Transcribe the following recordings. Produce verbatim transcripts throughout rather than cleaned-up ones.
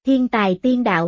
Thiên tài tiên đạo.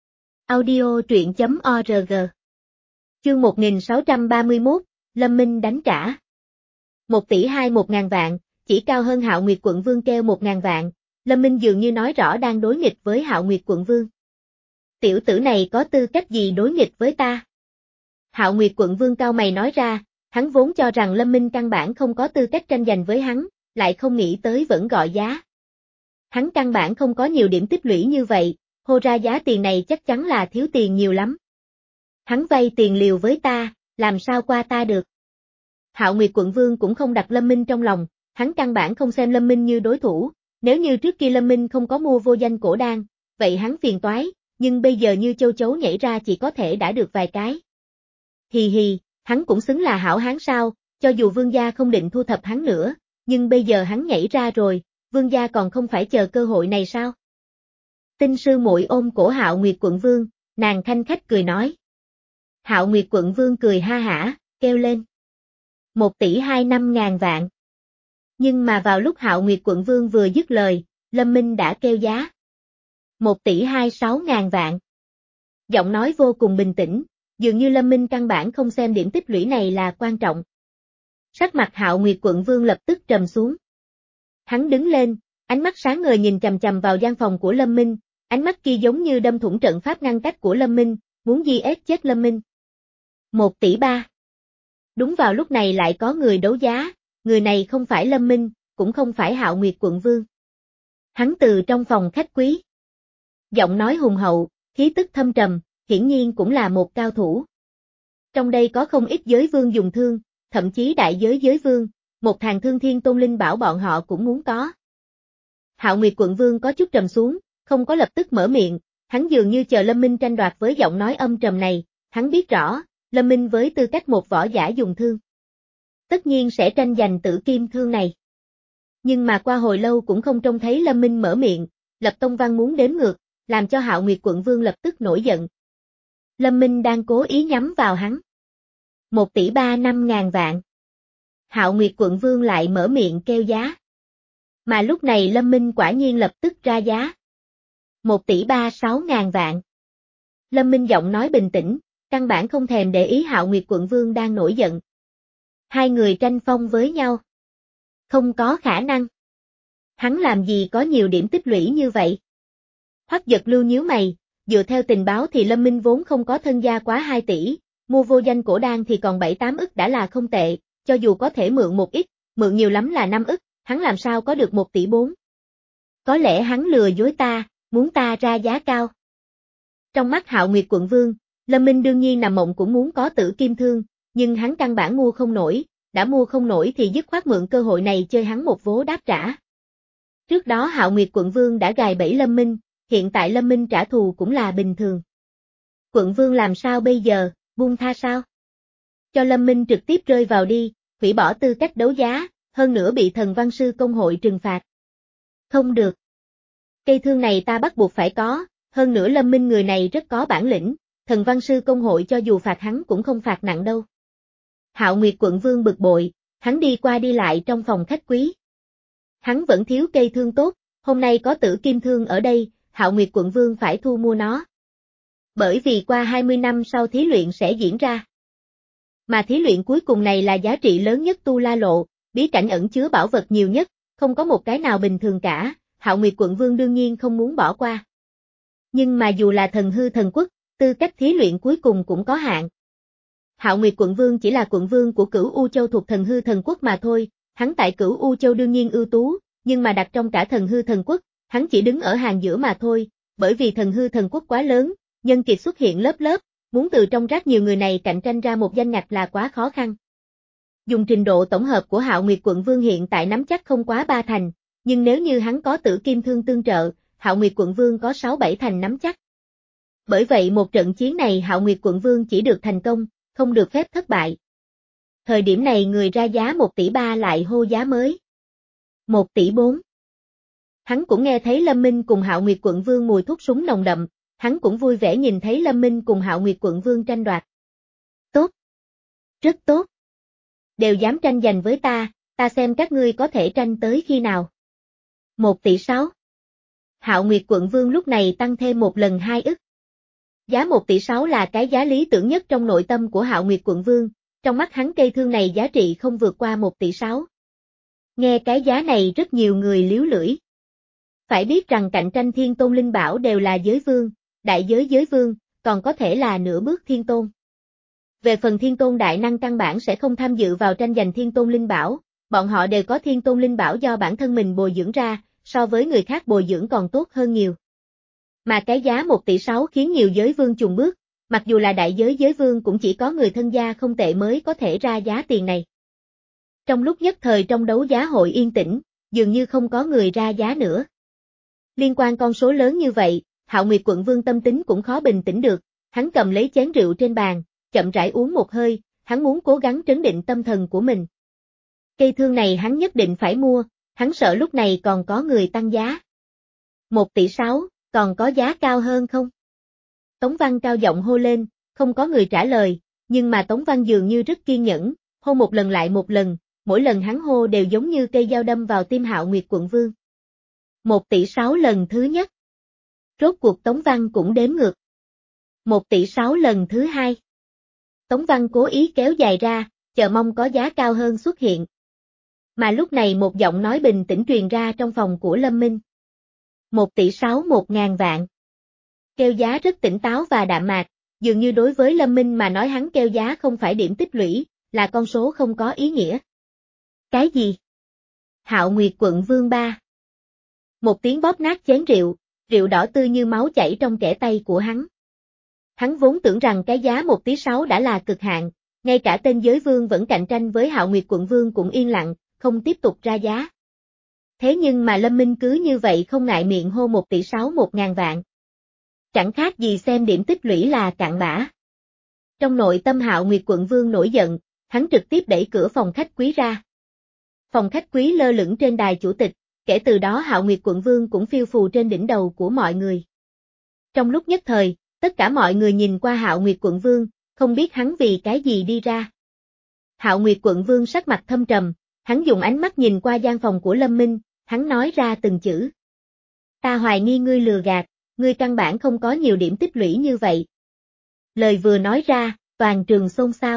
Audio truyện chấm org. Chương một nghìn sáu trăm ba mươi mốt, Lâm Minh đánh trả. Một tỷ hai một ngàn vạn, chỉ cao hơn Hạo Nguyệt Quận Vương kêu một ngàn vạn, Lâm Minh dường như nói rõ đang đối nghịch với Hạo Nguyệt Quận Vương. Tiểu tử này có tư cách gì đối nghịch với ta? Hạo Nguyệt Quận Vương cao mày nói ra, hắn vốn cho rằng Lâm Minh căn bản không có tư cách tranh giành với hắn, lại không nghĩ tới vẫn gọi giá. Hắn căn bản không có nhiều điểm tích lũy như vậy, hô ra giá tiền này chắc chắn là thiếu tiền nhiều lắm. Hắn vay tiền liều với ta, làm sao qua ta được. Hạo Nguyệt Quận Vương cũng không đặt Lâm Minh trong lòng, hắn căn bản không xem Lâm Minh như đối thủ, nếu như trước kia Lâm Minh không có mua vô danh cổ đan, vậy hắn phiền toái, nhưng bây giờ như châu chấu nhảy ra chỉ có thể đã được vài cái. Hì hì, hắn cũng xứng là hảo hán sao, cho dù vương gia không định thu thập hắn nữa, nhưng bây giờ hắn nhảy ra rồi, vương gia còn không phải chờ cơ hội này sao? Tinh sư muội ôm cổ Hạo Nguyệt Quận Vương, nàng khanh khách cười nói. Hạo Nguyệt Quận Vương cười ha hả, kêu lên. Một tỷ hai năm ngàn vạn. Nhưng mà vào lúc Hạo Nguyệt Quận Vương vừa dứt lời, Lâm Minh đã kêu giá. Một tỷ hai sáu ngàn vạn. Giọng nói vô cùng bình tĩnh, dường như Lâm Minh căn bản không xem điểm tích lũy này là quan trọng. Sắc mặt Hạo Nguyệt Quận Vương lập tức trầm xuống. Hắn đứng lên, ánh mắt sáng ngời nhìn chằm chằm vào gian phòng của Lâm Minh, ánh mắt kia giống như đâm thủng trận pháp ngăn cách của Lâm Minh, muốn di ép chết Lâm Minh. Một tỷ ba. Đúng vào lúc này lại có người đấu giá, người này không phải Lâm Minh, cũng không phải Hạo Nguyệt Quận Vương. Hắn từ trong phòng khách quý. Giọng nói hùng hậu, khí tức thâm trầm, hiển nhiên cũng là một cao thủ. Trong đây có không ít giới vương dùng thương, thậm chí đại giới giới vương, một thằng thương thiên tôn linh bảo bọn họ cũng muốn có. Hạo Nguyệt Quận Vương có chút trầm xuống, không có lập tức mở miệng, hắn dường như chờ Lâm Minh tranh đoạt với giọng nói âm trầm này, hắn biết rõ, Lâm Minh với tư cách một võ giả dùng thương. Tất nhiên sẽ tranh giành tử kim thương này. Nhưng mà qua hồi lâu cũng không trông thấy Lâm Minh mở miệng, Lập Tông Văn muốn đếm ngược, làm cho Hạo Nguyệt Quận Vương lập tức nổi giận. Lâm Minh đang cố ý nhắm vào hắn. Một tỷ ba năm ngàn vạn. Hạo Nguyệt Quận Vương lại mở miệng kêu giá. Mà lúc này Lâm Minh quả nhiên lập tức ra giá. Một tỷ ba sáu ngàn vạn. Lâm Minh giọng nói bình tĩnh, căn bản không thèm để ý Hạo Nguyệt Quận Vương đang nổi giận. Hai người tranh phong với nhau. Không có khả năng. Hắn làm gì có nhiều điểm tích lũy như vậy? Hoắc Giật Lưu nhíu mày, dựa theo tình báo thì Lâm Minh vốn không có thân gia quá hai tỷ, mua vô danh cổ đan thì còn bảy tám ức đã là không tệ, cho dù có thể mượn một ít, mượn nhiều lắm là năm ức, hắn làm sao có được một tỷ bốn. Có lẽ hắn lừa dối ta, muốn ta ra giá cao. Trong mắt Hạo Nguyệt Quận Vương, Lâm Minh đương nhiên nằm mộng cũng muốn có tử kim thương, nhưng hắn căn bản mua không nổi, đã mua không nổi thì dứt khoát mượn cơ hội này chơi hắn một vố đáp trả. Trước đó Hạo Nguyệt Quận Vương đã gài bẫy Lâm Minh, hiện tại Lâm Minh trả thù cũng là bình thường. Quận Vương làm sao bây giờ, buông tha sao? Cho Lâm Minh trực tiếp rơi vào đi, hủy bỏ tư cách đấu giá, hơn nữa bị Thần Văn Sư Công hội trừng phạt. Không được. Cây thương này ta bắt buộc phải có, hơn nữa Lâm Minh người này rất có bản lĩnh, Thần Văn Sư Công hội cho dù phạt hắn cũng không phạt nặng đâu. Hạo Nguyệt Quận Vương bực bội, hắn đi qua đi lại trong phòng khách quý. Hắn vẫn thiếu cây thương tốt, hôm nay có tử kim thương ở đây, Hạo Nguyệt Quận Vương phải thu mua nó. Bởi vì qua hai mươi năm sau thí luyện sẽ diễn ra. Mà thí luyện cuối cùng này là giá trị lớn nhất Tu La Lộ, bí cảnh ẩn chứa bảo vật nhiều nhất, không có một cái nào bình thường cả, Hạo Nguyệt Quận Vương đương nhiên không muốn bỏ qua. Nhưng mà dù là thần hư thần quốc, tư cách thí luyện cuối cùng cũng có hạn. Hạo Nguyệt Quận Vương chỉ là quận vương của Cửu U Châu thuộc thần hư thần quốc mà thôi, hắn tại Cửu U Châu đương nhiên ưu tú, nhưng mà đặt trong cả thần hư thần quốc, hắn chỉ đứng ở hàng giữa mà thôi, bởi vì thần hư thần quốc quá lớn, nhân kiệt xuất hiện lớp lớp, muốn từ trong rác nhiều người này cạnh tranh ra một danh ngạch là quá khó khăn. Dùng trình độ tổng hợp của Hạo Nguyệt Quận Vương hiện tại nắm chắc không quá ba thành, nhưng nếu như hắn có tử kim thương tương trợ, Hạo Nguyệt Quận Vương có sáu bảy thành nắm chắc. Bởi vậy một trận chiến này Hạo Nguyệt Quận Vương chỉ được thành công, không được phép thất bại. Thời điểm này người ra giá một tỷ ba lại hô giá mới. Một tỷ bốn. Hắn cũng nghe thấy Lâm Minh cùng Hạo Nguyệt Quận Vương mùi thuốc súng nồng đậm, hắn cũng vui vẻ nhìn thấy Lâm Minh cùng Hạo Nguyệt Quận Vương tranh đoạt. Tốt. Rất tốt. Đều dám tranh giành với ta, ta xem các ngươi có thể tranh tới khi nào. Một tỷ sáu. Hạo Nguyệt Quận Vương lúc này tăng thêm một lần hai ức. Giá một tỷ sáu là cái giá lý tưởng nhất trong nội tâm của Hạo Nguyệt Quận Vương, trong mắt hắn cây thương này giá trị không vượt qua một tỷ sáu. Nghe cái giá này rất nhiều người liếu lưỡi. Phải biết rằng cạnh tranh thiên tôn linh bảo đều là giới vương, đại giới giới vương, còn có thể là nửa bước thiên tôn. Về phần thiên tôn đại năng căn bản sẽ không tham dự vào tranh giành thiên tôn linh bảo, bọn họ đều có thiên tôn linh bảo do bản thân mình bồi dưỡng ra, so với người khác bồi dưỡng còn tốt hơn nhiều. Mà cái giá một tỷ sáu khiến nhiều giới vương chùng bước, mặc dù là đại giới giới vương cũng chỉ có người thân gia không tệ mới có thể ra giá tiền này. Trong lúc nhất thời trong đấu giá hội yên tĩnh, dường như không có người ra giá nữa. Liên quan con số lớn như vậy, Hạo Nguyệt Quận Vương tâm tính cũng khó bình tĩnh được, hắn cầm lấy chén rượu trên bàn, chậm rãi uống một hơi, hắn muốn cố gắng trấn định tâm thần của mình. Cây thương này hắn nhất định phải mua, hắn sợ lúc này còn có người tăng giá. Một tỷ sáu, còn có giá cao hơn không? Tống Văn cao giọng hô lên, không có người trả lời, nhưng mà Tống Văn dường như rất kiên nhẫn, hô một lần lại một lần, mỗi lần hắn hô đều giống như cây dao đâm vào tim Hạo Nguyệt Quận Vương. Một tỷ sáu lần thứ nhất. Rốt cuộc Tống Văn cũng đếm ngược. Một tỷ sáu lần thứ hai. Tống Văn cố ý kéo dài ra, chờ mong có giá cao hơn xuất hiện. Mà lúc này một giọng nói bình tĩnh truyền ra trong phòng của Lâm Minh. Một tỷ sáu một ngàn vạn. Kêu giá rất tỉnh táo và đạm mạc, dường như đối với Lâm Minh mà nói hắn kêu giá không phải điểm tích lũy, là con số không có ý nghĩa. Cái gì? Hạo Nguyệt Quận Vương ba. Một tiếng bóp nát chén rượu, rượu đỏ tươi như máu chảy trong kẽ tay của hắn. Hắn vốn tưởng rằng cái giá một tỷ sáu đã là cực hạn, ngay cả tên giới vương vẫn cạnh tranh với Hạo Nguyệt Quận Vương cũng yên lặng, không tiếp tục ra giá. Thế nhưng mà Lâm Minh cứ như vậy không ngại miệng hô một tỷ sáu một ngàn vạn. Chẳng khác gì xem điểm tích lũy là cạn bã. Trong nội tâm Hạo Nguyệt Quận Vương nổi giận, hắn trực tiếp đẩy cửa phòng khách quý ra. Phòng khách quý lơ lửng trên đài chủ tịch, kể từ đó Hạo Nguyệt Quận Vương cũng phiêu phù trên đỉnh đầu của mọi người. Trong lúc nhất thời, tất cả mọi người nhìn qua Hạo Nguyệt Quận Vương, không biết hắn vì cái gì đi ra. Hạo Nguyệt Quận Vương sắc mặt thâm trầm, hắn dùng ánh mắt nhìn qua gian phòng của Lâm Minh, hắn nói ra từng chữ. Ta hoài nghi ngươi lừa gạt, ngươi căn bản không có nhiều điểm tích lũy như vậy. Lời vừa nói ra, toàn trường xôn xao.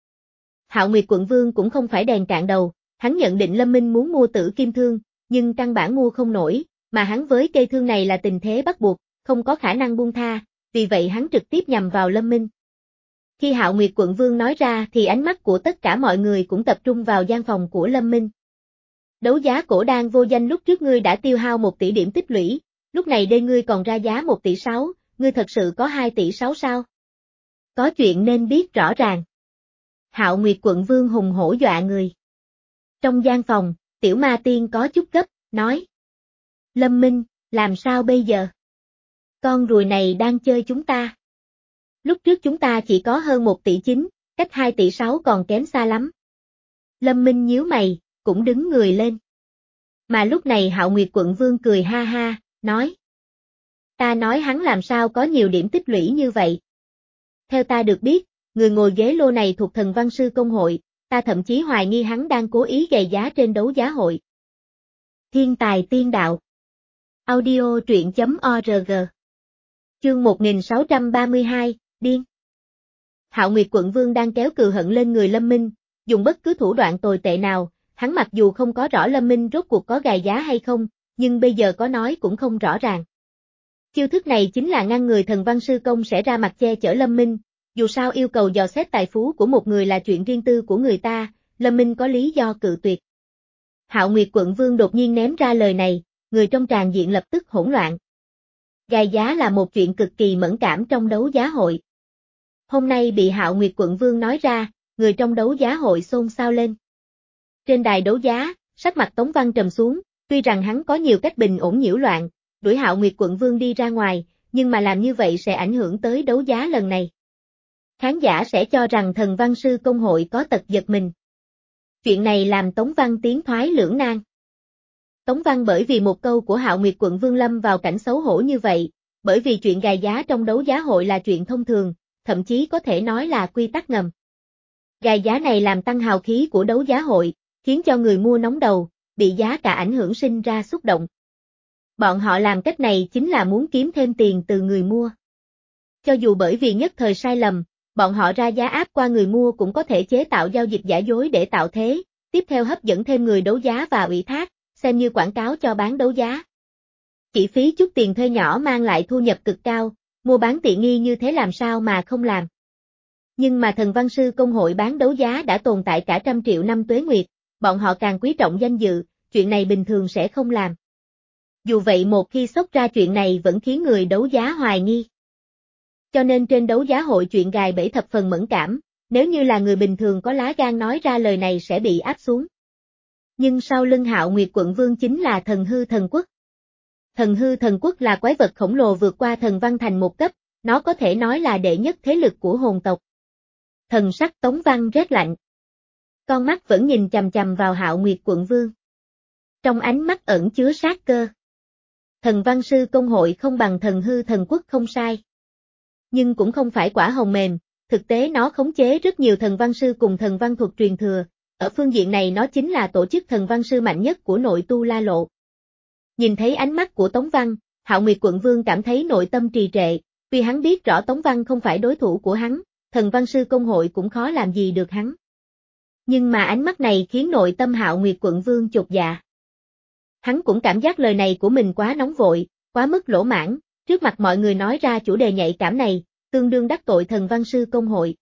Hạo Nguyệt Quận Vương cũng không phải đèn cạn đầu, hắn nhận định Lâm Minh muốn mua Tử Kim Thương, nhưng căn bản mua không nổi, mà hắn với cây thương này là tình thế bắt buộc, không có khả năng buông tha, vì vậy hắn trực tiếp nhằm vào Lâm Minh. Khi Hạo Nguyệt Quận Vương nói ra thì ánh mắt của tất cả mọi người cũng tập trung vào gian phòng của Lâm Minh. Đấu giá cổ đan vô danh lúc trước ngươi đã tiêu hao một tỷ điểm tích lũy, lúc này đây ngươi còn ra giá một tỷ sáu, ngươi thật sự có hai tỷ sáu sao? Có chuyện nên biết rõ ràng. Hạo Nguyệt Quận Vương hùng hổ dọa người. Trong gian phòng, Tiểu Ma Tiên có chút gấp, nói. Lâm Minh, làm sao bây giờ? Con ruồi này đang chơi chúng ta. Lúc trước chúng ta chỉ có hơn một tỷ chín, cách hai tỷ sáu còn kém xa lắm. Lâm Minh nhíu mày, cũng đứng người lên. Mà lúc này Hạo Nguyệt Quận Vương cười ha ha, nói. Ta nói hắn làm sao có nhiều điểm tích lũy như vậy. Theo ta được biết, người ngồi ghế lô này thuộc Thần Văn Sư Công hội, ta thậm chí hoài nghi hắn đang cố ý gầy giá trên đấu giá hội. Thiên tài tiên đạo. Audio truyện chấm org. Chương một nghìn sáu trăm ba mươi hai, điên. Hạo Nguyệt Quận Vương đang kéo cừu hận lên người Lâm Minh, dùng bất cứ thủ đoạn tồi tệ nào, hắn mặc dù không có rõ Lâm Minh rốt cuộc có gài giá hay không, nhưng bây giờ có nói cũng không rõ ràng. Chiêu thức này chính là ngăn người Thần Văn Sư Công sẽ ra mặt che chở Lâm Minh, dù sao yêu cầu dò xét tài phú của một người là chuyện riêng tư của người ta, Lâm Minh có lý do cự tuyệt. Hạo Nguyệt Quận Vương đột nhiên ném ra lời này, người trong tràng diện lập tức hỗn loạn. Gài giá là một chuyện cực kỳ mẫn cảm trong đấu giá hội. Hôm nay bị Hạo Nguyệt Quận Vương nói ra, người trong đấu giá hội xôn xao lên. Trên đài đấu giá, sắc mặt Tống Văn trầm xuống, tuy rằng hắn có nhiều cách bình ổn nhiễu loạn, đuổi Hạo Nguyệt Quận Vương đi ra ngoài, nhưng mà làm như vậy sẽ ảnh hưởng tới đấu giá lần này. Khán giả sẽ cho rằng Thần Văn Sư Công hội có tật giật mình. Chuyện này làm Tống Văn tiến thoái lưỡng nan. Tống Văn bởi vì một câu của Hạo Nguyệt Quận Vương lâm vào cảnh xấu hổ như vậy, bởi vì chuyện gài giá trong đấu giá hội là chuyện thông thường, thậm chí có thể nói là quy tắc ngầm. Gài giá này làm tăng hào khí của đấu giá hội, khiến cho người mua nóng đầu, bị giá cả ảnh hưởng sinh ra xúc động. Bọn họ làm cách này chính là muốn kiếm thêm tiền từ người mua. Cho dù bởi vì nhất thời sai lầm, bọn họ ra giá áp qua người mua cũng có thể chế tạo giao dịch giả dối để tạo thế, tiếp theo hấp dẫn thêm người đấu giá và ủy thác, xem như quảng cáo cho bán đấu giá. Chỉ phí chút tiền thuê nhỏ mang lại thu nhập cực cao, mua bán tiện nghi như thế làm sao mà không làm. Nhưng mà Thần Văn Sư Công hội bán đấu giá đã tồn tại cả trăm triệu năm tuế nguyệt, bọn họ càng quý trọng danh dự, chuyện này bình thường sẽ không làm. Dù vậy một khi xốc ra chuyện này vẫn khiến người đấu giá hoài nghi. Cho nên trên đấu giá hội chuyện gài bẫy thập phần mẫn cảm, nếu như là người bình thường có lá gan nói ra lời này sẽ bị áp xuống. Nhưng sau lưng Hạo Nguyệt Quận Vương chính là Thần Hư Thần Quốc. Thần Hư Thần Quốc là quái vật khổng lồ vượt qua Thần Văn Thành một cấp, nó có thể nói là đệ nhất thế lực của hồn tộc. Thần sắc Tống Văn rét lạnh. Con mắt vẫn nhìn chằm chằm vào Hạo Nguyệt Quận Vương. Trong ánh mắt ẩn chứa sát cơ. Thần Văn Sư Công hội không bằng Thần Hư Thần Quốc không sai. Nhưng cũng không phải quả hồng mềm, thực tế nó khống chế rất nhiều thần văn sư cùng thần văn thuật truyền thừa, ở phương diện này nó chính là tổ chức thần văn sư mạnh nhất của nội tu La Lộ. Nhìn thấy ánh mắt của Tống Văn, Hạo Nguyệt Quận Vương cảm thấy nội tâm trì trệ, vì hắn biết rõ Tống Văn không phải đối thủ của hắn, thần văn sư công hội cũng khó làm gì được hắn. Nhưng mà ánh mắt này khiến nội tâm Hạo Nguyệt Quận Vương chột dạ. Hắn cũng cảm giác lời này của mình quá nóng vội, quá mức lỗ mãng, trước mặt mọi người nói ra chủ đề nhạy cảm này, tương đương đắc tội thần văn sư công hội.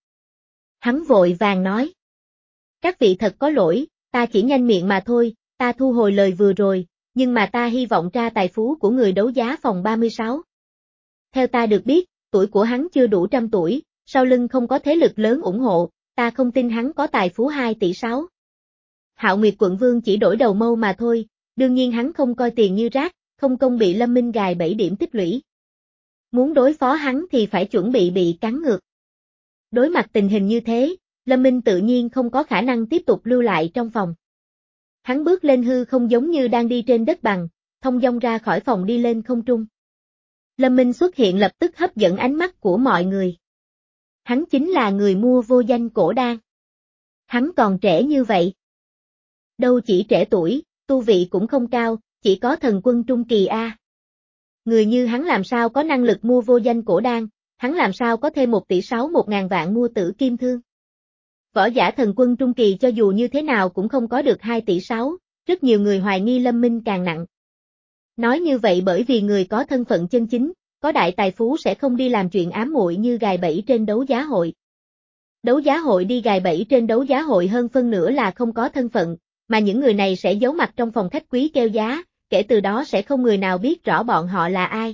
Hắn vội vàng nói. Các vị thật có lỗi, ta chỉ nhanh miệng mà thôi, ta thu hồi lời vừa rồi, nhưng mà ta hy vọng tra tài phú của người đấu giá phòng ba mươi sáu. Theo ta được biết, tuổi của hắn chưa đủ trăm tuổi, sau lưng không có thế lực lớn ủng hộ, ta không tin hắn có tài phú hai tỷ sáu. Hạo Nguyệt Quận Vương chỉ đổi đầu mâu mà thôi, đương nhiên hắn không coi tiền như rác, không công bị Lâm Minh gài bảy điểm tích lũy. Muốn đối phó hắn thì phải chuẩn bị bị cắn ngược. Đối mặt tình hình như thế, Lâm Minh tự nhiên không có khả năng tiếp tục lưu lại trong phòng. Hắn bước lên hư không giống như đang đi trên đất bằng, thông dong ra khỏi phòng đi lên không trung. Lâm Minh xuất hiện lập tức hấp dẫn ánh mắt của mọi người. Hắn chính là người mua vô danh cổ đan. Hắn còn trẻ như vậy. Đâu chỉ trẻ tuổi, tu vị cũng không cao, chỉ có thần quân trung kỳ A. Người như hắn làm sao có năng lực mua vô danh cổ đan, hắn làm sao có thêm một tỷ sáu một ngàn vạn mua tử kim thương. Võ giả thần quân trung kỳ cho dù như thế nào cũng không có được hai tỷ sáu, rất nhiều người hoài nghi Lâm Minh càng nặng. Nói như vậy bởi vì người có thân phận chân chính, có đại tài phú sẽ không đi làm chuyện ám muội như gài bẫy trên đấu giá hội. Đấu giá hội đi gài bẫy trên đấu giá hội hơn phân nửa là không có thân phận, mà những người này sẽ giấu mặt trong phòng khách quý kêu giá, kể từ đó sẽ không người nào biết rõ bọn họ là ai.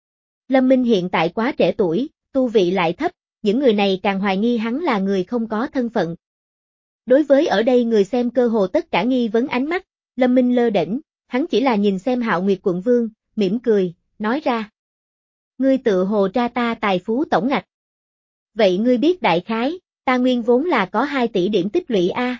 Lâm Minh hiện tại quá trẻ tuổi, tu vị lại thấp, những người này càng hoài nghi hắn là người không có thân phận. Đối với ở đây người xem cơ hồ tất cả nghi vấn ánh mắt, Lâm Minh lơ đễnh, hắn chỉ là nhìn xem Hạo Nguyệt Quận Vương, mỉm cười, nói ra. Ngươi tự hồ tra ta tài phú tổng ngạch. Vậy ngươi biết đại khái, ta nguyên vốn là có hai tỷ điểm tích lũy A.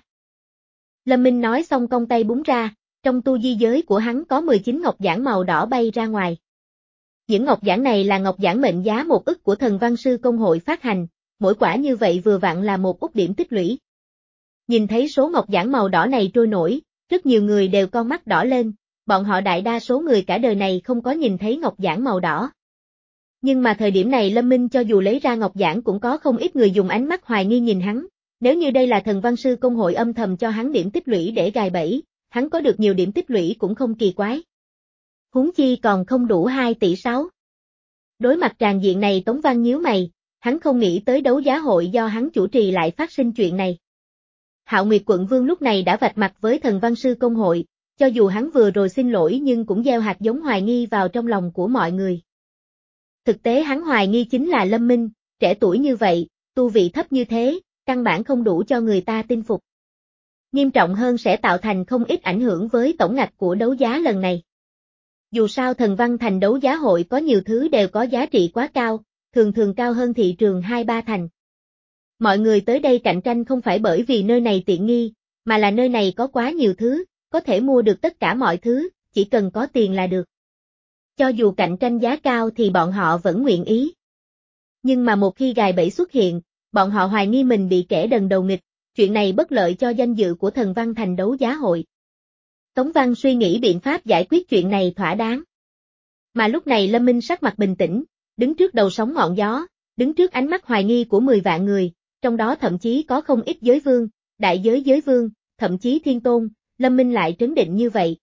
Lâm Minh nói xong cong tay búng ra, trong tu di giới của hắn có mười chín ngọc giản màu đỏ bay ra ngoài. Những ngọc giản này là ngọc giản mệnh giá một ức của thần văn sư công hội phát hành, mỗi quả như vậy vừa vặn là một ức điểm tích lũy. Nhìn thấy số ngọc giản màu đỏ này trôi nổi, rất nhiều người đều con mắt đỏ lên, bọn họ đại đa số người cả đời này không có nhìn thấy ngọc giản màu đỏ. Nhưng mà thời điểm này Lâm Minh cho dù lấy ra ngọc giản cũng có không ít người dùng ánh mắt hoài nghi nhìn hắn, nếu như đây là thần văn sư công hội âm thầm cho hắn điểm tích lũy để gài bẫy, hắn có được nhiều điểm tích lũy cũng không kỳ quái. Huống chi còn không đủ hai tỷ sáu. Đối mặt tràn diện này Tống Văn nhíu mày, hắn không nghĩ tới đấu giá hội do hắn chủ trì lại phát sinh chuyện này. Hạo Nguyệt Quận Vương lúc này đã vạch mặt với thần văn sư công hội, cho dù hắn vừa rồi xin lỗi nhưng cũng gieo hạt giống hoài nghi vào trong lòng của mọi người. Thực tế hắn hoài nghi chính là Lâm Minh, trẻ tuổi như vậy, tu vị thấp như thế, căn bản không đủ cho người ta tin phục. Nghiêm trọng hơn sẽ tạo thành không ít ảnh hưởng với tổng ngạch của đấu giá lần này. Dù sao thần văn thành đấu giá hội có nhiều thứ đều có giá trị quá cao, thường thường cao hơn thị trường hai ba thành. Mọi người tới đây cạnh tranh không phải bởi vì nơi này tiện nghi, mà là nơi này có quá nhiều thứ, có thể mua được tất cả mọi thứ, chỉ cần có tiền là được. Cho dù cạnh tranh giá cao thì bọn họ vẫn nguyện ý. Nhưng mà một khi gài bẫy xuất hiện, bọn họ hoài nghi mình bị kẻ đần đầu nghịch, chuyện này bất lợi cho danh dự của thần văn thành đấu giá hội. Tống Văn suy nghĩ biện pháp giải quyết chuyện này thỏa đáng. Mà lúc này Lâm Minh sắc mặt bình tĩnh, đứng trước đầu sóng ngọn gió, đứng trước ánh mắt hoài nghi của mười vạn người, trong đó thậm chí có không ít giới vương, đại giới giới vương, thậm chí thiên tôn, Lâm Minh lại trấn định như vậy.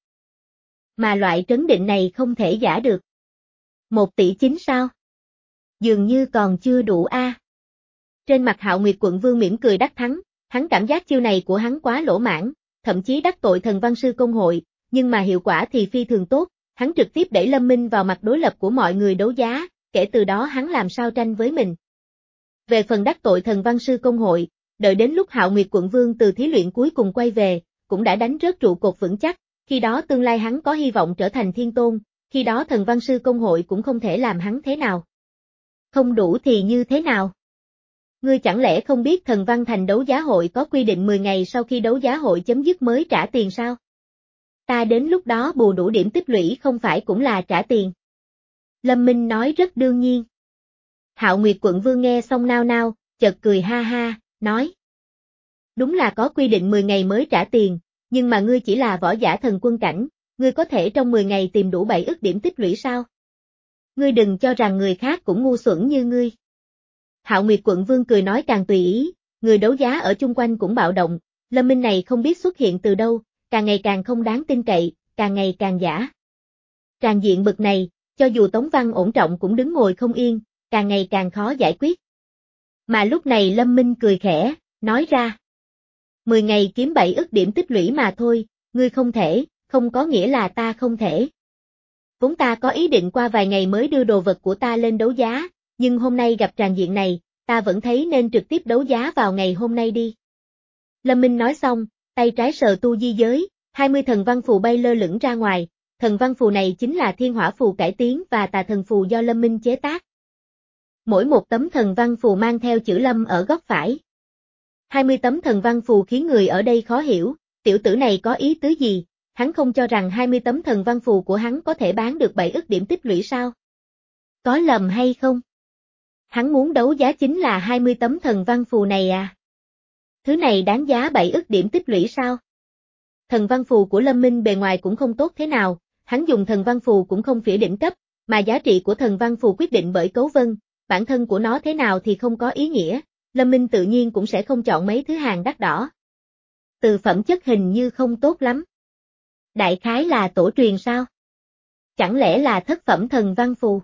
Mà loại trấn định này không thể giả được. Một tỷ chính sao? Dường như còn chưa đủ a. À. Trên mặt Hạo Nguyệt quận vương mỉm cười đắc thắng, hắn cảm giác chiêu này của hắn quá lỗ mãn, thậm chí đắc tội thần văn sư công hội, nhưng mà hiệu quả thì phi thường tốt, hắn trực tiếp đẩy Lâm Minh vào mặt đối lập của mọi người đấu giá, kể từ đó hắn làm sao tranh với mình. Về phần đắc tội thần văn sư công hội, đợi đến lúc Hạo Nguyệt quận vương từ thí luyện cuối cùng quay về, cũng đã đánh rớt trụ cột vững chắc, khi đó tương lai hắn có hy vọng trở thành thiên tôn, khi đó thần văn sư công hội cũng không thể làm hắn thế nào. Không đủ thì như thế nào? Ngươi chẳng lẽ không biết thần văn thành đấu giá hội có quy định mười ngày sau khi đấu giá hội chấm dứt mới trả tiền sao? Ta đến lúc đó bù đủ điểm tích lũy không phải cũng là trả tiền. Lâm Minh nói rất đương nhiên. Hạo Nguyệt quận vương nghe xong nao nao, chợt cười ha ha, nói. Đúng là có quy định mười ngày mới trả tiền, nhưng mà ngươi chỉ là võ giả thần quân cảnh, ngươi có thể trong mười ngày tìm đủ bảy ức điểm tích lũy sao? Ngươi đừng cho rằng người khác cũng ngu xuẩn như ngươi. Hạo Nguyệt quận vương cười nói càng tùy ý, người đấu giá ở chung quanh cũng bạo động, Lâm Minh này không biết xuất hiện từ đâu, càng ngày càng không đáng tin cậy, càng ngày càng giả. Tràn diện bực này, cho dù Tống Văn ổn trọng cũng đứng ngồi không yên, càng ngày càng khó giải quyết. Mà lúc này Lâm Minh cười khẽ, nói ra. mười ngày kiếm bảy ức điểm tích lũy mà thôi, ngươi không thể, không có nghĩa là ta không thể. Vốn ta có ý định qua vài ngày mới đưa đồ vật của ta lên đấu giá, nhưng hôm nay gặp tràn diện này, ta vẫn thấy nên trực tiếp đấu giá vào ngày hôm nay đi. Lâm Minh nói xong, tay trái sờ tu di giới, hai mươi thần văn phù bay lơ lửng ra ngoài, thần văn phù này chính là thiên hỏa phù cải tiến và tà thần phù do Lâm Minh chế tác. Mỗi một tấm thần văn phù mang theo chữ Lâm ở góc phải. hai mươi tấm thần văn phù khiến người ở đây khó hiểu, tiểu tử này có ý tứ gì, hắn không cho rằng hai mươi tấm thần văn phù của hắn có thể bán được bảy ức điểm tích lũy sao? Có lầm hay không? Hắn muốn đấu giá chính là hai mươi tấm thần văn phù này à? Thứ này đáng giá bảy ức điểm tích lũy sao? Thần văn phù của Lâm Minh bề ngoài cũng không tốt thế nào, hắn dùng thần văn phù cũng không phía đỉnh cấp, mà giá trị của thần văn phù quyết định bởi cấu vân, bản thân của nó thế nào thì không có ý nghĩa, Lâm Minh tự nhiên cũng sẽ không chọn mấy thứ hàng đắt đỏ. Từ phẩm chất hình như không tốt lắm. Đại khái là tổ truyền sao? Chẳng lẽ là thất phẩm thần văn phù?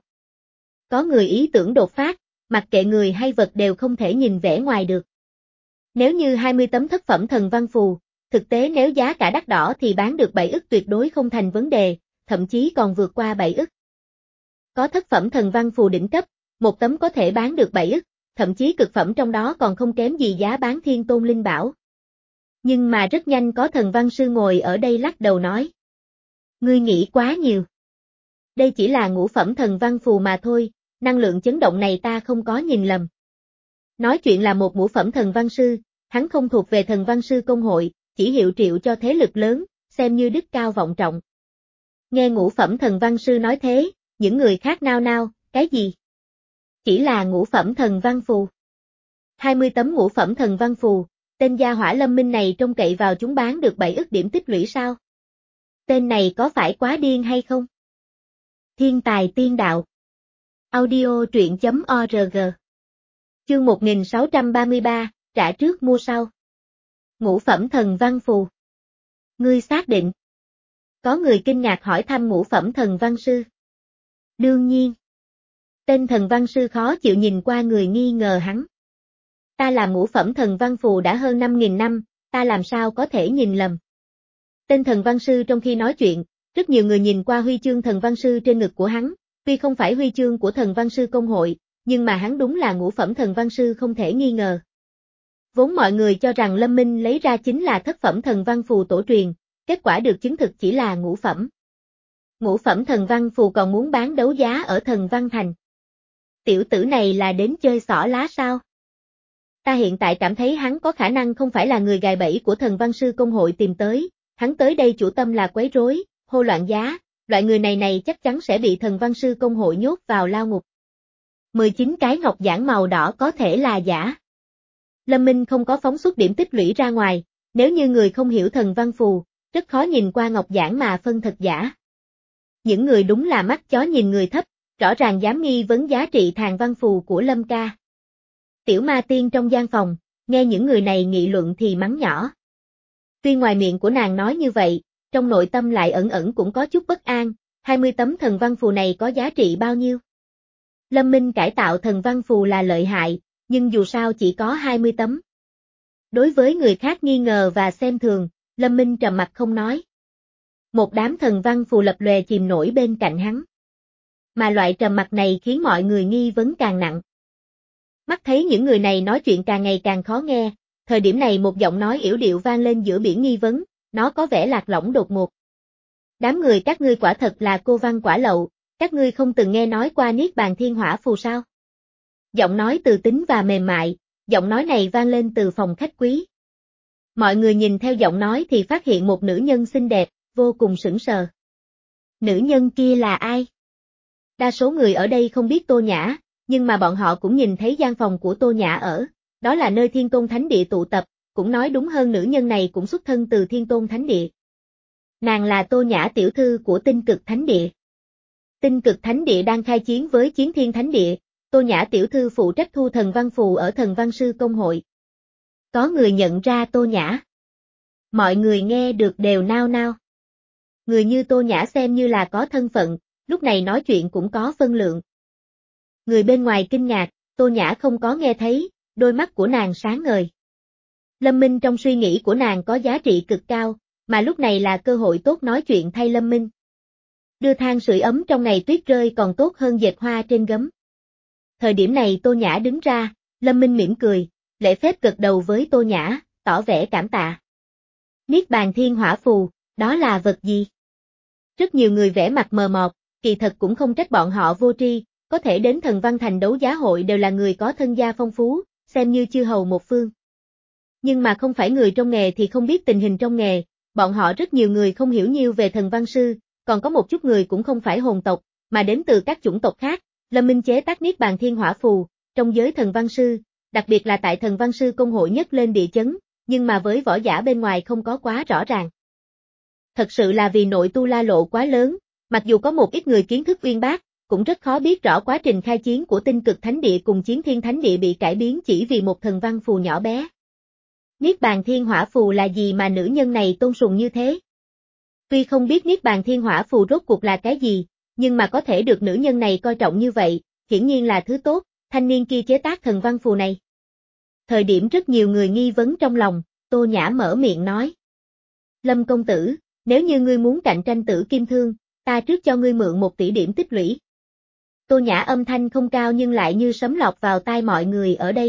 Có người ý tưởng đột phát, mặc kệ người hay vật đều không thể nhìn vẻ ngoài được. Nếu như hai mươi tấm thất phẩm thần văn phù, thực tế nếu giá cả đắt đỏ thì bán được bảy ức tuyệt đối không thành vấn đề, thậm chí còn vượt qua bảy ức. Có thất phẩm thần văn phù đỉnh cấp, một tấm có thể bán được bảy ức, thậm chí cực phẩm trong đó còn không kém gì giá bán thiên tôn linh bảo. Nhưng mà rất nhanh có thần văn sư ngồi ở đây lắc đầu nói. Ngươi nghĩ quá nhiều. Đây chỉ là ngũ phẩm thần văn phù mà thôi, năng lượng chấn động này ta không có nhìn lầm. Nói chuyện là một ngũ phẩm thần văn sư, hắn không thuộc về thần văn sư công hội, chỉ hiệu triệu cho thế lực lớn, xem như đức cao vọng trọng. Nghe ngũ phẩm thần văn sư nói thế, những người khác nao nao, cái gì? Chỉ là ngũ phẩm thần văn phù. hai mươi tấm ngũ phẩm thần văn phù, tên gia hỏa Lâm Minh này trông cậy vào chúng bán được bảy ức điểm tích lũy sao? Tên này có phải quá điên hay không? Thiên tài tiên đạo. Audio truyện chấm org. Chương một nghìn sáu trăm ba mươi ba, trả trước mua sau. Ngũ phẩm thần văn phù. Ngươi xác định. Có người kinh ngạc hỏi thăm ngũ phẩm thần văn sư. Đương nhiên. Tên thần văn sư khó chịu nhìn qua người nghi ngờ hắn. Ta làm ngũ phẩm thần văn phù đã hơn năm nghìn năm, ta làm sao có thể nhìn lầm. Tên thần văn sư trong khi nói chuyện, rất nhiều người nhìn qua huy chương thần văn sư trên ngực của hắn, tuy không phải huy chương của thần văn sư công hội, nhưng mà hắn đúng là ngũ phẩm thần văn sư không thể nghi ngờ. Vốn mọi người cho rằng Lâm Minh lấy ra chính là thất phẩm thần văn phù tổ truyền, kết quả được chứng thực chỉ là ngũ phẩm. Ngũ phẩm thần văn phù còn muốn bán đấu giá ở thần văn thành. Tiểu tử này là đến chơi xỏ lá sao? Ta hiện tại cảm thấy hắn có khả năng không phải là người gài bẫy của thần văn sư công hội tìm tới, hắn tới đây chủ tâm là quấy rối, hô loạn giá, loại người này này chắc chắn sẽ bị thần văn sư công hội nhốt vào lao ngục. mười chín cái ngọc giản màu đỏ có thể là giả. Lâm Minh không có phóng xuất điểm tích lũy ra ngoài, nếu như người không hiểu thần văn phù, rất khó nhìn qua ngọc giản mà phân thật giả. Những người đúng là mắt chó nhìn người thấp, rõ ràng dám nghi vấn giá trị thàn văn phù của Lâm ca. Tiểu ma tiên trong gian phòng, nghe những người này nghị luận thì mắng nhỏ. Tuy ngoài miệng của nàng nói như vậy, trong nội tâm lại ẩn ẩn cũng có chút bất an, hai mươi tấm thần văn phù này có giá trị bao nhiêu? Lâm Minh cải tạo thần văn phù là lợi hại, nhưng dù sao chỉ có hai mươi tấm. Đối với người khác nghi ngờ và xem thường, Lâm Minh trầm mặt không nói. Một đám thần văn phù lập lòe chìm nổi bên cạnh hắn. Mà loại trầm mặc này khiến mọi người nghi vấn càng nặng. Mắt thấy những người này nói chuyện càng ngày càng khó nghe, thời điểm này một giọng nói yểu điệu vang lên giữa biển nghi vấn, nó có vẻ lạc lõng đột ngột. Đám người các ngươi quả thật là cô văn quả lậu, các ngươi không từng nghe nói qua Niết Bàn Thiên Hỏa Phù sao? Giọng nói từ tính và mềm mại, giọng nói này vang lên từ phòng khách quý. Mọi người nhìn theo giọng nói thì phát hiện một nữ nhân xinh đẹp, vô cùng sững sờ. Nữ nhân kia là ai? Đa số người ở đây không biết Tô Nhã, nhưng mà bọn họ cũng nhìn thấy gian phòng của Tô Nhã ở, đó là nơi Thiên Tôn Thánh Địa tụ tập, cũng nói đúng hơn nữ nhân này cũng xuất thân từ Thiên Tôn Thánh Địa. Nàng là Tô Nhã tiểu thư của Tinh Cực Thánh Địa. Tinh Cực Thánh Địa đang khai chiến với Chiến Thiên Thánh Địa, Tô Nhã tiểu thư phụ trách thu thần văn phù ở thần văn sư công hội. Có người nhận ra Tô Nhã. Mọi người nghe được đều nao nao. Người như Tô Nhã xem như là có thân phận, lúc này nói chuyện cũng có phân lượng. Người bên ngoài kinh ngạc, Tô Nhã không có nghe thấy, đôi mắt của nàng sáng ngời. Lâm Minh trong suy nghĩ của nàng có giá trị cực cao, mà lúc này là cơ hội tốt nói chuyện thay Lâm Minh. Đưa than sưởi ấm trong ngày tuyết rơi còn tốt hơn dệt hoa trên gấm. Thời điểm này Tô Nhã đứng ra, Lâm Minh mỉm cười, lễ phép gật đầu với Tô Nhã, tỏ vẻ cảm tạ. Niết Bàn Thiên Hỏa Phù, đó là vật gì? Rất nhiều người vẻ mặt mờ mọt, kỳ thật cũng không trách bọn họ vô tri, có thể đến Thần Văn Thành đấu giá hội đều là người có thân gia phong phú, xem như chư hầu một phương. Nhưng mà không phải người trong nghề thì không biết tình hình trong nghề, bọn họ rất nhiều người không hiểu nhiều về thần văn sư, còn có một chút người cũng không phải hồn tộc, mà đến từ các chủng tộc khác. Lâm Minh chế tác Niết Bàn Thiên Hỏa Phù, trong giới thần văn sư, đặc biệt là tại thần văn sư công hội nhất lên địa chấn, nhưng mà với võ giả bên ngoài không có quá rõ ràng. Thật sự là vì nội tu la lộ quá lớn, mặc dù có một ít người kiến thức uyên bác, cũng rất khó biết rõ quá trình khai chiến của Tinh Cực Thánh Địa cùng Chiến Thiên Thánh Địa bị cải biến chỉ vì một thần văn phù nhỏ bé. Niết Bàn Thiên Hỏa Phù là gì mà nữ nhân này tôn sùng như thế? Tuy không biết Niết Bàn Thiên Hỏa Phù rốt cuộc là cái gì, nhưng mà có thể được nữ nhân này coi trọng như vậy, hiển nhiên là thứ tốt, thanh niên kia chế tác thần văn phù này. Thời điểm rất nhiều người nghi vấn trong lòng, Tô Nhã mở miệng nói. Lâm công tử, nếu như ngươi muốn cạnh tranh Tử Kim Thương, ta trước cho ngươi mượn một tỷ điểm tích lũy. Tô Nhã âm thanh không cao nhưng lại như sấm lọt vào tai mọi người ở đây.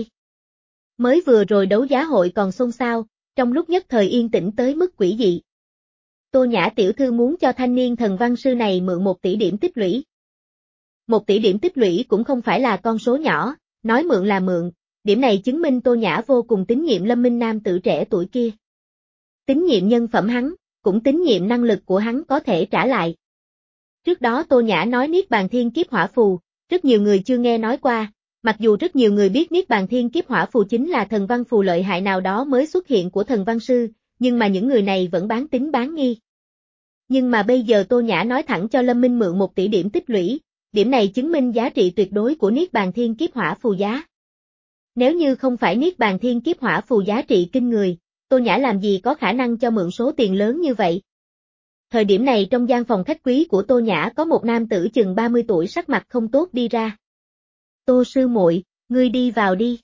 Mới vừa rồi đấu giá hội còn xôn xao, trong lúc nhất thời yên tĩnh tới mức quỷ dị. Tô Nhã tiểu thư muốn cho thanh niên thần văn sư này mượn một tỷ điểm tích lũy. Một tỷ điểm tích lũy cũng không phải là con số nhỏ, nói mượn là mượn, điểm này chứng minh Tô Nhã vô cùng tín nhiệm Lâm Minh nam tử trẻ tuổi kia. Tín nhiệm nhân phẩm hắn, cũng tín nhiệm năng lực của hắn có thể trả lại. Trước đó Tô Nhã nói Niết Bàn Thiên Kiếp Hỏa Phù, rất nhiều người chưa nghe nói qua, mặc dù rất nhiều người biết Niết Bàn Thiên Kiếp Hỏa Phù chính là thần văn phù lợi hại nào đó mới xuất hiện của thần văn sư, nhưng mà những người này vẫn bán tín bán nghi. Nhưng mà bây giờ Tô Nhã nói thẳng cho Lâm Minh mượn một tỷ điểm tích lũy, điểm này chứng minh giá trị tuyệt đối của Niết Bàn Thiên Kiếp Hỏa Phù giá. Nếu như không phải Niết Bàn Thiên Kiếp Hỏa Phù giá trị kinh người, Tô Nhã làm gì có khả năng cho mượn số tiền lớn như vậy. Thời điểm này trong gian phòng khách quý của Tô Nhã có một nam tử chừng ba mươi tuổi sắc mặt không tốt đi ra. Tô sư muội, ngươi đi vào đi.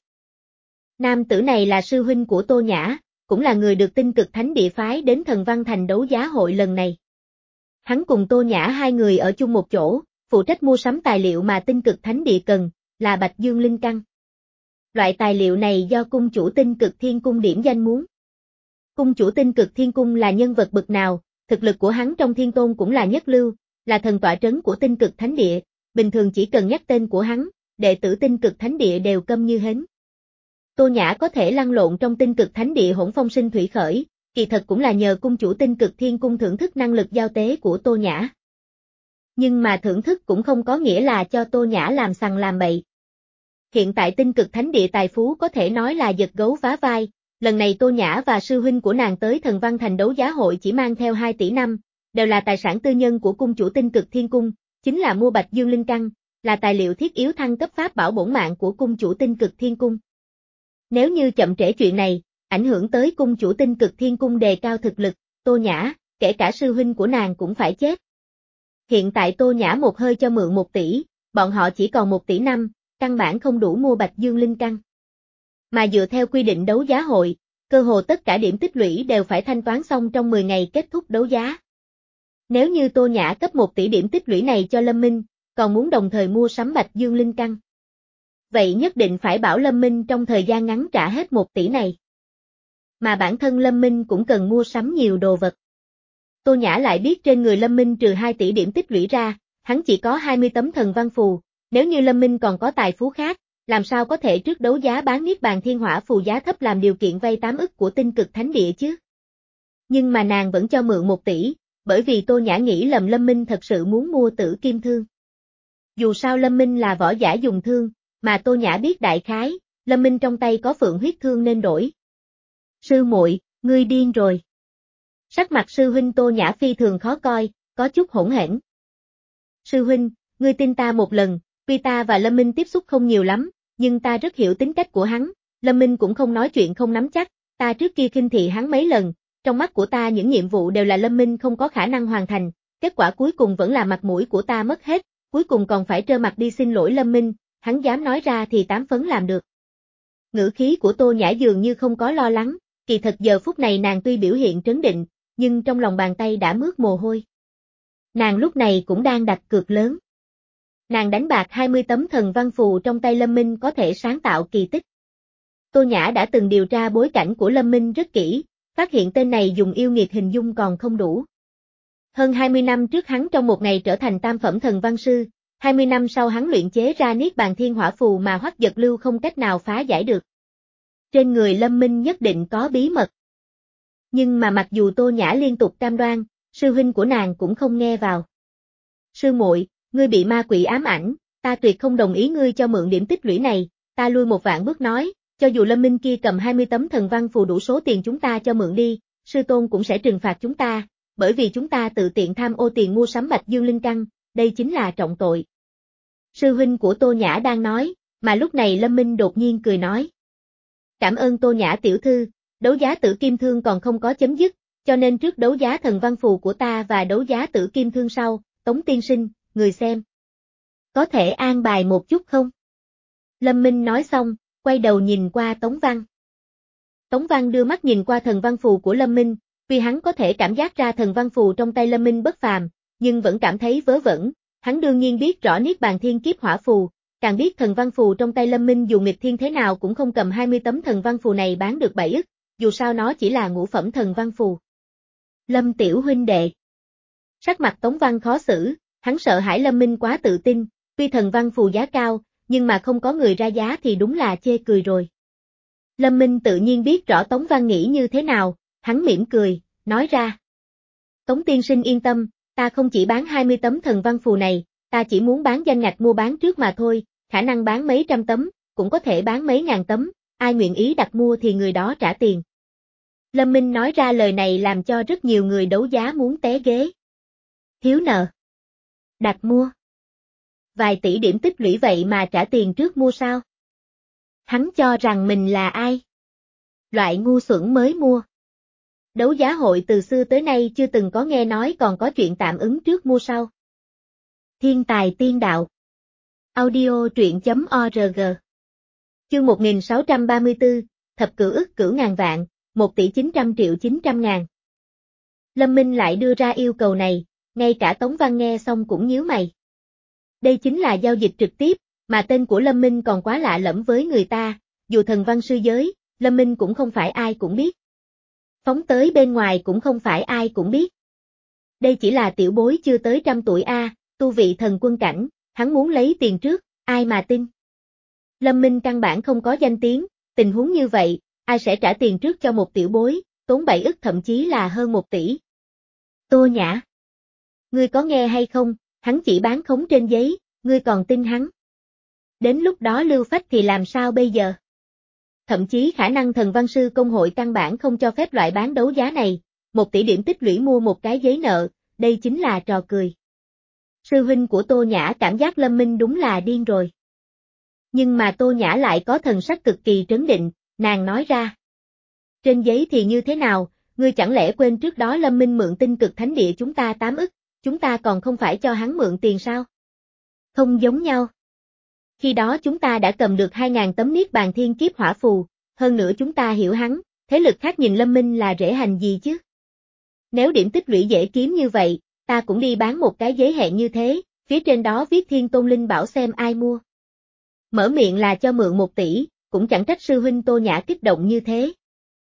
Nam tử này là sư huynh của Tô Nhã, cũng là người được Tinh Cực Thánh Địa phái đến Thần Văn Thành đấu giá hội lần này. Hắn cùng Tô Nhã hai người ở chung một chỗ, phụ trách mua sắm tài liệu mà Tinh Cực Thánh Địa cần, là Bạch Dương Linh Căn. Loại tài liệu này do cung chủ Tinh Cực Thiên Cung điểm danh muốn. Cung chủ Tinh Cực Thiên Cung là nhân vật bậc nào, thực lực của hắn trong thiên tôn cũng là nhất lưu, là thần tọa trấn của Tinh Cực Thánh Địa, bình thường chỉ cần nhắc tên của hắn, đệ tử Tinh Cực Thánh Địa đều câm như hến. Tô Nhã có thể lăn lộn trong Tinh Cực Thánh Địa hỗn phong sinh thủy khởi, kỳ thật cũng là nhờ cung chủ Tinh Cực Thiên Cung thưởng thức năng lực giao tế của Tô Nhã. Nhưng mà thưởng thức cũng không có nghĩa là cho Tô Nhã làm sằng làm bậy. Hiện tại Tinh Cực Thánh Địa tài phú có thể nói là giật gấu vá vai, lần này Tô Nhã và sư huynh của nàng tới Thần Văn Thành đấu giá hội chỉ mang theo hai tỷ năm, đều là tài sản tư nhân của cung chủ Tinh Cực Thiên Cung, chính là mua Bạch Dương Linh Căn, là tài liệu thiết yếu thăng cấp pháp bảo bổn mạng của cung chủ Tinh Cực Thiên Cung. Nếu như chậm trễ chuyện này, ảnh hưởng tới cung chủ Tinh Cực Thiên Cung đề cao thực lực, Tô Nhã, kể cả sư huynh của nàng cũng phải chết. Hiện tại Tô Nhã một hơi cho mượn một tỷ, bọn họ chỉ còn một tỷ năm, căn bản không đủ mua Bạch Dương Linh Căn. Mà dựa theo quy định đấu giá hội, cơ hồ tất cả điểm tích lũy đều phải thanh toán xong trong mười ngày kết thúc đấu giá. Nếu như Tô Nhã cấp một tỷ điểm tích lũy này cho Lâm Minh, còn muốn đồng thời mua sắm Bạch Dương Linh Căn, vậy nhất định phải bảo Lâm Minh trong thời gian ngắn trả hết một tỷ này. Mà bản thân Lâm Minh cũng cần mua sắm nhiều đồ vật. Tô Nhã lại biết trên người Lâm Minh trừ hai tỷ điểm tích lũy ra, hắn chỉ có hai mươi tấm thần văn phù, nếu như Lâm Minh còn có tài phú khác, làm sao có thể trước đấu giá bán Niết Bàn Thiên Hỏa phù giá thấp làm điều kiện vay tám ức của Tinh Cực Thánh Địa chứ. Nhưng mà nàng vẫn cho mượn một tỷ, bởi vì Tô Nhã nghĩ lầm Lâm Minh thật sự muốn mua Tử Kim Thương. Dù sao Lâm Minh là võ giả dùng thương, mà Tô Nhã biết đại khái, Lâm Minh trong tay có Phượng huyết thương nên đổi. Sư muội, ngươi điên rồi. Sắc mặt sư huynh Tô Nhã phi thường khó coi, có chút hỗn hển. Sư huynh, ngươi tin ta một lần, tuy ta và Lâm Minh tiếp xúc không nhiều lắm, nhưng ta rất hiểu tính cách của hắn, Lâm Minh cũng không nói chuyện không nắm chắc, ta trước kia khinh thị hắn mấy lần, trong mắt của ta những nhiệm vụ đều là Lâm Minh không có khả năng hoàn thành, kết quả cuối cùng vẫn là mặt mũi của ta mất hết, cuối cùng còn phải trơ mặt đi xin lỗi Lâm Minh, hắn dám nói ra thì tám phấn làm được. Ngữ khí của Tô Nhã dường như không có lo lắng, kỳ thật giờ phút này nàng tuy biểu hiện trấn định, nhưng trong lòng bàn tay đã mướt mồ hôi. Nàng lúc này cũng đang đặt cược lớn. Nàng đánh bạc hai mươi tấm thần văn phù trong tay Lâm Minh có thể sáng tạo kỳ tích. Tô Nhã đã từng điều tra bối cảnh của Lâm Minh rất kỹ, phát hiện tên này dùng yêu nghiệt hình dung còn không đủ. Hơn hai mươi năm trước hắn trong một ngày trở thành tam phẩm thần văn sư, hai mươi năm sau hắn luyện chế ra Niết Bàn Thiên Hỏa phù mà Hoắc Giật Lưu không cách nào phá giải được. Trên người Lâm Minh nhất định có bí mật. Nhưng mà mặc dù Tô Nhã liên tục cam đoan, sư huynh của nàng cũng không nghe vào. Sư muội, ngươi bị ma quỷ ám ảnh, ta tuyệt không đồng ý ngươi cho mượn điểm tích lũy này, ta lui một vạn bước nói, cho dù Lâm Minh kia cầm hai mươi tấm thần văn phù đủ số tiền chúng ta cho mượn đi, sư tôn cũng sẽ trừng phạt chúng ta, bởi vì chúng ta tự tiện tham ô tiền mua sắm Bạch Dương Linh Căn, đây chính là trọng tội. Sư huynh của Tô Nhã đang nói, mà lúc này Lâm Minh đột nhiên cười nói. Cảm ơn Tô Nhã tiểu thư, đấu giá Tử Kim Thương còn không có chấm dứt, cho nên trước đấu giá thần văn phù của ta và đấu giá Tử Kim Thương sau, Tống tiên sinh, người xem. Có thể an bài một chút không? Lâm Minh nói xong, quay đầu nhìn qua Tống Văn. Tống Văn đưa mắt nhìn qua thần văn phù của Lâm Minh, vì hắn có thể cảm giác ra thần văn phù trong tay Lâm Minh bất phàm, nhưng vẫn cảm thấy vớ vẩn, hắn đương nhiên biết rõ Niết Bàn Thiên Kiếp Hỏa phù, càng biết thần văn phù trong tay Lâm Minh dù nghịch thiên thế nào cũng không cầm hai mươi tấm thần văn phù này bán được bảy ức, dù sao nó chỉ là ngũ phẩm thần văn phù. Lâm tiểu huynh đệ. Sắc mặt Tống Văn khó xử, hắn sợ hãi Lâm Minh quá tự tin, tuy thần văn phù giá cao, nhưng mà không có người ra giá thì đúng là chê cười rồi. Lâm Minh tự nhiên biết rõ Tống Văn nghĩ như thế nào, hắn mỉm cười, nói ra. Tống tiên sinh yên tâm, ta không chỉ bán hai mươi tấm thần văn phù này, ta chỉ muốn bán danh ngạch mua bán trước mà thôi, khả năng bán mấy trăm tấm, cũng có thể bán mấy ngàn tấm, ai nguyện ý đặt mua thì người đó trả tiền. Lâm Minh nói ra lời này làm cho rất nhiều người đấu giá muốn té ghế. Thiếu nợ. Đặt mua. Vài tỷ điểm tích lũy vậy mà trả tiền trước mua sao? Hắn cho rằng mình là ai? Loại ngu xuẩn mới mua. Đấu giá hội từ xưa tới nay chưa từng có nghe nói còn có chuyện tạm ứng trước mua sau. Thiên tài tiên đạo. Audio truyện chấm org. Chương một nghìn sáu trăm ba mươi tư, thập cửu ức cửu ngàn vạn, một tỷ chín trăm triệu chín trăm ngàn. Lâm Minh lại đưa ra yêu cầu này, ngay cả Tống Văn nghe xong cũng nhíu mày. Đây chính là giao dịch trực tiếp, mà tên của Lâm Minh còn quá lạ lẫm với người ta, dù thần văn sư giới, Lâm Minh cũng không phải ai cũng biết. Phóng tới bên ngoài cũng không phải ai cũng biết. Đây chỉ là tiểu bối chưa tới trăm tuổi A, tu vị thần quân cảnh, hắn muốn lấy tiền trước, ai mà tin. Lâm Minh căn bản không có danh tiếng, tình huống như vậy, ai sẽ trả tiền trước cho một tiểu bối, tốn bảy ức thậm chí là hơn một tỷ. Tô Nhã. Ngươi có nghe hay không, hắn chỉ bán khống trên giấy, ngươi còn tin hắn. Đến lúc đó lưu phách thì làm sao bây giờ? Thậm chí khả năng thần văn sư công hội căn bản không cho phép loại bán đấu giá này, một tỷ điểm tích lũy mua một cái giấy nợ, đây chính là trò cười. Sư huynh của Tô Nhã cảm giác Lâm Minh đúng là điên rồi. Nhưng mà Tô Nhã lại có thần sắc cực kỳ trấn định, nàng nói ra. Trên giấy thì như thế nào, ngươi chẳng lẽ quên trước đó Lâm Minh mượn tinh cực thánh địa chúng ta tám ức, chúng ta còn không phải cho hắn mượn tiền sao? Không giống nhau. Khi đó chúng ta đã cầm được hai ngàn tấm niết bàn thiên kiếp hỏa phù, hơn nữa chúng ta hiểu hắn, thế lực khác nhìn Lâm Minh là rễ hành gì chứ? Nếu điểm tích lũy dễ kiếm như vậy, ta cũng đi bán một cái giấy hẹn như thế, phía trên đó viết Thiên Tôn Linh Bảo xem ai mua. Mở miệng là cho mượn một tỷ, cũng chẳng trách sư huynh Tô Nhã kích động như thế.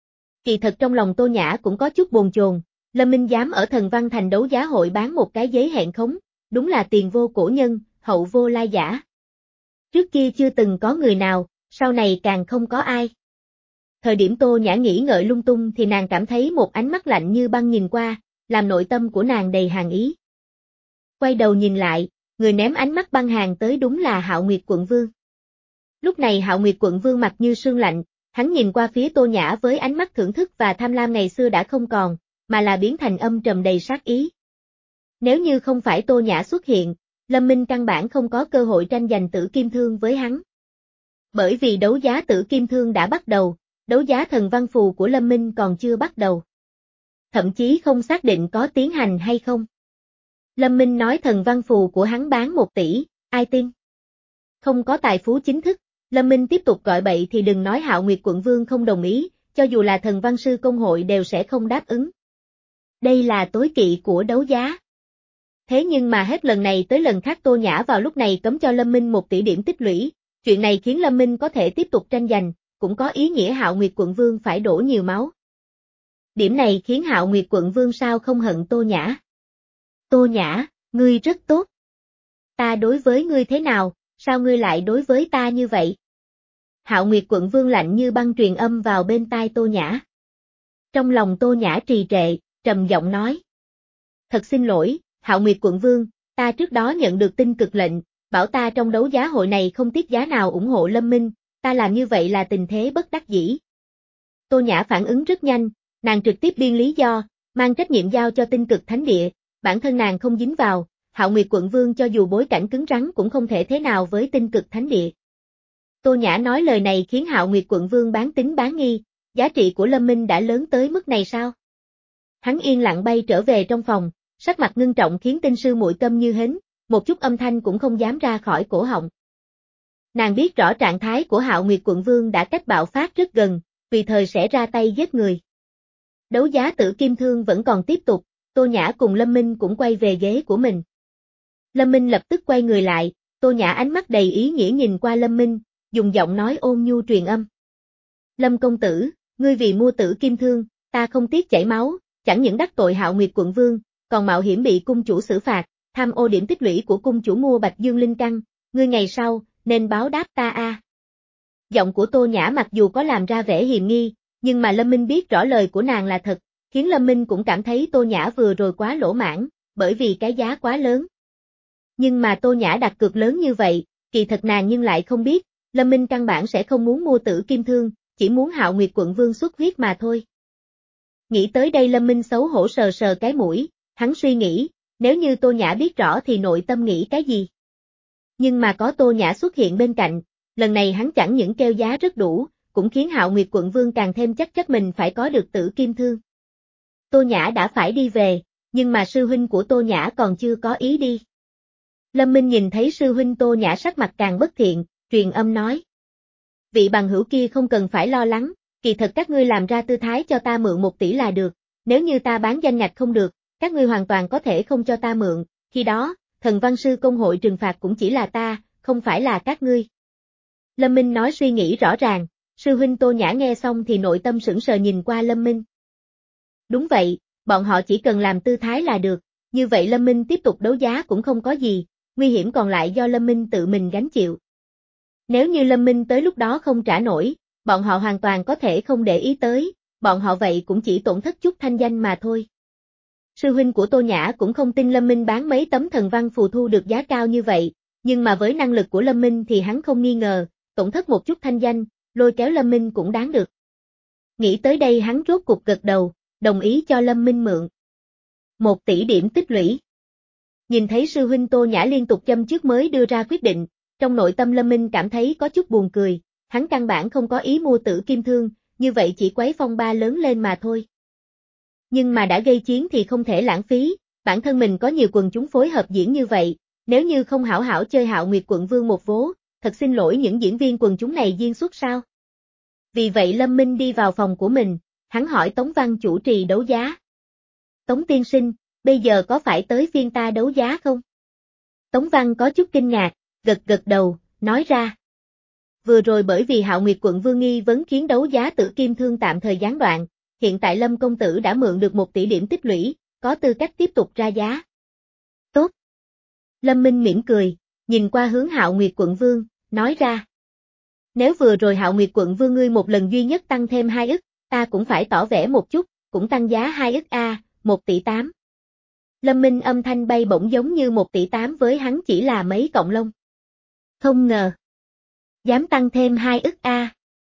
Kỳ thật trong lòng Tô Nhã cũng có chút bồn chồn, Lâm Minh dám ở Thần Văn Thành đấu giá hội bán một cái giấy hẹn khống, đúng là tiền vô cổ nhân, hậu vô lai giả. Trước kia chưa từng có người nào, sau này càng không có ai. Thời điểm Tô Nhã nghĩ ngợi lung tung thì nàng cảm thấy một ánh mắt lạnh như băng nhìn qua, làm nội tâm của nàng đầy hàn ý. Quay đầu nhìn lại, người ném ánh mắt băng hàn tới đúng là Hạo Nguyệt Quận Vương. Lúc này Hạo Nguyệt Quận Vương mặt như sương lạnh, hắn nhìn qua phía Tô Nhã với ánh mắt thưởng thức và tham lam ngày xưa đã không còn, mà là biến thành âm trầm đầy sát ý. Nếu như không phải Tô Nhã xuất hiện, Lâm Minh căn bản không có cơ hội tranh giành Tử Kim Thương với hắn. Bởi vì đấu giá Tử Kim Thương đã bắt đầu, đấu giá thần văn phù của Lâm Minh còn chưa bắt đầu. Thậm chí không xác định có tiến hành hay không. Lâm Minh nói thần văn phù của hắn bán một tỷ, ai tin? Không có tài phú chính thức, Lâm Minh tiếp tục gọi bậy thì đừng nói Hạo Nguyệt Quận Vương không đồng ý, cho dù là thần văn sư công hội đều sẽ không đáp ứng. Đây là tối kỵ của đấu giá. Thế nhưng mà hết lần này tới lần khác Tô Nhã vào lúc này cấm cho Lâm Minh một tỷ điểm tích lũy, chuyện này khiến Lâm Minh có thể tiếp tục tranh giành, cũng có ý nghĩa Hạo Nguyệt Quận Vương phải đổ nhiều máu. Điểm này khiến Hạo Nguyệt Quận Vương sao không hận Tô Nhã. Tô Nhã, ngươi rất tốt. Ta đối với ngươi thế nào, sao ngươi lại đối với ta như vậy? Hạo Nguyệt Quận Vương lạnh như băng truyền âm vào bên tai Tô Nhã. Trong lòng Tô Nhã trì trệ, trầm giọng nói. Thật xin lỗi, Hạo Nguyệt Quận Vương, ta trước đó nhận được tin cực lệnh, bảo ta trong đấu giá hội này không tiếc giá nào ủng hộ Lâm Minh, ta làm như vậy là tình thế bất đắc dĩ. Tô Nhã phản ứng rất nhanh, nàng trực tiếp biên lý do, mang trách nhiệm giao cho tinh cực thánh địa, bản thân nàng không dính vào, Hạo Nguyệt Quận Vương cho dù bối cảnh cứng rắn cũng không thể thế nào với tinh cực thánh địa. Tô Nhã nói lời này khiến Hạo Nguyệt Quận Vương bán tín bán nghi, giá trị của Lâm Minh đã lớn tới mức này sao? Hắn yên lặng bay trở về trong phòng, sắc mặt ngưng trọng khiến tinh sư muội câm như hến, một chút âm thanh cũng không dám ra khỏi cổ họng. Nàng biết rõ trạng thái của Hạo Nguyệt Quận Vương đã cách bạo phát rất gần, vì thời sẽ ra tay giết người. Đấu giá Tử Kim Thương vẫn còn tiếp tục, Tô Nhã cùng Lâm Minh cũng quay về ghế của mình. Lâm Minh lập tức quay người lại, Tô Nhã ánh mắt đầy ý nghĩa nhìn qua Lâm Minh, dùng giọng nói ôn nhu truyền âm. Lâm công tử, ngươi vì mua Tử Kim Thương, ta không tiếc chảy máu, chẳng những đắc tội Hạo Nguyệt Quận Vương, còn mạo hiểm bị cung chủ xử phạt, tham ô điểm tích lũy của cung chủ mua Bạch Dương Linh Căn, ngươi ngày sau, nên báo đáp ta a. À. Giọng của Tô Nhã mặc dù có làm ra vẻ hiềm nghi, nhưng mà Lâm Minh biết rõ lời của nàng là thật, khiến Lâm Minh cũng cảm thấy Tô Nhã vừa rồi quá lỗ mãn, bởi vì cái giá quá lớn. Nhưng mà Tô Nhã đặt cược lớn như vậy, kỳ thật nàng nhưng lại không biết, Lâm Minh căn bản sẽ không muốn mua Tử Kim Thương, chỉ muốn Hạo Nguyệt Quận Vương xuất huyết mà thôi. Nghĩ tới đây Lâm Minh xấu hổ sờ sờ cái mũi, hắn suy nghĩ, nếu như Tô Nhã biết rõ thì nội tâm nghĩ cái gì. Nhưng mà có Tô Nhã xuất hiện bên cạnh, lần này hắn chẳng những kêu giá rất đủ, cũng khiến Hạo Nguyệt Quận Vương càng thêm chắc chắc mình phải có được Tử Kim Thương. Tô Nhã đã phải đi về, nhưng mà sư huynh của Tô Nhã còn chưa có ý đi. Lâm Minh nhìn thấy sư huynh Tô Nhã sắc mặt càng bất thiện, truyền âm nói. Vị bằng hữu kia không cần phải lo lắng, kỳ thật các ngươi làm ra tư thái cho ta mượn một tỷ là được, nếu như ta bán danh ngạch không được, các ngươi hoàn toàn có thể không cho ta mượn, khi đó, thần văn sư công hội trừng phạt cũng chỉ là ta, không phải là các ngươi. Lâm Minh nói suy nghĩ rõ ràng, sư huynh Tô Nhã nghe xong thì nội tâm sững sờ nhìn qua Lâm Minh. Đúng vậy, bọn họ chỉ cần làm tư thái là được, như vậy Lâm Minh tiếp tục đấu giá cũng không có gì, nguy hiểm còn lại do Lâm Minh tự mình gánh chịu. Nếu như Lâm Minh tới lúc đó không trả nổi, bọn họ hoàn toàn có thể không để ý tới, bọn họ vậy cũng chỉ tổn thất chút thanh danh mà thôi. Sư huynh của Tô Nhã cũng không tin Lâm Minh bán mấy tấm thần văn phù thu được giá cao như vậy, nhưng mà với năng lực của Lâm Minh thì hắn không nghi ngờ, tổn thất một chút thanh danh, lôi kéo Lâm Minh cũng đáng được. Nghĩ tới đây hắn rốt cục gật đầu, đồng ý cho Lâm Minh mượn. Một tỷ điểm tích lũy. Nhìn thấy sư huynh Tô Nhã liên tục châm chước mới đưa ra quyết định, trong nội tâm Lâm Minh cảm thấy có chút buồn cười, hắn căn bản không có ý mua Tử Kim Thương, như vậy chỉ quấy phong ba lớn lên mà thôi. Nhưng mà đã gây chiến thì không thể lãng phí, bản thân mình có nhiều quần chúng phối hợp diễn như vậy, nếu như không hảo hảo chơi Hạo Nguyệt Quận Vương một vố, thật xin lỗi những diễn viên quần chúng này diễn xuất sao. Vì vậy Lâm Minh đi vào phòng của mình, hắn hỏi Tống Văn chủ trì đấu giá. Tống tiên sinh, bây giờ có phải tới phiên ta đấu giá không? Tống Văn có chút kinh ngạc, gật gật đầu, nói ra. Vừa rồi bởi vì Hạo Nguyệt Quận Vương nghi vấn khiến đấu giá Tử Kim Thương tạm thời gián đoạn, hiện tại Lâm công tử đã mượn được một tỷ điểm tích lũy, có tư cách tiếp tục ra giá. Tốt. Lâm Minh mỉm cười, nhìn qua hướng Hạo Nguyệt Quận Vương, nói ra. Nếu vừa rồi Hạo Nguyệt Quận Vương ngươi một lần duy nhất tăng thêm hai ức, ta cũng phải tỏ vẻ một chút, cũng tăng giá hai ức a, một tỷ tám. Lâm Minh âm thanh bay bổng giống như một tỷ tám với hắn chỉ là mấy cọng lông. Không ngờ. Dám tăng thêm hai ức a.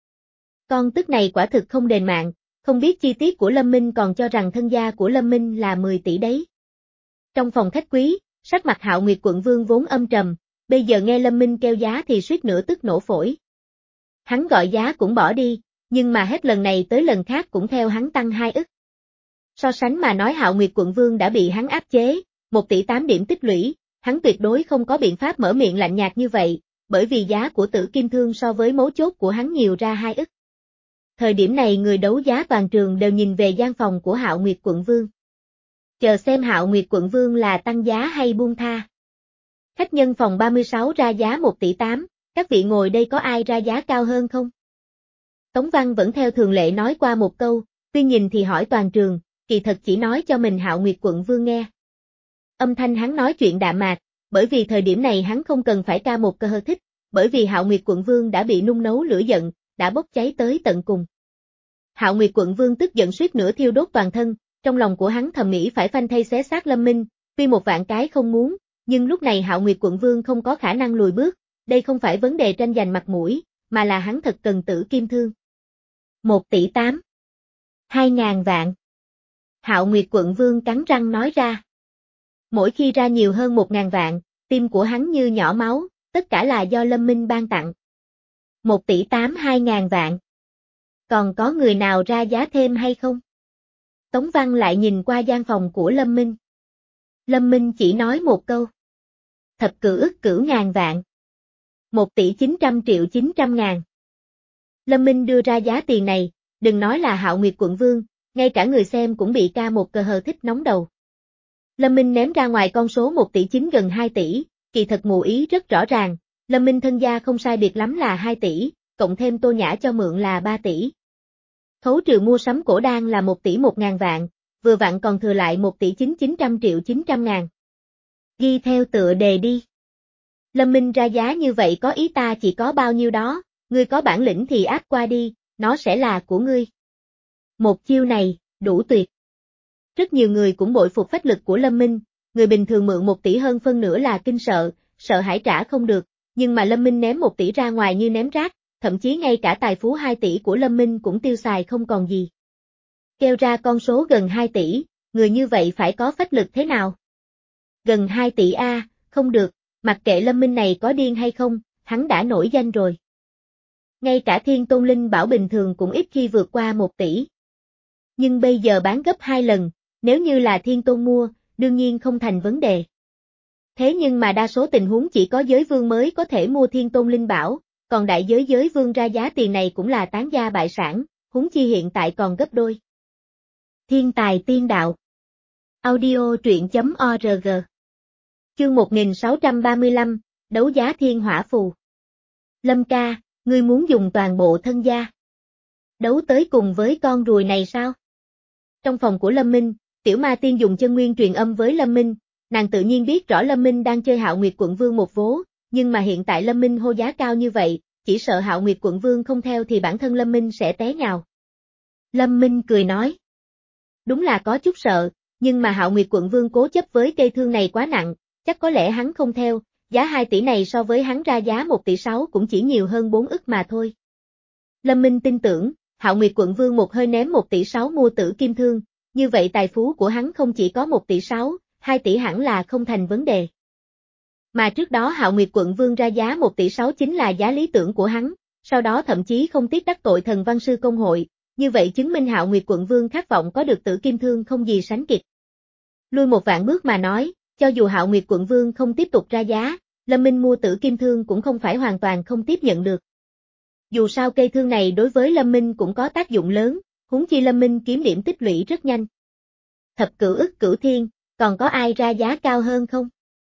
Con tức này quả thực không đền mạng, không biết chi tiết của Lâm Minh còn cho rằng thân gia của Lâm Minh là mười tỷ đấy. Trong phòng khách quý, sắc mặt Hạo Nguyệt Quận Vương vốn âm trầm, bây giờ nghe Lâm Minh kêu giá thì suýt nữa tức nổ phổi. Hắn gọi giá cũng bỏ đi, nhưng mà hết lần này tới lần khác cũng theo hắn tăng hai ức. So sánh mà nói Hạo Nguyệt Quận Vương đã bị hắn áp chế, một tỷ tám điểm tích lũy, hắn tuyệt đối không có biện pháp mở miệng lạnh nhạt như vậy, bởi vì giá của Tử Kim Thương so với mấu chốt của hắn nhiều ra hai ức. Thời điểm này người đấu giá toàn trường đều nhìn về gian phòng của Hạo Nguyệt Quận Vương. Chờ xem Hạo Nguyệt Quận Vương là tăng giá hay buông tha. Khách nhân phòng ba mươi sáu ra giá một tỷ tám, các vị ngồi đây có ai ra giá cao hơn không? Tống Văn vẫn theo thường lệ nói qua một câu, tuy nhìn thì hỏi toàn trường, kỳ thật chỉ nói cho mình Hạo Nguyệt Quận Vương nghe. Âm thanh hắn nói chuyện đạm mạc, bởi vì thời điểm này hắn không cần phải ca một cơ hơ thích, bởi vì Hạo Nguyệt Quận Vương đã bị nung nấu lửa giận, đã bốc cháy tới tận cùng. Hạo Nguyệt Quận Vương tức giận suýt nữa thiêu đốt toàn thân, trong lòng của hắn thầm nghĩ phải phanh thây xé xác Lâm Minh, tuy một vạn cái không muốn, nhưng lúc này Hạo Nguyệt Quận Vương không có khả năng lùi bước, đây không phải vấn đề tranh giành mặt mũi, mà là hắn thật cần Tử Kim Thương. Một tỷ tám. Hai ngàn vạn. Hạo Nguyệt Quận Vương cắn răng nói ra. Mỗi khi ra nhiều hơn một ngàn vạn, tim của hắn như nhỏ máu, tất cả là do Lâm Minh ban tặng. Một tỷ tám hai ngàn vạn. Còn có người nào ra giá thêm hay không? Tống Văn lại nhìn qua gian phòng của Lâm Minh. Lâm Minh chỉ nói một câu. Thập cửu ức cửu ngàn vạn. Một tỷ chín trăm triệu chín trăm ngàn. Lâm Minh đưa ra giá tiền này, đừng nói là Hạo Nguyệt Quận Vương, ngay cả người xem cũng bị ca một cờ hờ thích nóng đầu. Lâm Minh ném ra ngoài con số một tỷ chín gần hai tỷ, kỳ thật ngụ ý rất rõ ràng, Lâm Minh thân gia không sai biệt lắm là hai tỷ, cộng thêm Tô Nhã cho mượn là ba tỷ. Khấu trừ mua sắm cổ đan là một tỷ một ngàn vạn, vừa vặn còn thừa lại một tỷ chín chín trăm triệu chín trăm ngàn. Ghi theo tựa đề đi. Lâm Minh ra giá như vậy có ý ta chỉ có bao nhiêu đó, ngươi có bản lĩnh thì áp qua đi, nó sẽ là của ngươi. Một chiêu này, đủ tuyệt. Rất nhiều người cũng bội phục phách lực của Lâm Minh, người bình thường mượn một tỷ hơn phân nửa là kinh sợ, sợ hãi trả không được, nhưng mà Lâm Minh ném một tỷ ra ngoài như ném rác, thậm chí ngay cả tài phú hai tỷ của Lâm Minh cũng tiêu xài không còn gì. Kêu ra con số gần hai tỷ, người như vậy phải có phách lực thế nào? Gần hai tỷ a, không được, mặc kệ Lâm Minh này có điên hay không, hắn đã nổi danh rồi. Ngay cả Thiên Tôn Linh Bảo bình thường cũng ít khi vượt qua một tỷ. Nhưng bây giờ bán gấp hai lần, nếu như là Thiên Tôn mua, đương nhiên không thành vấn đề. Thế nhưng mà đa số tình huống chỉ có giới vương mới có thể mua Thiên Tôn Linh Bảo, còn đại giới giới vương ra giá tiền này cũng là tán gia bại sản, huống chi hiện tại còn gấp đôi. Thiên tài tiên đạo. Audio truyện chấm org. Chương một nghìn sáu trăm ba mươi lăm, đấu giá thiên hỏa phù. Lâm ca, ngươi muốn dùng toàn bộ thân gia. Đấu tới cùng với con ruồi này sao? Trong phòng của Lâm Minh, Tiểu Ma Tiên dùng chân nguyên truyền âm với Lâm Minh, nàng tự nhiên biết rõ Lâm Minh đang chơi Hạo Nguyệt Quận Vương một vố, nhưng mà hiện tại Lâm Minh hô giá cao như vậy, chỉ sợ Hạo Nguyệt Quận Vương không theo thì bản thân Lâm Minh sẽ té nhào. Lâm Minh cười nói. Đúng là có chút sợ, nhưng mà Hạo Nguyệt Quận Vương cố chấp với cây thương này quá nặng, chắc có lẽ hắn không theo, giá hai tỷ này so với hắn ra giá một tỷ sáu cũng chỉ nhiều hơn bốn ức mà thôi. Lâm Minh tin tưởng, Hạo Nguyệt Quận Vương một hơi ném một tỷ sáu mua Tử Kim Thương, như vậy tài phú của hắn không chỉ có một tỷ sáu, hai tỷ hẳn là không thành vấn đề. Mà trước đó Hạo Nguyệt quận vương ra giá một tỷ sáu chính là giá lý tưởng của hắn, sau đó thậm chí không tiếc đắc tội thần văn sư công hội, như vậy chứng minh Hạo Nguyệt quận vương khát vọng có được Tử Kim Thương không gì sánh kịp. Lui một vạn bước mà nói, cho dù Hạo Nguyệt quận vương không tiếp tục ra giá, Lâm Minh mua Tử Kim Thương cũng không phải hoàn toàn không tiếp nhận được. Dù sao cây thương này đối với Lâm Minh cũng có tác dụng lớn, huống chi Lâm Minh kiếm điểm tích lũy rất nhanh. Thập cửu ức cửu thiên, còn có ai ra giá cao hơn không?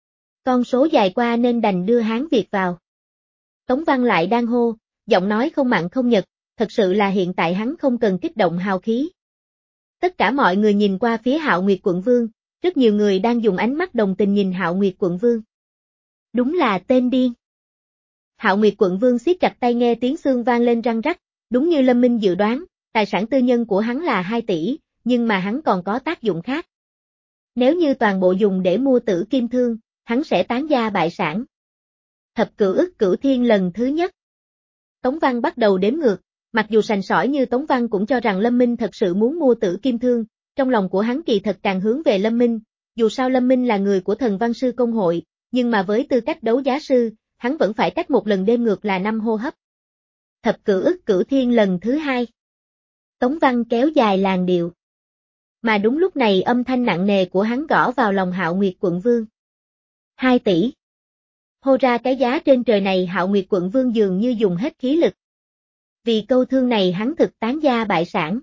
Con số dài qua nên đành đưa Hán Việt vào. Tống Văn lại đang hô, giọng nói không mặn không nhật, thật sự là hiện tại hắn không cần kích động hào khí. Tất cả mọi người nhìn qua phía Hạo Nguyệt quận vương, rất nhiều người đang dùng ánh mắt đồng tình nhìn Hạo Nguyệt quận vương. Đúng là tên điên. Hạo Nguyệt quận vương siết chặt tay nghe tiếng xương vang lên răng rắc, đúng như Lâm Minh dự đoán, tài sản tư nhân của hắn là hai tỷ, nhưng mà hắn còn có tác dụng khác. Nếu như toàn bộ dùng để mua Tử Kim Thương, hắn sẽ tán gia bại sản. Thập cửu ức cửu thiên lần thứ nhất. Tống Văn bắt đầu đếm ngược, mặc dù sành sỏi như Tống Văn cũng cho rằng Lâm Minh thật sự muốn mua Tử Kim Thương, trong lòng của hắn kỳ thật càng hướng về Lâm Minh, dù sao Lâm Minh là người của thần văn sư công hội, nhưng mà với tư cách đấu giá sư, hắn vẫn phải cách một lần đếm ngược là năm hô hấp. Thập cửu ức cửu thiên lần thứ hai. Tống Văn kéo dài làn điệu. Mà đúng lúc này âm thanh nặng nề của hắn gõ vào lòng Hạo Nguyệt quận vương. Hai tỷ. Hô ra cái giá trên trời này Hạo Nguyệt quận vương dường như dùng hết khí lực. Vì câu thương này hắn thực tán gia bại sản.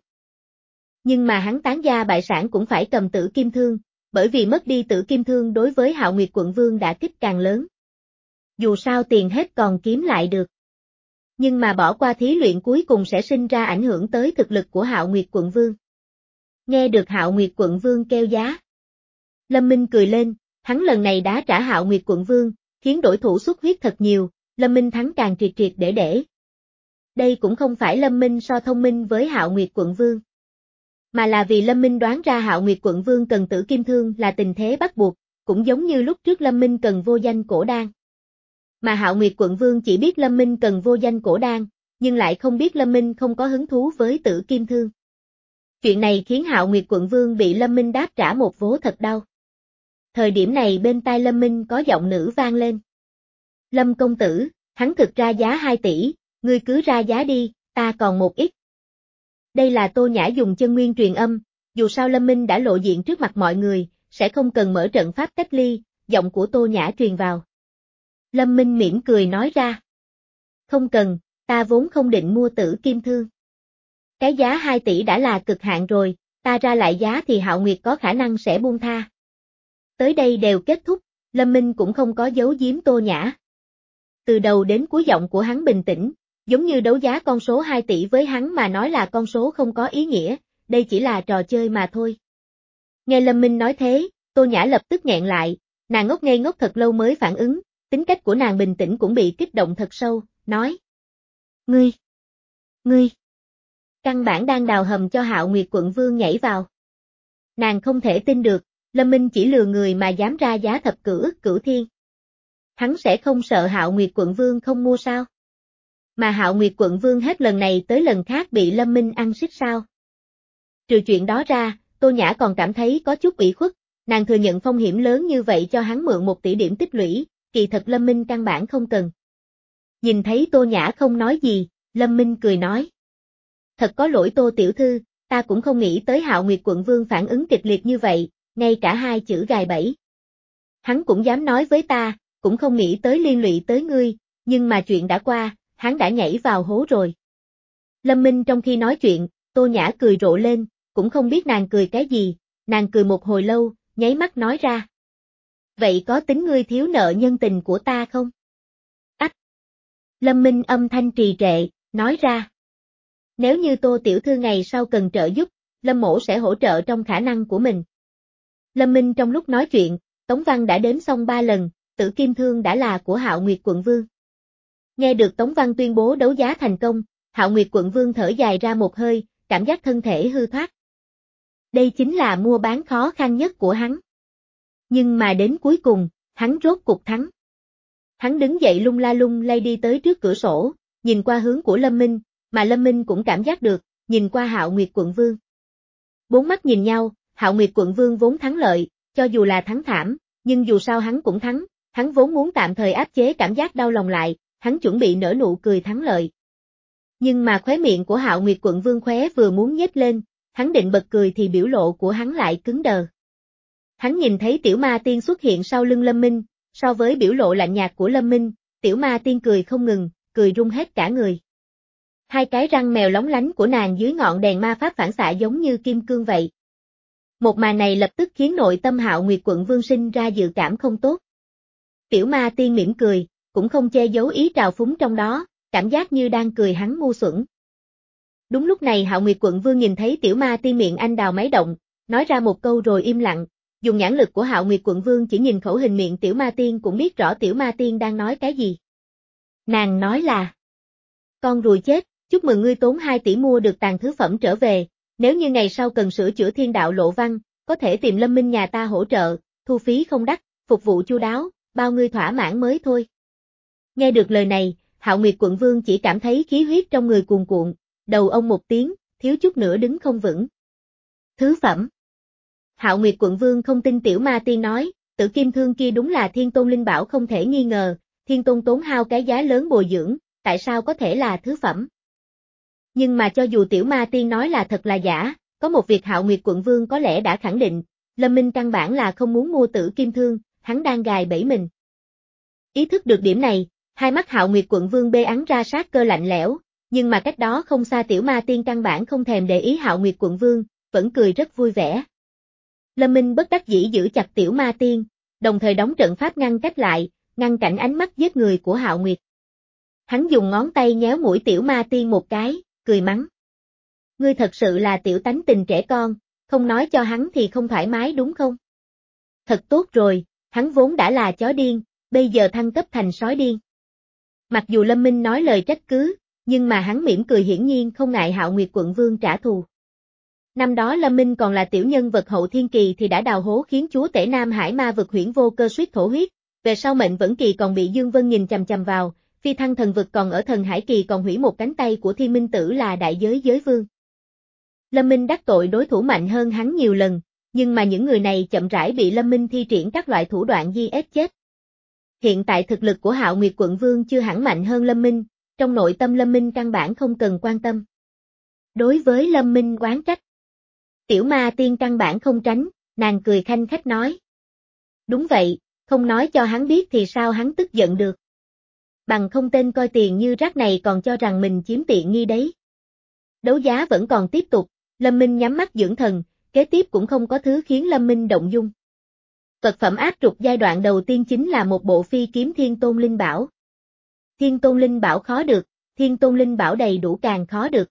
Nhưng mà hắn tán gia bại sản cũng phải cầm Tử Kim Thương, bởi vì mất đi Tử Kim Thương đối với Hạo Nguyệt quận vương đã kích càng lớn. Dù sao tiền hết còn kiếm lại được. Nhưng mà bỏ qua thí luyện cuối cùng sẽ sinh ra ảnh hưởng tới thực lực của Hạo Nguyệt quận vương. Nghe được Hạo Nguyệt quận vương kêu giá. Lâm Minh cười lên, hắn lần này đã trả Hạo Nguyệt quận vương, khiến đổi thủ xuất huyết thật nhiều, Lâm Minh thắng càng triệt triệt để để. Đây cũng không phải Lâm Minh so thông minh với Hạo Nguyệt quận vương, mà là vì Lâm Minh đoán ra Hạo Nguyệt quận vương cần Tử Kim Thương là tình thế bắt buộc, cũng giống như lúc trước Lâm Minh cần vô danh cổ đan. Mà Hạo Nguyệt quận vương chỉ biết Lâm Minh cần vô danh cổ đan, nhưng lại không biết Lâm Minh không có hứng thú với Tử Kim Thương. Chuyện này khiến Hạo Nguyệt quận vương bị Lâm Minh đáp trả một vố thật đau. Thời điểm này bên tai Lâm Minh có giọng nữ vang lên. Lâm công tử, hắn thực ra giá hai tỷ, ngươi cứ ra giá đi, ta còn một ít. Đây là Tô Nhã dùng chân nguyên truyền âm, dù sao Lâm Minh đã lộ diện trước mặt mọi người, sẽ không cần mở trận pháp cách ly, giọng của Tô Nhã truyền vào. Lâm Minh mỉm cười nói ra. Không cần, ta vốn không định mua Tử Kim Thương. Cái giá hai tỷ đã là cực hạn rồi, ta ra lại giá thì Hạo Nguyệt có khả năng sẽ buông tha. Tới đây đều kết thúc, Lâm Minh cũng không có giấu giếm Tô Nhã. Từ đầu đến cuối giọng của hắn bình tĩnh, giống như đấu giá con số hai tỷ với hắn mà nói là con số không có ý nghĩa, đây chỉ là trò chơi mà thôi. Nghe Lâm Minh nói thế, Tô Nhã lập tức nghẹn lại, nàng ngốc ngây ngốc thật lâu mới phản ứng, tính cách của nàng bình tĩnh cũng bị kích động thật sâu, nói. Ngươi! Ngươi! Căn bản đang đào hầm cho Hạo Nguyệt quận vương nhảy vào. Nàng không thể tin được, Lâm Minh chỉ lừa người mà dám ra giá thập cửu ức cửu thiên. Hắn sẽ không sợ Hạo Nguyệt quận vương không mua sao? Mà Hạo Nguyệt quận vương hết lần này tới lần khác bị Lâm Minh ăn xít sao? Trừ chuyện đó ra, Tô Nhã còn cảm thấy có chút ủy khuất, nàng thừa nhận phong hiểm lớn như vậy cho hắn mượn một tỷ điểm tích lũy, kỳ thật Lâm Minh căn bản không cần. Nhìn thấy Tô Nhã không nói gì, Lâm Minh cười nói. Thật có lỗi Tô tiểu thư, ta cũng không nghĩ tới Hạo Nguyệt quận vương phản ứng kịch liệt như vậy, ngay cả hai chữ gài bẫy. Hắn cũng dám nói với ta, cũng không nghĩ tới liên lụy tới ngươi, nhưng mà chuyện đã qua, hắn đã nhảy vào hố rồi. Lâm Minh trong khi nói chuyện, Tô Nhã cười rộ lên, cũng không biết nàng cười cái gì, nàng cười một hồi lâu, nháy mắt nói ra. Vậy có tính ngươi thiếu nợ nhân tình của ta không? Ách! Lâm Minh âm thanh trì trệ, nói ra. Nếu như Tô tiểu thư ngày sau cần trợ giúp, Lâm mỗ sẽ hỗ trợ trong khả năng của mình. Lâm Minh trong lúc nói chuyện, Tống Văn đã đếm xong ba lần, Tử Kim Thương đã là của Hạo Nguyệt quận vương. Nghe được Tống Văn tuyên bố đấu giá thành công, Hạo Nguyệt quận vương thở dài ra một hơi, cảm giác thân thể hư thoát. Đây chính là mua bán khó khăn nhất của hắn. Nhưng mà đến cuối cùng, hắn rốt cục thắng. Hắn đứng dậy lung la lung lay đi tới trước cửa sổ, nhìn qua hướng của Lâm Minh, mà Lâm Minh cũng cảm giác được, nhìn qua Hạo Nguyệt quận vương. Bốn mắt nhìn nhau, Hạo Nguyệt quận vương vốn thắng lợi, cho dù là thắng thảm, nhưng dù sao hắn cũng thắng, hắn vốn muốn tạm thời áp chế cảm giác đau lòng lại, hắn chuẩn bị nở nụ cười thắng lợi. Nhưng mà khóe miệng của Hạo Nguyệt quận vương khóe vừa muốn nhếch lên, hắn định bật cười thì biểu lộ của hắn lại cứng đờ. Hắn nhìn thấy tiểu ma tiên xuất hiện sau lưng Lâm Minh, so với biểu lộ lạnh nhạt của Lâm Minh, tiểu ma tiên cười không ngừng, cười rung hết cả người. Hai cái răng mèo lóng lánh của nàng dưới ngọn đèn ma pháp phản xạ giống như kim cương vậy. Một màn này lập tức khiến nội tâm Hạo Nguyệt quận vương sinh ra dự cảm không tốt. Tiểu ma tiên mỉm cười, cũng không che giấu ý trào phúng trong đó, cảm giác như đang cười hắn ngu xuẩn. Đúng lúc này Hạo Nguyệt quận vương nhìn thấy tiểu ma tiên miệng anh đào máy động, nói ra một câu rồi im lặng, dùng nhãn lực của Hạo Nguyệt quận vương chỉ nhìn khẩu hình miệng tiểu ma tiên cũng biết rõ tiểu ma tiên đang nói cái gì. Nàng nói là: Con ruồi chết, chúc mừng ngươi tốn hai tỷ mua được tàn thứ phẩm trở về, nếu như ngày sau cần sửa chữa thiên đạo lộ văn, có thể tìm Lâm Minh nhà ta hỗ trợ, thu phí không đắt, phục vụ chu đáo, bao ngươi thỏa mãn mới thôi. Nghe được lời này, Hạo Nguyệt quận vương chỉ cảm thấy khí huyết trong người cuồn cuộn, đầu ông một tiếng, thiếu chút nữa đứng không vững. Thứ phẩm. Hạo Nguyệt quận vương không tin tiểu ma tiên nói, tử kim thương kia đúng là thiên tôn linh bảo không thể nghi ngờ, thiên tôn tốn hao cái giá lớn bồi dưỡng, tại sao có thể là thứ phẩm? Nhưng mà cho dù tiểu ma tiên nói là thật là giả, có một việc Hạo Nguyệt quận vương có lẽ đã khẳng định, Lâm Minh căn bản là không muốn mua tử kim thương, hắn đang gài bẫy mình. Ý thức được điểm này, hai mắt Hạo Nguyệt quận vương bê ắn ra sát cơ lạnh lẽo, nhưng mà cách đó không xa tiểu ma tiên căn bản không thèm để ý Hạo Nguyệt quận vương, vẫn cười rất vui vẻ. Lâm Minh bất đắc dĩ giữ chặt tiểu ma tiên, đồng thời đóng trận pháp ngăn cách lại, ngăn cản ánh mắt giết người của Hạo Nguyệt. Hắn dùng ngón tay nhéo mũi tiểu ma tiên một cái, cười mắng. Ngươi thật sự là tiểu tánh tình trẻ con, không nói cho hắn thì không thoải mái đúng không? Thật tốt rồi, hắn vốn đã là chó điên, bây giờ thăng cấp thành sói điên. Mặc dù Lâm Minh nói lời trách cứ, nhưng mà hắn mỉm cười hiển nhiên không ngại Hạo Nguyệt quận vương trả thù. Năm đó Lâm Minh còn là tiểu nhân vật hậu thiên kỳ thì đã đào hố khiến chúa tể Nam Hải ma vực Huyễn Vô Cơ suýt thổ huyết, về sau mệnh vẫn kỳ còn bị Dương Vân nhìn chằm chằm vào, phi thăng thần vực còn ở thần hải kỳ còn hủy một cánh tay của Thiên Minh Tử là đại giới giới vương. Lâm Minh đắc tội đối thủ mạnh hơn hắn nhiều lần, nhưng mà những người này chậm rãi bị Lâm Minh thi triển các loại thủ đoạn giết ép chết. Hiện tại thực lực của Hạo Nguyệt quận vương chưa hẳn mạnh hơn Lâm Minh, trong nội tâm Lâm Minh căn bản không cần quan tâm. Đối với Lâm Minh oán trách, tiểu ma tiên căn bản không tránh, nàng cười khanh khách nói. Đúng vậy, không nói cho hắn biết thì sao hắn tức giận được. Bằng không tên coi tiền như rác này còn cho rằng mình chiếm tiện nghi đấy. Đấu giá vẫn còn tiếp tục, Lâm Minh nhắm mắt dưỡng thần, kế tiếp cũng không có thứ khiến Lâm Minh động dung. Vật phẩm áp trục giai đoạn đầu tiên chính là một bộ phi kiếm Thiên Tôn Linh Bảo. Thiên Tôn Linh Bảo khó được, Thiên Tôn Linh Bảo đầy đủ càng khó được.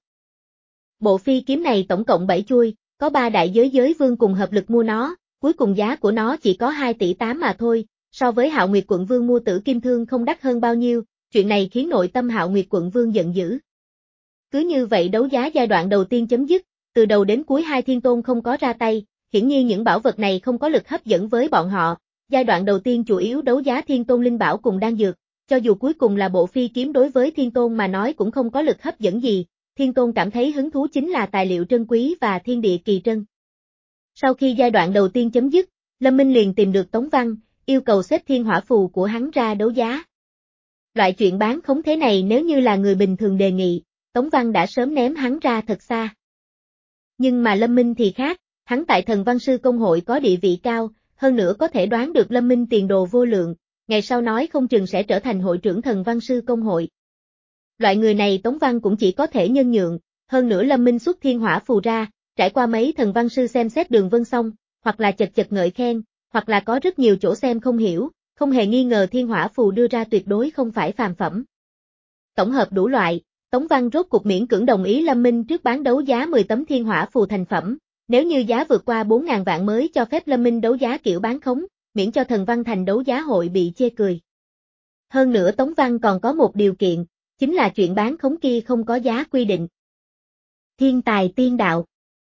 Bộ phi kiếm này tổng cộng bảy chuôi, có ba đại giới giới vương cùng hợp lực mua nó, cuối cùng giá của nó chỉ có hai tỷ tám mà thôi, so với Hạo Nguyệt quận vương mua tử kim thương không đắt hơn bao nhiêu, chuyện này khiến nội tâm Hạo Nguyệt quận vương giận dữ. Cứ như vậy đấu giá giai đoạn đầu tiên chấm dứt, từ đầu đến cuối hai thiên tôn không có ra tay, hiển nhiên những bảo vật này không có lực hấp dẫn với bọn họ, giai đoạn đầu tiên chủ yếu đấu giá thiên tôn linh bảo cùng đan dược, cho dù cuối cùng là bộ phi kiếm đối với thiên tôn mà nói cũng không có lực hấp dẫn gì, thiên tôn cảm thấy hứng thú chính là tài liệu trân quý và thiên địa kỳ trân. Sau khi giai đoạn đầu tiên chấm dứt, Lâm Minh liền tìm được Tống Văn, yêu cầu xếp thiên hỏa phù của hắn ra đấu giá. Loại chuyện bán khống thế này nếu như là người bình thường đề nghị, Tống Văn đã sớm ném hắn ra thật xa. Nhưng mà Lâm Minh thì khác, hắn tại Thần Văn Sư Công hội có địa vị cao, hơn nữa có thể đoán được Lâm Minh tiền đồ vô lượng, ngày sau nói không chừng sẽ trở thành hội trưởng Thần Văn Sư Công hội. Loại người này Tống Văn cũng chỉ có thể nhân nhượng, hơn nữa Lâm Minh xuất thiên hỏa phù ra, trải qua mấy Thần Văn Sư xem xét đường vân xong, hoặc là chật chật ngợi khen, hoặc là có rất nhiều chỗ xem không hiểu, không hề nghi ngờ thiên hỏa phù đưa ra tuyệt đối không phải phàm phẩm. Tổng hợp đủ loại, Tống Văn rốt cuộc miễn cưỡng đồng ý Lâm Minh trước bán đấu giá mười tấm thiên hỏa phù thành phẩm, nếu như giá vượt qua bốn nghìn vạn mới cho phép Lâm Minh đấu giá kiểu bán khống, miễn cho Thần Văn Thành đấu giá hội bị chê cười. Hơn nữa Tống Văn còn có một điều kiện, chính là chuyện bán khống kia không có giá quy định. Thiên tài tiên đạo.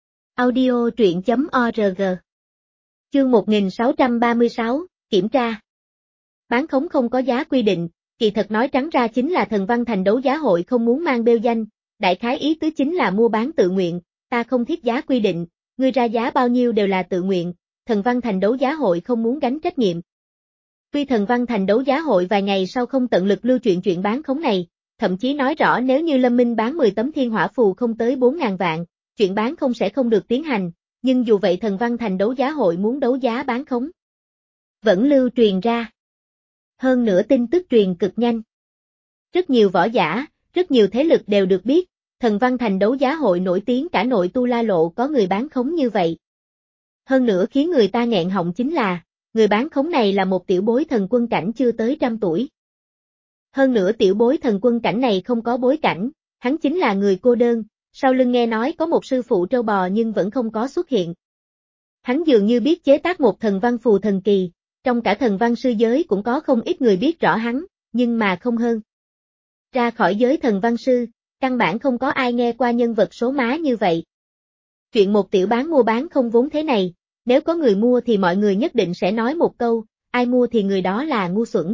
Audio truyện chấm org. Chương một nghìn sáu trăm ba mươi sáu, kiểm tra. Bán khống không có giá quy định, kỳ thật nói trắng ra chính là Thần Văn Thành đấu giá hội không muốn mang bêu danh, đại khái ý tứ chính là mua bán tự nguyện, ta không thiết giá quy định, ngươi ra giá bao nhiêu đều là tự nguyện, Thần Văn Thành đấu giá hội không muốn gánh trách nhiệm. Tuy Thần Văn Thành đấu giá hội vài ngày sau không tận lực lưu chuyện chuyện bán khống này, thậm chí nói rõ nếu như Lâm Minh bán mười tấm thiên hỏa phù không tới bốn ngàn vạn, chuyện bán không sẽ không được tiến hành, nhưng dù vậy Thần Văn Thành đấu giá hội muốn đấu giá bán khống vẫn lưu truyền ra. Hơn nữa tin tức truyền cực nhanh. Rất nhiều võ giả, rất nhiều thế lực đều được biết, Thần Văn Thành đấu giá hội nổi tiếng cả nội Tu La Lộ có người bán khống như vậy. Hơn nữa khiến người ta nghẹn họng chính là, người bán khống này là một tiểu bối thần quân cảnh chưa tới trăm tuổi. Hơn nữa tiểu bối thần quân cảnh này không có bối cảnh, hắn chính là người cô đơn, sau lưng nghe nói có một sư phụ trâu bò nhưng vẫn không có xuất hiện. Hắn dường như biết chế tác một thần văn phù thần kỳ, trong cả thần văn sư giới cũng có không ít người biết rõ hắn, nhưng mà không hơn. Ra khỏi giới thần văn sư, căn bản không có ai nghe qua nhân vật số má như vậy. Chuyện một tiểu bán mua bán không vốn thế này, nếu có người mua thì mọi người nhất định sẽ nói một câu, ai mua thì người đó là ngu xuẩn.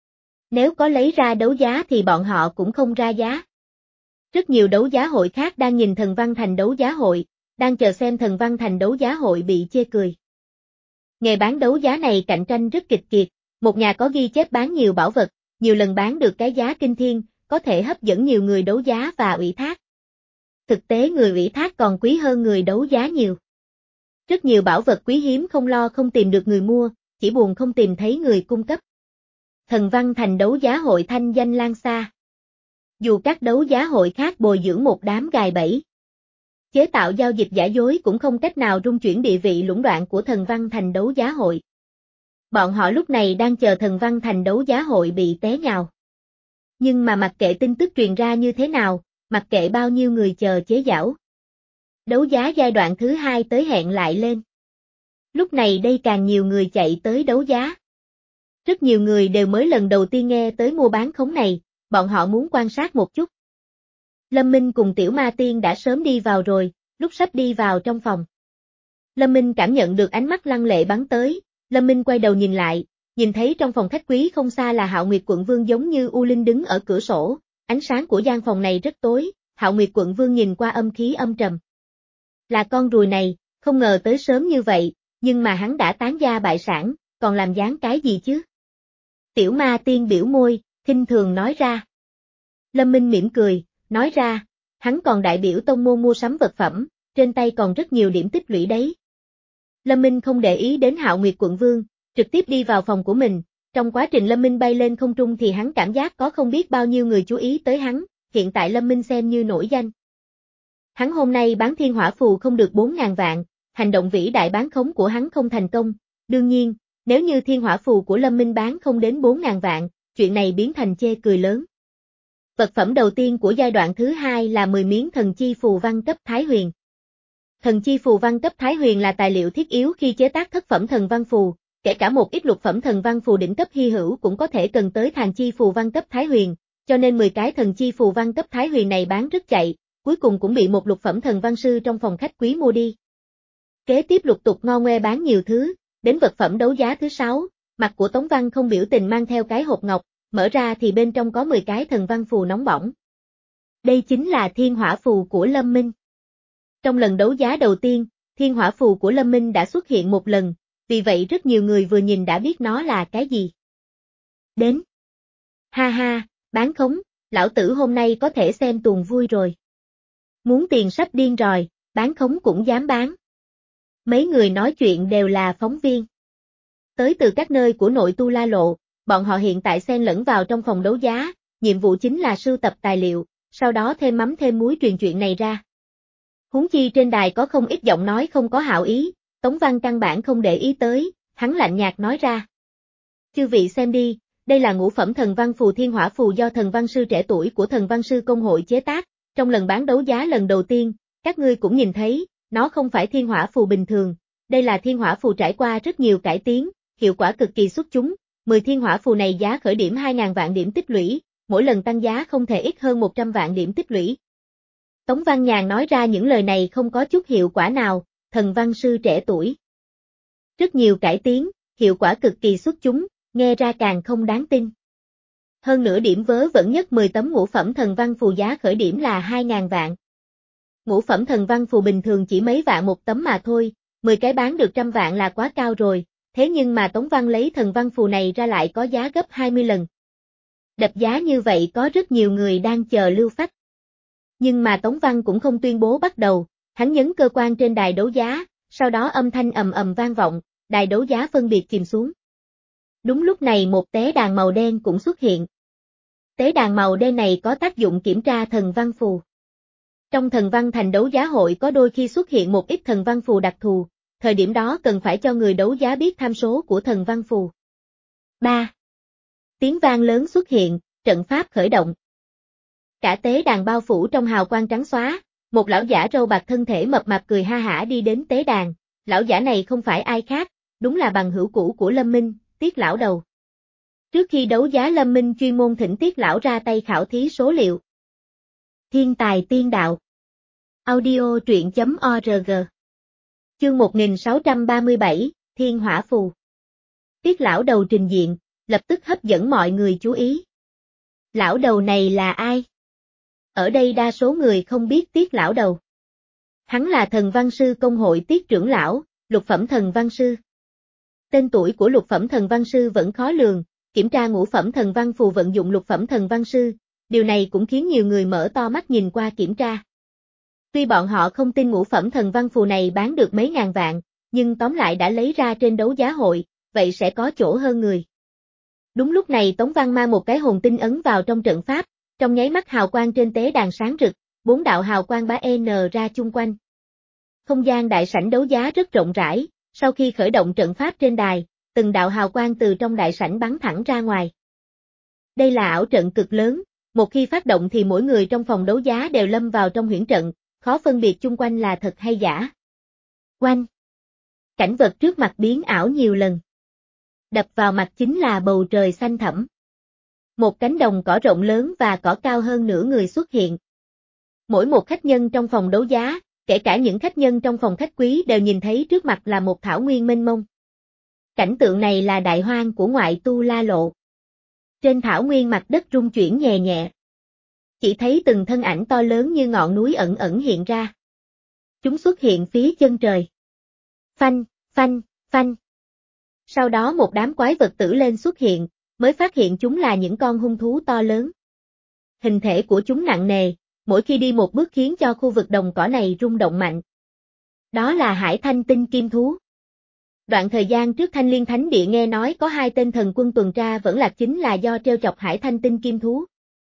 Nếu có lấy ra đấu giá thì bọn họ cũng không ra giá. Rất nhiều đấu giá hội khác đang nhìn Thần Văn Thành đấu giá hội, đang chờ xem Thần Văn Thành đấu giá hội bị chê cười. Nghề bán đấu giá này cạnh tranh rất kịch liệt, một nhà có ghi chép bán nhiều bảo vật, nhiều lần bán được cái giá kinh thiên, có thể hấp dẫn nhiều người đấu giá và ủy thác. Thực tế người ủy thác còn quý hơn người đấu giá nhiều. Rất nhiều bảo vật quý hiếm không lo không tìm được người mua, chỉ buồn không tìm thấy người cung cấp. Thần Văn Thành đấu giá hội thanh danh lan xa. Dù các đấu giá hội khác bồi dưỡng một đám gài bẫy, chế tạo giao dịch giả dối cũng không cách nào rung chuyển địa vị lũng đoạn của Thần Văn Thành đấu giá hội. Bọn họ lúc này đang chờ Thần Văn Thành đấu giá hội bị té nhào. Nhưng mà mặc kệ tin tức truyền ra như thế nào, mặc kệ bao nhiêu người chờ chế giảo. Đấu giá giai đoạn thứ hai tới hẹn lại lên. Lúc này đây càng nhiều người chạy tới đấu giá. Rất nhiều người đều mới lần đầu tiên nghe tới mua bán khống này, bọn họ muốn quan sát một chút. Lâm Minh cùng Tiểu Ma Tiên đã sớm đi vào rồi, lúc sắp đi vào trong phòng. Lâm Minh cảm nhận được ánh mắt lăng lệ bắn tới, Lâm Minh quay đầu nhìn lại, nhìn thấy trong phòng khách quý không xa là Hạo Nguyệt Quận Vương giống như U Linh đứng ở cửa sổ, ánh sáng của gian phòng này rất tối, Hạo Nguyệt Quận Vương nhìn qua âm khí âm trầm. Là con ruồi này, không ngờ tới sớm như vậy, nhưng mà hắn đã tán gia bại sản, còn làm dáng cái gì chứ? Tiểu Ma Tiên biểu môi, khinh thường nói ra. Lâm Minh mỉm cười, nói ra, hắn còn đại biểu tông môn mua sắm vật phẩm, trên tay còn rất nhiều điểm tích lũy đấy. Lâm Minh không để ý đến Hạo Nguyệt Quận Vương, trực tiếp đi vào phòng của mình, trong quá trình Lâm Minh bay lên không trung thì hắn cảm giác có không biết bao nhiêu người chú ý tới hắn, hiện tại Lâm Minh xem như nổi danh. Hắn hôm nay bán thiên hỏa phù không được bốn ngàn vạn, hành động vĩ đại bán khống của hắn không thành công, đương nhiên, nếu như thiên hỏa phù của Lâm Minh bán không đến bốn ngàn vạn, chuyện này biến thành chê cười lớn. Vật phẩm đầu tiên của giai đoạn thứ hai là mười miếng thần chi phù văn cấp Thái Huyền. Thần chi phù văn cấp Thái Huyền là tài liệu thiết yếu khi chế tác thất phẩm thần văn phù, kể cả một ít lục phẩm thần văn phù đỉnh cấp hy hữu cũng có thể cần tới thần chi phù văn cấp Thái Huyền, cho nên mười cái thần chi phù văn cấp Thái Huyền này bán rất chạy, cuối cùng cũng bị một lục phẩm thần văn sư trong phòng khách quý mua đi. Kế tiếp lục tục ngo ngoe bán nhiều thứ, đến vật phẩm đấu giá thứ sáu, mặt của Tống Văn không biểu tình mang theo cái hộp ngọc, mở ra thì bên trong có mười cái thần văn phù nóng bỏng. Đây chính là thiên hỏa phù của Lâm Minh. Trong lần đấu giá đầu tiên, thiên hỏa phù của Lâm Minh đã xuất hiện một lần, vì vậy rất nhiều người vừa nhìn đã biết nó là cái gì. Đến. Ha ha, bán khống, lão tử hôm nay có thể xem tuồng vui rồi. Muốn tiền sắp điên rồi, bán khống cũng dám bán. Mấy người nói chuyện đều là phóng viên. Tới từ các nơi của nội Tu La Lộ, bọn họ hiện tại xen lẫn vào trong phòng đấu giá, nhiệm vụ chính là sưu tập tài liệu, sau đó thêm mắm thêm muối truyền chuyện này ra. Huống chi trên đài có không ít giọng nói không có hảo ý, Tống Văn căn bản không để ý tới, hắn lạnh nhạt nói ra. Chư vị xem đi, đây là ngũ phẩm thần văn phù thiên hỏa phù do thần văn sư trẻ tuổi của thần văn sư công hội chế tác, trong lần bán đấu giá lần đầu tiên, các ngươi cũng nhìn thấy, nó không phải thiên hỏa phù bình thường, đây là thiên hỏa phù trải qua rất nhiều cải tiến, hiệu quả cực kỳ xuất chúng, mười thiên hỏa phù này giá khởi điểm hai ngàn vạn điểm tích lũy, mỗi lần tăng giá không thể ít hơn một trăm vạn điểm tích lũy. Tống Văn Nhàn nói ra những lời này không có chút hiệu quả nào, thần văn sư trẻ tuổi. Rất nhiều cải tiến, hiệu quả cực kỳ xuất chúng, nghe ra càng không đáng tin. Hơn nữa điểm vớ vẩn nhất mười tấm ngũ phẩm thần văn phù giá khởi điểm là hai ngàn vạn. Ngũ phẩm thần văn phù bình thường chỉ mấy vạn một tấm mà thôi, mười cái bán được trăm vạn là quá cao rồi, thế nhưng mà Tống Văn lấy thần văn phù này ra lại có giá gấp hai mươi lần. Đập giá như vậy có rất nhiều người đang chờ lưu phách. Nhưng mà Tống Văn cũng không tuyên bố bắt đầu, hắn nhấn cơ quan trên đài đấu giá, sau đó âm thanh ầm ầm vang vọng, đài đấu giá phân biệt chìm xuống. Đúng lúc này một tế đàn màu đen cũng xuất hiện. Tế đàn màu đen này có tác dụng kiểm tra thần văn phù. Trong thần văn thành đấu giá hội có đôi khi xuất hiện một ít thần văn phù đặc thù, thời điểm đó cần phải cho người đấu giá biết tham số của thần văn phù. ba. Tiếng vang lớn xuất hiện, trận pháp khởi động. Cả tế đàn bao phủ trong hào quang trắng xóa, một lão giả râu bạc thân thể mập mạp cười ha hả đi đến tế đàn, lão giả này không phải ai khác, đúng là bằng hữu cũ của Lâm Minh, Tiết lão đầu. Trước khi đấu giá Lâm Minh chuyên môn thỉnh Tiết lão ra tay khảo thí số liệu. Thiên tài tiên đạo. Audio truyện chấm org. Chương một nghìn sáu trăm ba mươi bảy, Thiên hỏa phù. Tiết lão đầu trình diện, lập tức hấp dẫn mọi người chú ý. Lão đầu này là ai? Ở đây đa số người không biết Tiết lão đầu. Hắn là thần văn sư công hội Tiết trưởng lão, lục phẩm thần văn sư. Tên tuổi của lục phẩm thần văn sư vẫn khó lường, kiểm tra ngũ phẩm thần văn phù vận dụng lục phẩm thần văn sư, điều này cũng khiến nhiều người mở to mắt nhìn qua kiểm tra. Tuy bọn họ không tin ngũ phẩm thần văn phù này bán được mấy ngàn vạn, nhưng tóm lại đã lấy ra trên đấu giá hội, vậy sẽ có chỗ hơn người. Đúng lúc này Tống Văn mang một cái hồn tinh ấn vào trong trận pháp, trong nháy mắt hào quang trên tế đàn sáng rực, bốn đạo hào quang bá n ra chung quanh. Không gian đại sảnh đấu giá rất rộng rãi, sau khi khởi động trận pháp trên đài, từng đạo hào quang từ trong đại sảnh bắn thẳng ra ngoài. Đây là ảo trận cực lớn, một khi phát động thì mỗi người trong phòng đấu giá đều lâm vào trong huyễn trận, khó phân biệt chung quanh là thật hay giả. Oanh! Cảnh vật trước mặt biến ảo nhiều lần. Đập vào mặt chính là bầu trời xanh thẳm. Một cánh đồng cỏ rộng lớn và cỏ cao hơn nửa người xuất hiện. Mỗi một khách nhân trong phòng đấu giá, kể cả những khách nhân trong phòng khách quý đều nhìn thấy trước mặt là một thảo nguyên mênh mông. Cảnh tượng này là đại hoang của ngoại tu La Lộ. Trên thảo nguyên mặt đất rung chuyển nhẹ nhẹ. Chỉ thấy từng thân ảnh to lớn như ngọn núi ẩn ẩn hiện ra. Chúng xuất hiện phía chân trời. Phanh, phanh, phanh. Sau đó một đám quái vật tử lên xuất hiện, mới phát hiện chúng là những con hung thú to lớn. Hình thể của chúng nặng nề, mỗi khi đi một bước khiến cho khu vực đồng cỏ này rung động mạnh. Đó là Hải Thanh Tinh Kim Thú. Đoạn thời gian trước Thanh Liên Thánh Địa nghe nói có hai tên thần quân tuần tra vẫn lạc chính là do trêu chọc Hải Thanh Tinh Kim Thú.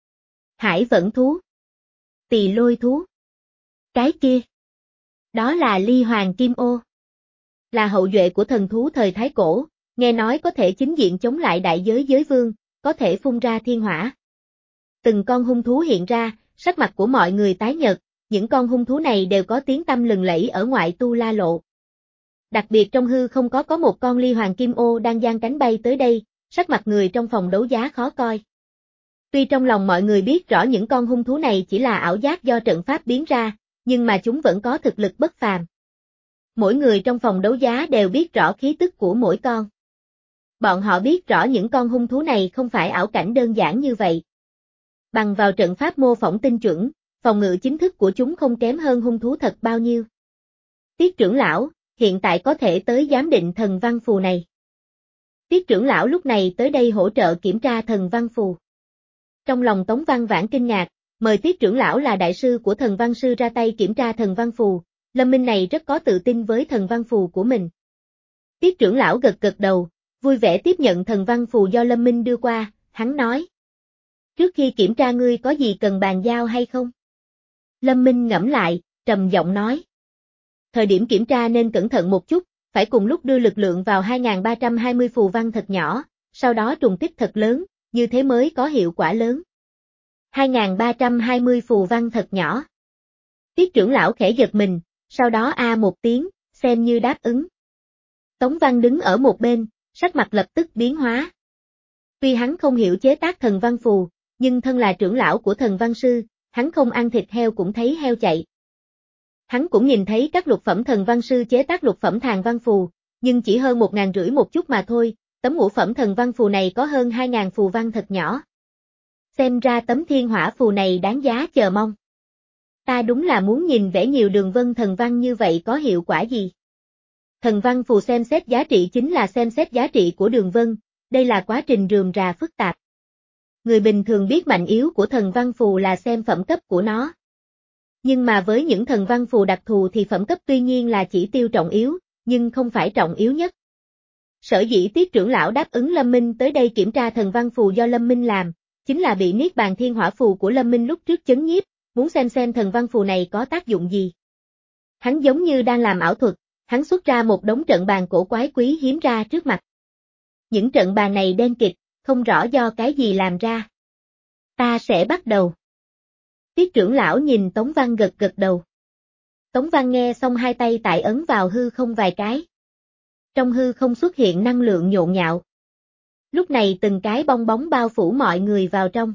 Hải Vẫn Thú. Tỳ Lôi Thú. Cái kia. Đó là Ly Hoàng Kim Ô. Là hậu duệ của thần thú thời Thái Cổ, nghe nói có thể chính diện chống lại đại giới giới vương, có thể phun ra thiên hỏa. Từng con hung thú hiện ra, sắc mặt của mọi người tái nhợt, những con hung thú này đều có tiếng tăm lừng lẫy ở ngoại tu La Lộ. Đặc biệt trong hư không có có một con Ly Hoàng Kim Ô đang giang cánh bay tới đây, sắc mặt người trong phòng đấu giá khó coi. Tuy trong lòng mọi người biết rõ những con hung thú này chỉ là ảo giác do trận pháp biến ra, nhưng mà chúng vẫn có thực lực bất phàm. Mỗi người trong phòng đấu giá đều biết rõ khí tức của mỗi con. Bọn họ biết rõ những con hung thú này không phải ảo cảnh đơn giản như vậy. Bằng vào trận pháp mô phỏng tinh chuẩn, phòng ngự chính thức của chúng không kém hơn hung thú thật bao nhiêu. Tiết trưởng lão, hiện tại có thể tới giám định thần văn phù này. Tiết trưởng lão lúc này tới đây hỗ trợ kiểm tra thần văn phù. Trong lòng Tống Văn Vãn kinh ngạc, mời Tiết trưởng lão là đại sư của thần văn sư ra tay kiểm tra thần văn phù, Lâm Minh này rất có tự tin với thần văn phù của mình. Tiết trưởng lão gật gật đầu, vui vẻ tiếp nhận thần văn phù do Lâm Minh đưa qua, hắn nói. Trước khi kiểm tra ngươi có gì cần bàn giao hay không? Lâm Minh ngẫm lại, trầm giọng nói. Thời điểm kiểm tra nên cẩn thận một chút, phải cùng lúc đưa lực lượng vào hai nghìn ba trăm hai mươi phù văn thật nhỏ, sau đó trùng tích thật lớn, như thế mới có hiệu quả lớn. hai nghìn ba trăm hai mươi phù văn thật nhỏ. Tiết trưởng lão khẽ giật mình, sau đó a một tiếng, xem như đáp ứng. Tống Văn đứng ở một bên, sắc mặt lập tức biến hóa. Tuy hắn không hiểu chế tác thần văn phù, nhưng thân là trưởng lão của thần văn sư, hắn không ăn thịt heo cũng thấy heo chạy. Hắn cũng nhìn thấy các lục phẩm thần văn sư chế tác lục phẩm thàn văn phù, nhưng chỉ hơn một ngàn rưỡi một chút mà thôi, tấm ngũ phẩm thần văn phù này có hơn hai ngàn phù văn thật nhỏ. Xem ra tấm thiên hỏa phù này đáng giá chờ mong. Ta đúng là muốn nhìn vẽ nhiều đường vân thần văn như vậy có hiệu quả gì. Thần văn phù xem xét giá trị chính là xem xét giá trị của đường vân, đây là quá trình rườm rà phức tạp. Người bình thường biết mạnh yếu của thần văn phù là xem phẩm cấp của nó. Nhưng mà với những thần văn phù đặc thù thì phẩm cấp tuy nhiên là chỉ tiêu trọng yếu, nhưng không phải trọng yếu nhất. Sở dĩ Tiết trưởng lão đáp ứng Lâm Minh tới đây kiểm tra thần văn phù do Lâm Minh làm, chính là bị Niết Bàn Thiên Hỏa phù của Lâm Minh lúc trước chấn nhiếp, muốn xem xem thần văn phù này có tác dụng gì. Hắn giống như đang làm ảo thuật, hắn xuất ra một đống trận bàn cổ quái quý hiếm ra trước mặt. Những trận bàn này đen kịt, không rõ do cái gì làm ra. Ta sẽ bắt đầu. Tiết trưởng lão nhìn Tống Văn gật gật đầu. Tống Văn nghe xong hai tay tại ấn vào hư không vài cái. Trong hư không xuất hiện năng lượng nhộn nhạo. Lúc này từng cái bong bóng bao phủ mọi người vào trong.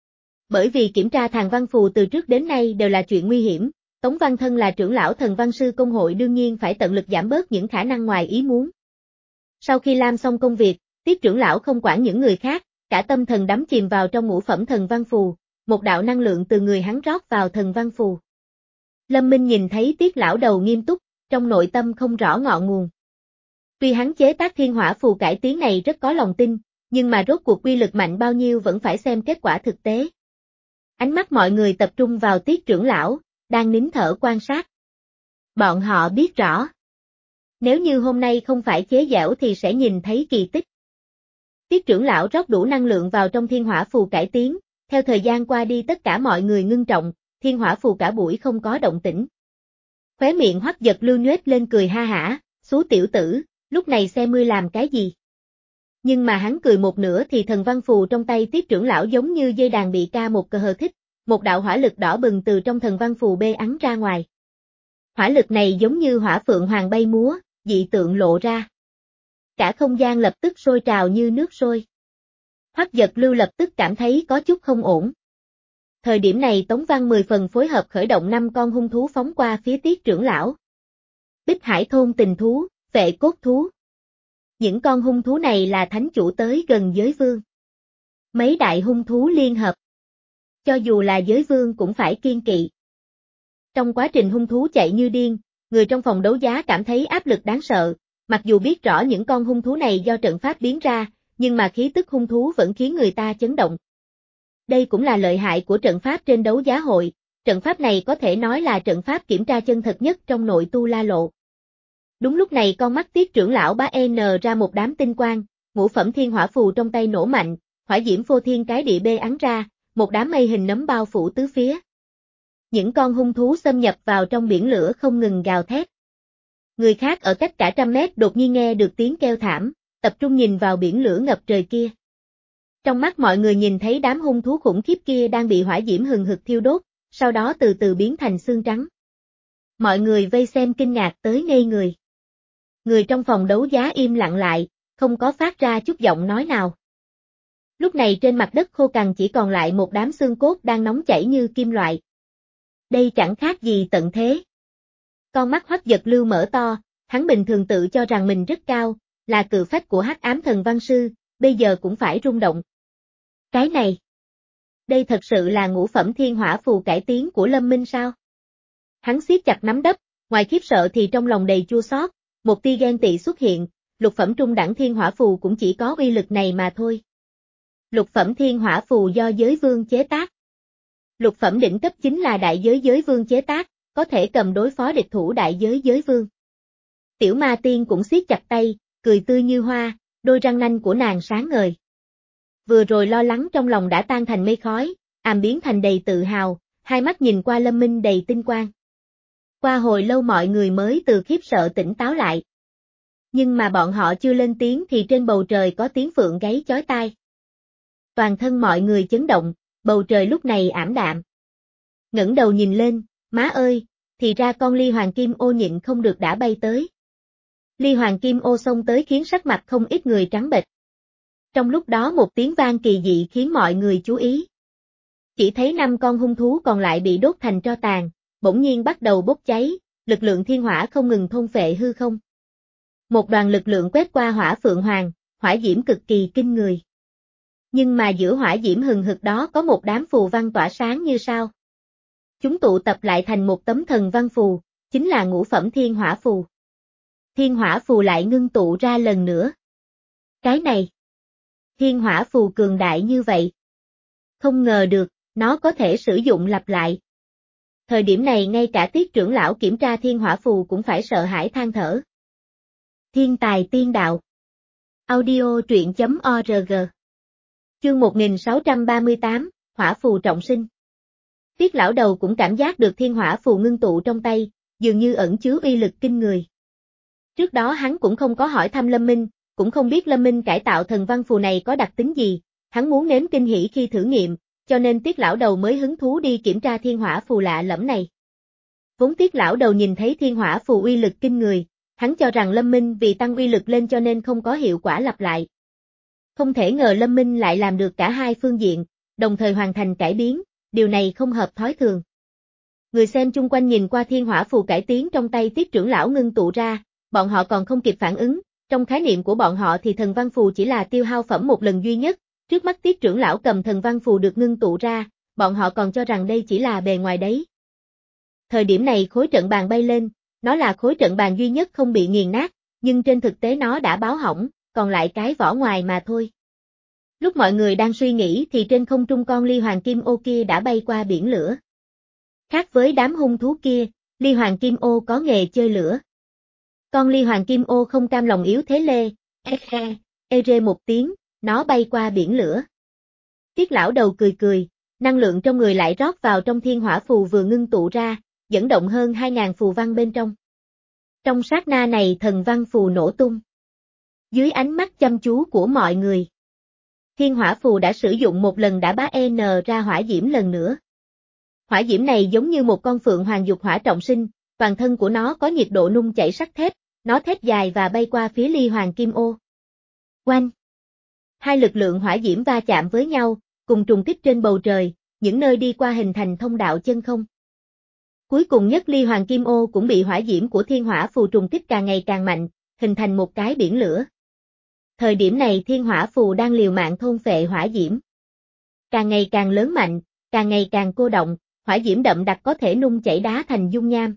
Bởi vì kiểm tra thần văn phù từ trước đến nay đều là chuyện nguy hiểm, Tống Văn thân là trưởng lão thần văn sư công hội đương nhiên phải tận lực giảm bớt những khả năng ngoài ý muốn. Sau khi làm xong công việc, Tiết trưởng lão không quản những người khác, cả tâm thần đắm chìm vào trong ngũ phẩm thần văn phù, một đạo năng lượng từ người hắn rót vào thần văn phù. Lâm Minh nhìn thấy Tiết lão đầu nghiêm túc, trong nội tâm không rõ ngọn nguồn. Tuy hắn chế tác thiên hỏa phù cải tiến này rất có lòng tin, nhưng mà rốt cuộc uy lực mạnh bao nhiêu vẫn phải xem kết quả thực tế. Ánh mắt mọi người tập trung vào Tiết trưởng lão, đang nín thở quan sát. Bọn họ biết rõ. Nếu như hôm nay không phải chế giễu thì sẽ nhìn thấy kỳ tích. Tiết trưởng lão rót đủ năng lượng vào trong thiên hỏa phù cải tiến, theo thời gian qua đi tất cả mọi người ngưng trọng, thiên hỏa phù cả buổi không có động tĩnh. Khóe miệng Hoắc Giật Lưu nhếch lên cười ha hả, xú tiểu tử, lúc này xem ngươi làm cái gì. Nhưng mà hắn cười một nửa thì thần văn phù trong tay Tiết trưởng lão giống như dây đàn bị ca một cờ hờ thích, một đạo hỏa lực đỏ bừng từ trong thần văn phù bê ắn ra ngoài. Hỏa lực này giống như hỏa phượng hoàng bay múa, dị tượng lộ ra. Cả không gian lập tức sôi trào như nước sôi. Hoắc Giật Lưu lập tức cảm thấy có chút không ổn. Thời điểm này Tống Văn mười phần phối hợp khởi động năm con hung thú phóng qua phía Tiết trưởng lão. Bích Hải thôn tình thú, vệ cốt thú. Những con hung thú này là thánh chủ tới gần giới vương. Mấy đại hung thú liên hợp. Cho dù là giới vương cũng phải kiên kỵ. Trong quá trình hung thú chạy như điên, người trong phòng đấu giá cảm thấy áp lực đáng sợ, mặc dù biết rõ những con hung thú này do trận pháp biến ra, nhưng mà khí tức hung thú vẫn khiến người ta chấn động. Đây cũng là lợi hại của trận pháp trên đấu giá hội, trận pháp này có thể nói là trận pháp kiểm tra chân thật nhất trong nội tu la lộ. Đúng lúc này con mắt Tiết trưởng lão bá N ra một đám tinh quang, ngũ phẩm thiên hỏa phù trong tay nổ mạnh, hỏa diễm phô thiên cái địa bê ắn ra, một đám mây hình nấm bao phủ tứ phía. Những con hung thú xâm nhập vào trong biển lửa không ngừng gào thét. Người khác ở cách cả trăm mét đột nhiên nghe được tiếng kêu thảm, tập trung nhìn vào biển lửa ngập trời kia. Trong mắt mọi người nhìn thấy đám hung thú khủng khiếp kia đang bị hỏa diễm hừng hực thiêu đốt, sau đó từ từ biến thành xương trắng. Mọi người vây xem kinh ngạc tới ngây người. Người trong phòng đấu giá im lặng lại, không có phát ra chút giọng nói nào. Lúc này trên mặt đất khô cằn chỉ còn lại một đám xương cốt đang nóng chảy như kim loại. Đây chẳng khác gì tận thế. Con mắt Hoắc Giật Lưu mở to, hắn bình thường tự cho rằng mình rất cao, là cự phách của Hắc Ám Thần Văn Sư, bây giờ cũng phải rung động. Cái này, đây thật sự là ngũ phẩm thiên hỏa phù cải tiến của Lâm Minh sao? Hắn siết chặt nắm đấm, ngoài khiếp sợ thì trong lòng đầy chua xót, một tia ghen tị xuất hiện, lục phẩm trung đẳng thiên hỏa phù cũng chỉ có uy lực này mà thôi. Lục phẩm thiên hỏa phù do giới vương chế tác. Lục phẩm đỉnh cấp chính là đại giới giới vương chế tác, có thể cầm đối phó địch thủ đại giới giới vương. Tiểu ma tiên cũng siết chặt tay, cười tươi như hoa, đôi răng nanh của nàng sáng ngời. Vừa rồi lo lắng trong lòng đã tan thành mây khói, àm biến thành đầy tự hào, hai mắt nhìn qua Lâm Minh đầy tinh quang. Qua hồi lâu mọi người mới từ khiếp sợ tỉnh táo lại. Nhưng mà bọn họ chưa lên tiếng thì trên bầu trời có tiếng phượng gáy chói tai. Toàn thân mọi người chấn động, bầu trời lúc này ảm đạm. Ngẩng đầu nhìn lên, má ơi, thì ra con ly hoàng kim ô nhịn không được đã bay tới. Ly hoàng kim ô xông tới khiến sắc mặt không ít người trắng bệch. Trong lúc đó một tiếng vang kỳ dị khiến mọi người chú ý. Chỉ thấy năm con hung thú còn lại bị đốt thành tro tàn, bỗng nhiên bắt đầu bốc cháy, lực lượng thiên hỏa không ngừng thôn phệ hư không. Một đoàn lực lượng quét qua hỏa phượng hoàng, hỏa diễm cực kỳ kinh người. Nhưng mà giữa hỏa diễm hừng hực đó có một đám phù văn tỏa sáng như sao. Chúng tụ tập lại thành một tấm thần văn phù, chính là ngũ phẩm thiên hỏa phù. Thiên hỏa phù lại ngưng tụ ra lần nữa. Cái này, thiên hỏa phù cường đại như vậy. Không ngờ được, nó có thể sử dụng lặp lại. Thời điểm này ngay cả Tiết trưởng lão kiểm tra thiên hỏa phù cũng phải sợ hãi than thở. Thiên tài tiên đạo. Audio truyện chấm org. Chương một nghìn sáu trăm ba mươi tám, hỏa phù trọng sinh. Tiết lão đầu cũng cảm giác được thiên hỏa phù ngưng tụ trong tay, dường như ẩn chứa uy lực kinh người. Trước đó hắn cũng không có hỏi thăm Lâm Minh, cũng không biết Lâm Minh cải tạo thần văn phù này có đặc tính gì, hắn muốn nếm kinh hỉ khi thử nghiệm, cho nên Tiết lão đầu mới hứng thú đi kiểm tra thiên hỏa phù lạ lẫm này. Vốn Tiết lão đầu nhìn thấy thiên hỏa phù uy lực kinh người, hắn cho rằng Lâm Minh vì tăng uy lực lên cho nên không có hiệu quả lặp lại. Không thể ngờ Lâm Minh lại làm được cả hai phương diện, đồng thời hoàn thành cải biến, điều này không hợp thói thường. Người xem chung quanh nhìn qua thiên hỏa phù cải tiến trong tay Tiết trưởng lão ngưng tụ ra, bọn họ còn không kịp phản ứng, trong khái niệm của bọn họ thì thần văn phù chỉ là tiêu hao phẩm một lần duy nhất, trước mắt Tiết trưởng lão cầm thần văn phù được ngưng tụ ra, bọn họ còn cho rằng đây chỉ là bề ngoài đấy. Thời điểm này khối trận bàn bay lên, nó là khối trận bàn duy nhất không bị nghiền nát, nhưng trên thực tế nó đã báo hỏng, còn lại cái vỏ ngoài mà thôi. Lúc mọi người đang suy nghĩ thì trên không trung con ly hoàng kim ô kia đã bay qua biển lửa. Khác với đám hung thú kia, ly hoàng kim ô có nghề chơi lửa. Con ly hoàng kim ô không cam lòng yếu thế lê, e khe, ê rê một tiếng, nó bay qua biển lửa. Tiết lão đầu cười cười, năng lượng trong người lại rót vào trong thiên hỏa phù vừa ngưng tụ ra, dẫn động hơn hai nghìn phù văn bên trong. Trong sát na này thần văn phù nổ tung. Dưới ánh mắt chăm chú của mọi người, thiên hỏa phù đã sử dụng một lần đã bá en ra hỏa diễm lần nữa. Hỏa diễm này giống như một con phượng hoàng dục hỏa trọng sinh, toàn thân của nó có nhiệt độ nung chảy sắt thép, nó thét dài và bay qua phía ly hoàng kim ô. Oanh! Hai lực lượng hỏa diễm va chạm với nhau, cùng trùng kích trên bầu trời, những nơi đi qua hình thành thông đạo chân không. Cuối cùng nhất ly hoàng kim ô cũng bị hỏa diễm của thiên hỏa phù trùng kích càng ngày càng mạnh, hình thành một cái biển lửa. Thời điểm này thiên hỏa phù đang liều mạng thôn phệ hỏa diễm. Càng ngày càng lớn mạnh, càng ngày càng cô động, hỏa diễm đậm đặc có thể nung chảy đá thành dung nham.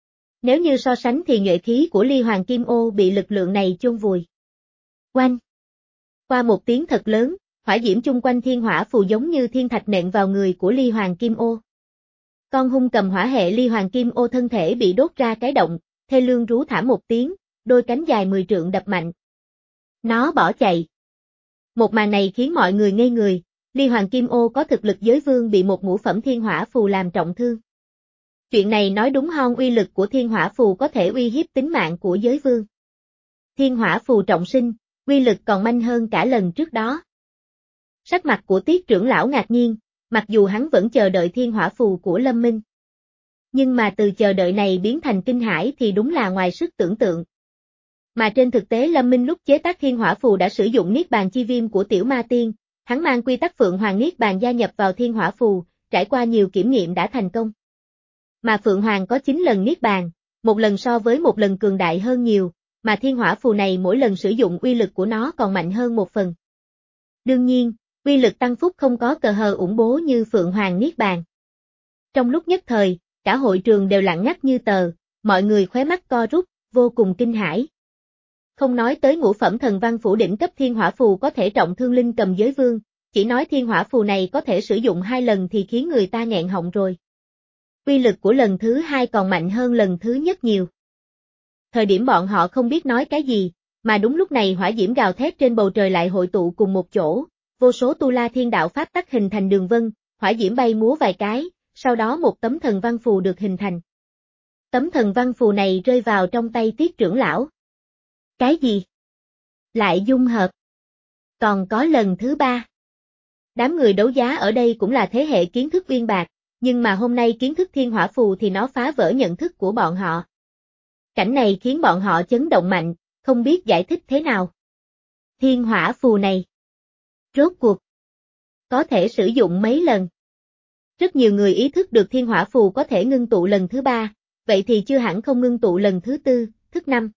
Nếu như so sánh thì nhuệ khí của ly hoàng kim ô bị lực lượng này chôn vùi. Oanh! Qua một tiếng thật lớn, hỏa diễm chung quanh thiên hỏa phù giống như thiên thạch nện vào người của ly hoàng kim ô. Con hung cầm hỏa hệ ly hoàng kim ô thân thể bị đốt ra cái động, thê lương rú thảm một tiếng, đôi cánh dài mười trượng đập mạnh. Nó bỏ chạy. Một màn này khiến mọi người ngây người, ly hoàng kim ô có thực lực giới vương bị một ngũ phẩm thiên hỏa phù làm trọng thương. Chuyện này nói đúng hông, uy lực của thiên hỏa phù có thể uy hiếp tính mạng của giới vương. Thiên hỏa phù trọng sinh, uy lực còn manh hơn cả lần trước đó. Sắc mặt của Tiết trưởng lão ngạc nhiên, mặc dù hắn vẫn chờ đợi thiên hỏa phù của Lâm Minh. Nhưng mà từ chờ đợi này biến thành kinh hãi thì đúng là ngoài sức tưởng tượng. Mà trên thực tế Lâm Minh lúc chế tác thiên hỏa phù đã sử dụng niết bàn chi viêm của tiểu ma tiên, hắn mang quy tắc Phượng Hoàng niết bàn gia nhập vào thiên hỏa phù, trải qua nhiều kiểm nghiệm đã thành công. Mà Phượng Hoàng có chín lần niết bàn, một lần so với một lần cường đại hơn nhiều, mà thiên hỏa phù này mỗi lần sử dụng uy lực của nó còn mạnh hơn một phần. Đương nhiên, uy lực tăng phúc không có cờ hờ ủng bố như Phượng Hoàng niết bàn. Trong lúc nhất thời, cả hội trường đều lặng ngắt như tờ, mọi người khóe mắt co rút, vô cùng kinh hãi. Không nói tới ngũ phẩm thần văn phủ đỉnh cấp thiên hỏa phù có thể trọng thương linh cầm giới vương, chỉ nói thiên hỏa phù này có thể sử dụng hai lần thì khiến người ta nghẹn họng rồi. Uy lực của lần thứ hai còn mạnh hơn lần thứ nhất nhiều. Thời điểm bọn họ không biết nói cái gì, mà đúng lúc này hỏa diễm gào thét trên bầu trời lại hội tụ cùng một chỗ, vô số tu la thiên đạo pháp tắc hình thành đường vân, hỏa diễm bay múa vài cái, sau đó một tấm thần văn phù được hình thành. Tấm thần văn phù này rơi vào trong tay Tiết trưởng lão. Cái gì? Lại dung hợp. Còn có lần thứ ba. Đám người đấu giá ở đây cũng là thế hệ kiến thức uyên bạc, nhưng mà hôm nay kiến thức thiên hỏa phù thì nó phá vỡ nhận thức của bọn họ. Cảnh này khiến bọn họ chấn động mạnh, không biết giải thích thế nào. Thiên hỏa phù này. Rốt cuộc. Có thể sử dụng mấy lần. Rất nhiều người ý thức được thiên hỏa phù có thể ngưng tụ lần thứ ba, vậy thì chưa hẳn không ngưng tụ lần thứ tư, thứ năm.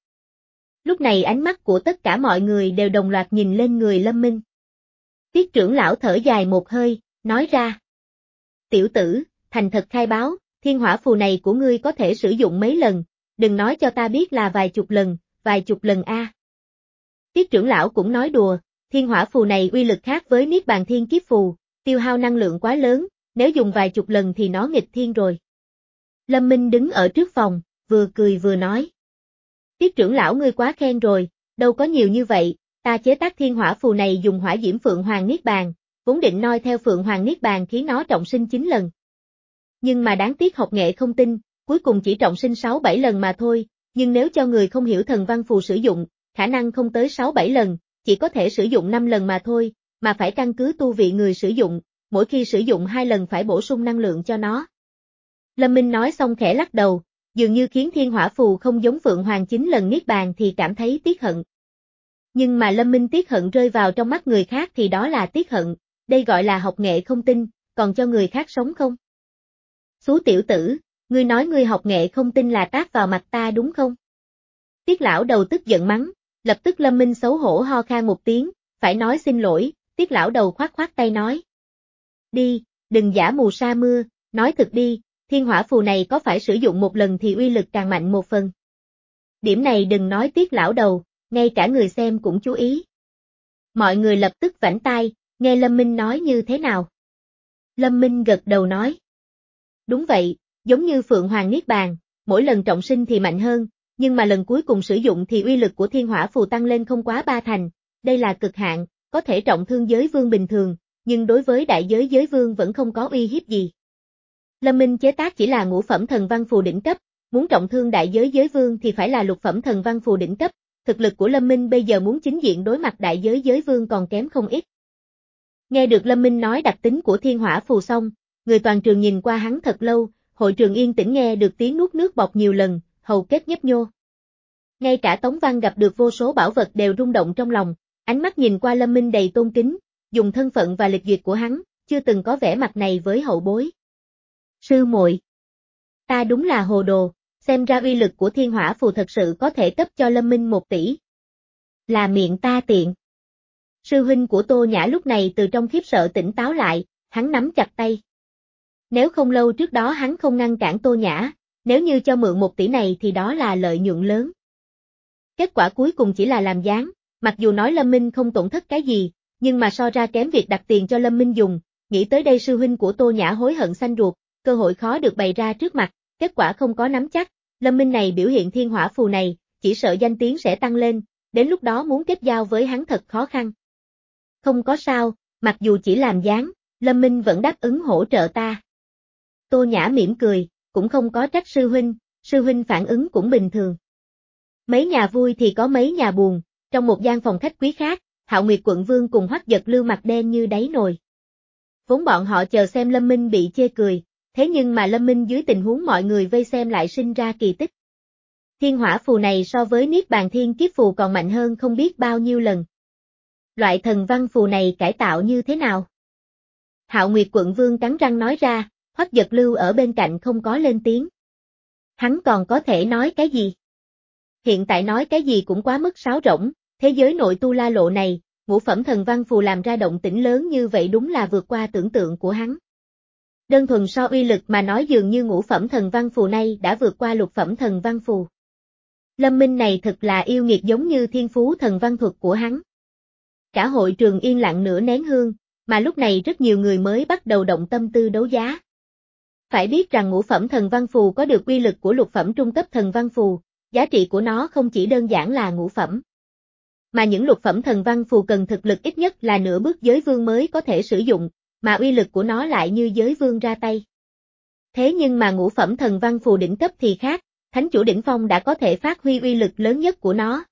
Lúc này ánh mắt của tất cả mọi người đều đồng loạt nhìn lên người Lâm Minh. Tiết trưởng lão thở dài một hơi, nói ra. Tiểu tử, thành thật khai báo, thiên hỏa phù này của ngươi có thể sử dụng mấy lần, đừng nói cho ta biết là vài chục lần, vài chục lần a. Tiết trưởng lão cũng nói đùa, thiên hỏa phù này uy lực khác với Niết Bàn Thiên Kiếp phù, tiêu hao năng lượng quá lớn, nếu dùng vài chục lần thì nó nghịch thiên rồi. Lâm Minh đứng ở trước phòng, vừa cười vừa nói. Tiết trưởng lão ngươi quá khen rồi, đâu có nhiều như vậy, ta chế tác thiên hỏa phù này dùng hỏa diễm Phượng Hoàng Niết Bàn, vốn định noi theo Phượng Hoàng Niết Bàn khiến nó trọng sinh chín lần. Nhưng mà đáng tiếc học nghệ không tinh, cuối cùng chỉ trọng sinh sáu bảy lần mà thôi, nhưng nếu cho người không hiểu thần văn phù sử dụng, khả năng không tới sáu bảy lần, chỉ có thể sử dụng năm lần mà thôi, mà phải căn cứ tu vị người sử dụng, mỗi khi sử dụng hai lần phải bổ sung năng lượng cho nó. Lâm Minh nói xong khẽ lắc đầu, dường như khiến thiên hỏa phù không giống Phượng Hoàng chín lần Niết Bàn thì cảm thấy tiếc hận. Nhưng mà Lâm Minh tiếc hận rơi vào trong mắt người khác thì đó là tiếc hận, đây gọi là học nghệ không tinh, còn cho người khác sống không? Xú tiểu tử, ngươi nói ngươi học nghệ không tinh là tát vào mặt ta đúng không? Tiết lão đầu tức giận mắng, lập tức Lâm Minh xấu hổ ho khan một tiếng, phải nói xin lỗi, Tiết lão đầu khoát khoát tay nói. Đi, đừng giả mù sa mưa, nói thật đi, thiên hỏa phù này có phải sử dụng một lần thì uy lực càng mạnh một phần. Điểm này đừng nói Tiết lão đầu, ngay cả người xem cũng chú ý. Mọi người lập tức vảnh tai, nghe Lâm Minh nói như thế nào. Lâm Minh gật đầu nói. Đúng vậy, giống như Phượng Hoàng Niết Bàn, mỗi lần trọng sinh thì mạnh hơn, nhưng mà lần cuối cùng sử dụng thì uy lực của thiên hỏa phù tăng lên không quá ba thành, đây là cực hạn, có thể trọng thương giới vương bình thường, nhưng đối với đại giới giới vương vẫn không có uy hiếp gì. Lâm Minh chế tác chỉ là ngũ phẩm thần văn phù đỉnh cấp, muốn trọng thương đại giới giới vương thì phải là lục phẩm thần văn phù đỉnh cấp, thực lực của Lâm Minh bây giờ muốn chính diện đối mặt đại giới giới vương còn kém không ít. Nghe được Lâm Minh nói đặc tính của thiên hỏa phù xong, người toàn trường nhìn qua hắn thật lâu, hội trường yên tĩnh nghe được tiếng nuốt nước bọt nhiều lần, hầu kết nhấp nhô. Ngay cả Tống Văn gặp được vô số bảo vật đều rung động trong lòng, ánh mắt nhìn qua Lâm Minh đầy tôn kính, dùng thân phận và lịch duyệt của hắn, chưa từng có vẻ mặt này với hậu bối. Sư muội, ta đúng là hồ đồ, xem ra uy lực của thiên hỏa phù thật sự có thể cấp cho Lâm Minh một tỷ. Là miệng ta tiện. Sư huynh của Tô Nhã lúc này từ trong khiếp sợ tỉnh táo lại, hắn nắm chặt tay. Nếu không lâu trước đó hắn không ngăn cản Tô Nhã, nếu như cho mượn một tỷ này thì đó là lợi nhuận lớn. Kết quả cuối cùng chỉ là làm gián, mặc dù nói Lâm Minh không tổn thất cái gì, nhưng mà so ra kém việc đặt tiền cho Lâm Minh dùng, nghĩ tới đây sư huynh của Tô Nhã hối hận xanh ruột, cơ hội khó được bày ra trước mặt, kết quả không có nắm chắc, Lâm Minh này biểu hiện thiên hỏa phù này, chỉ sợ danh tiếng sẽ tăng lên, đến lúc đó muốn kết giao với hắn thật khó khăn. Không có sao, mặc dù chỉ làm gián, Lâm Minh vẫn đáp ứng hỗ trợ ta. Tô Nhã mỉm cười, cũng không có trách sư huynh, sư huynh phản ứng cũng bình thường. Mấy nhà vui thì có mấy nhà buồn, trong một gian phòng khách quý khác, Hạo Nguyệt Quận Vương cùng Hoắc Giật Lưu mặt đen như đáy nồi. Vốn bọn họ chờ xem Lâm Minh bị chê cười, thế nhưng mà Lâm Minh dưới tình huống mọi người vây xem lại sinh ra kỳ tích. Thiên hỏa phù này so với Niết Bàn Thiên Kiếp phù còn mạnh hơn không biết bao nhiêu lần. Loại thần văn phù này cải tạo như thế nào? Hạo Nguyệt Quận Vương cắn răng nói ra, Hoắc Giật Lưu ở bên cạnh không có lên tiếng. Hắn còn có thể nói cái gì? Hiện tại nói cái gì cũng quá mức sáo rỗng, thế giới nội tu la lộ này, ngũ phẩm thần văn phù làm ra động tĩnh lớn như vậy đúng là vượt qua tưởng tượng của hắn. Đơn thuần so uy lực mà nói dường như ngũ phẩm thần văn phù này đã vượt qua lục phẩm thần văn phù. Lâm Minh này thật là yêu nghiệt giống như thiên phú thần văn thuật của hắn. Cả hội trường yên lặng nửa nén hương, mà lúc này rất nhiều người mới bắt đầu động tâm tư đấu giá. Phải biết rằng ngũ phẩm thần văn phù có được uy lực của lục phẩm trung cấp thần văn phù, giá trị của nó không chỉ đơn giản là ngũ phẩm. Mà những lục phẩm thần văn phù cần thực lực ít nhất là nửa bước giới vương mới có thể sử dụng, mà uy lực của nó lại như giới vương ra tay. Thế nhưng mà ngũ phẩm thần văn phù đỉnh cấp thì khác, thánh chủ đỉnh phong đã có thể phát huy uy lực lớn nhất của nó.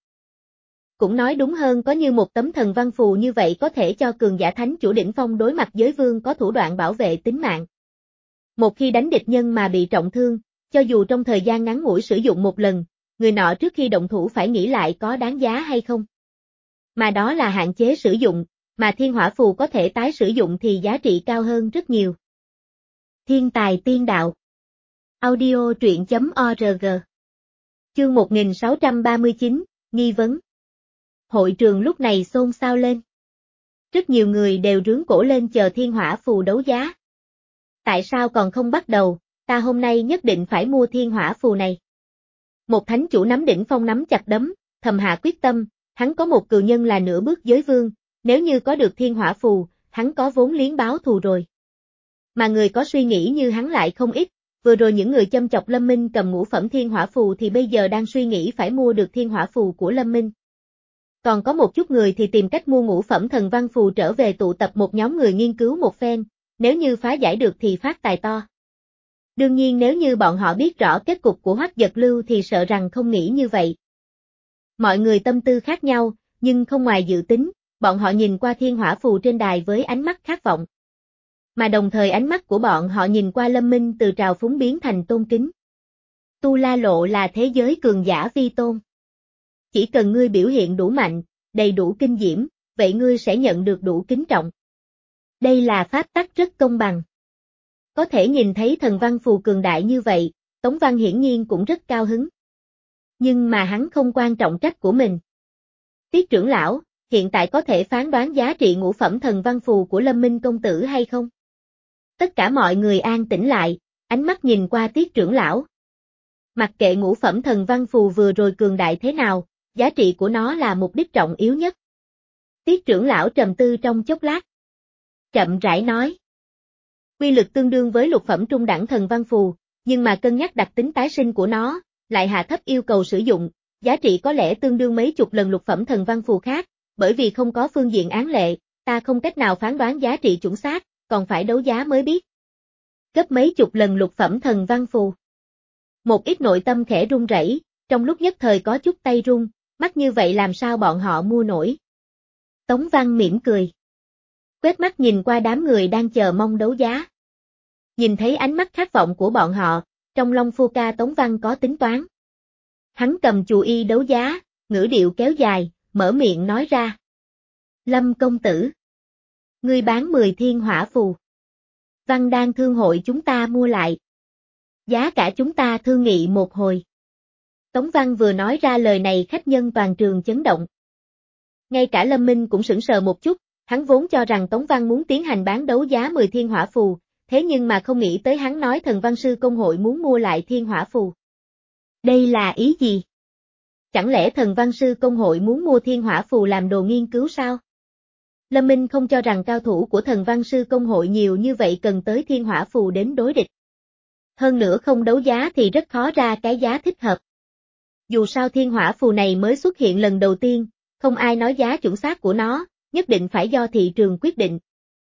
Cũng nói đúng hơn có như một tấm thần văn phù như vậy có thể cho cường giả thánh chủ đỉnh phong đối mặt giới vương có thủ đoạn bảo vệ tính mạng. Một khi đánh địch nhân mà bị trọng thương, cho dù trong thời gian ngắn ngủi sử dụng một lần, người nọ trước khi động thủ phải nghĩ lại có đáng giá hay không. Mà đó là hạn chế sử dụng, mà thiên hỏa phù có thể tái sử dụng thì giá trị cao hơn rất nhiều. Thiên tài tiên đạo. Audio truyện chấm org. Chương một nghìn sáu trăm ba mươi chín, nghi vấn. Hội trường lúc này xôn xao lên. Rất nhiều người đều rướn cổ lên chờ thiên hỏa phù đấu giá. Tại sao còn không bắt đầu, ta hôm nay nhất định phải mua thiên hỏa phù này. Một thánh chủ nắm đỉnh phong nắm chặt đấm, thầm hạ quyết tâm, hắn có một cừu nhân là nửa bước giới vương, nếu như có được thiên hỏa phù, hắn có vốn liếng báo thù rồi. Mà người có suy nghĩ như hắn lại không ít, vừa rồi những người châm chọc Lâm Minh cầm ngũ phẩm thiên hỏa phù thì bây giờ đang suy nghĩ phải mua được thiên hỏa phù của Lâm Minh. Còn có một chút người thì tìm cách mua ngũ phẩm thần văn phù trở về tụ tập một nhóm người nghiên cứu một phen, nếu như phá giải được thì phát tài to. Đương nhiên nếu như bọn họ biết rõ kết cục của Hoắc Giật Lưu thì sợ rằng không nghĩ như vậy. Mọi người tâm tư khác nhau, nhưng không ngoài dự tính, bọn họ nhìn qua thiên hỏa phù trên đài với ánh mắt khát vọng. Mà đồng thời ánh mắt của bọn họ nhìn qua Lâm Minh từ trào phúng biến thành tôn kính. Tu La Lộ là thế giới cường giả vi tôn. Chỉ cần ngươi biểu hiện đủ mạnh, đầy đủ kinh diễm, vậy ngươi sẽ nhận được đủ kính trọng. Đây là pháp tắc rất công bằng. Có thể nhìn thấy thần văn phù cường đại như vậy, Tống Văn hiển nhiên cũng rất cao hứng. Nhưng mà hắn không quan trọng trách của mình. Tiết trưởng lão, hiện tại có thể phán đoán giá trị ngũ phẩm thần văn phù của Lâm Minh công tử hay không? Tất cả mọi người an tĩnh lại, ánh mắt nhìn qua Tiết trưởng lão. Mặc kệ ngũ phẩm thần văn phù vừa rồi cường đại thế nào, giá trị của nó là mục đích trọng yếu nhất. Tiết trưởng lão trầm tư trong chốc lát. Chậm rãi nói. Quy lực tương đương với lục phẩm trung đẳng thần văn phù, nhưng mà cân nhắc đặc tính tái sinh của nó, lại hạ thấp yêu cầu sử dụng, giá trị có lẽ tương đương mấy chục lần lục phẩm thần văn phù khác, bởi vì không có phương diện án lệ, ta không cách nào phán đoán giá trị chuẩn xác, còn phải đấu giá mới biết. Gấp mấy chục lần lục phẩm thần văn phù. Một ít nội tâm khẽ run rẩy, trong lúc nhất thời có chút tay run, mắt như vậy làm sao bọn họ mua nổi. Tống Văn mỉm cười. Quét mắt nhìn qua đám người đang chờ mong đấu giá. Nhìn thấy ánh mắt khát vọng của bọn họ, trong Long Phu Ca Tống Văn có tính toán. Hắn cầm chù y đấu giá, ngữ điệu kéo dài, mở miệng nói ra. Lâm công tử. Ngươi bán mười thiên hỏa phù. Văn Đan thương hội chúng ta mua lại. Giá cả chúng ta thương nghị một hồi. Tống Văn vừa nói ra lời này khách nhân toàn trường chấn động. Ngay cả Lâm Minh cũng sững sờ một chút, hắn vốn cho rằng Tống Văn muốn tiến hành bán đấu giá mười thiên hỏa phù, thế nhưng mà không nghĩ tới hắn nói thần văn sư công hội muốn mua lại thiên hỏa phù. Đây là ý gì? Chẳng lẽ thần văn sư công hội muốn mua thiên hỏa phù làm đồ nghiên cứu sao? Lâm Minh không cho rằng cao thủ của thần văn sư công hội nhiều như vậy cần tới thiên hỏa phù đến đối địch. Hơn nữa không đấu giá thì rất khó ra cái giá thích hợp. Dù sao thiên hỏa phù này mới xuất hiện lần đầu tiên, không ai nói giá chuẩn xác của nó, nhất định phải do thị trường quyết định.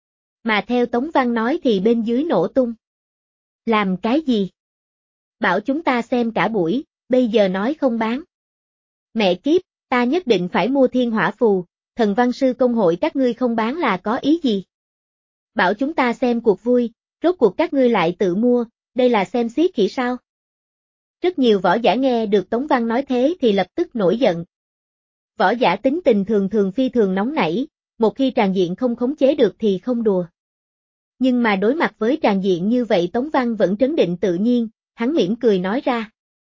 Mà theo Tống Văn nói thì bên dưới nổ tung. Làm cái gì? Bảo chúng ta xem cả buổi, bây giờ nói không bán. Mẹ kiếp, ta nhất định phải mua thiên hỏa phù, thần văn sư công hội các ngươi không bán là có ý gì? Bảo chúng ta xem cuộc vui, rốt cuộc các ngươi lại tự mua, đây là xem xiết khỉ sao? Rất nhiều võ giả nghe được Tống Văn nói thế thì lập tức nổi giận. Võ giả tính tình thường thường phi thường nóng nảy, một khi tràn diện không khống chế được thì không đùa. Nhưng mà đối mặt với tràn diện như vậy Tống Văn vẫn trấn định tự nhiên, hắn mỉm cười nói ra.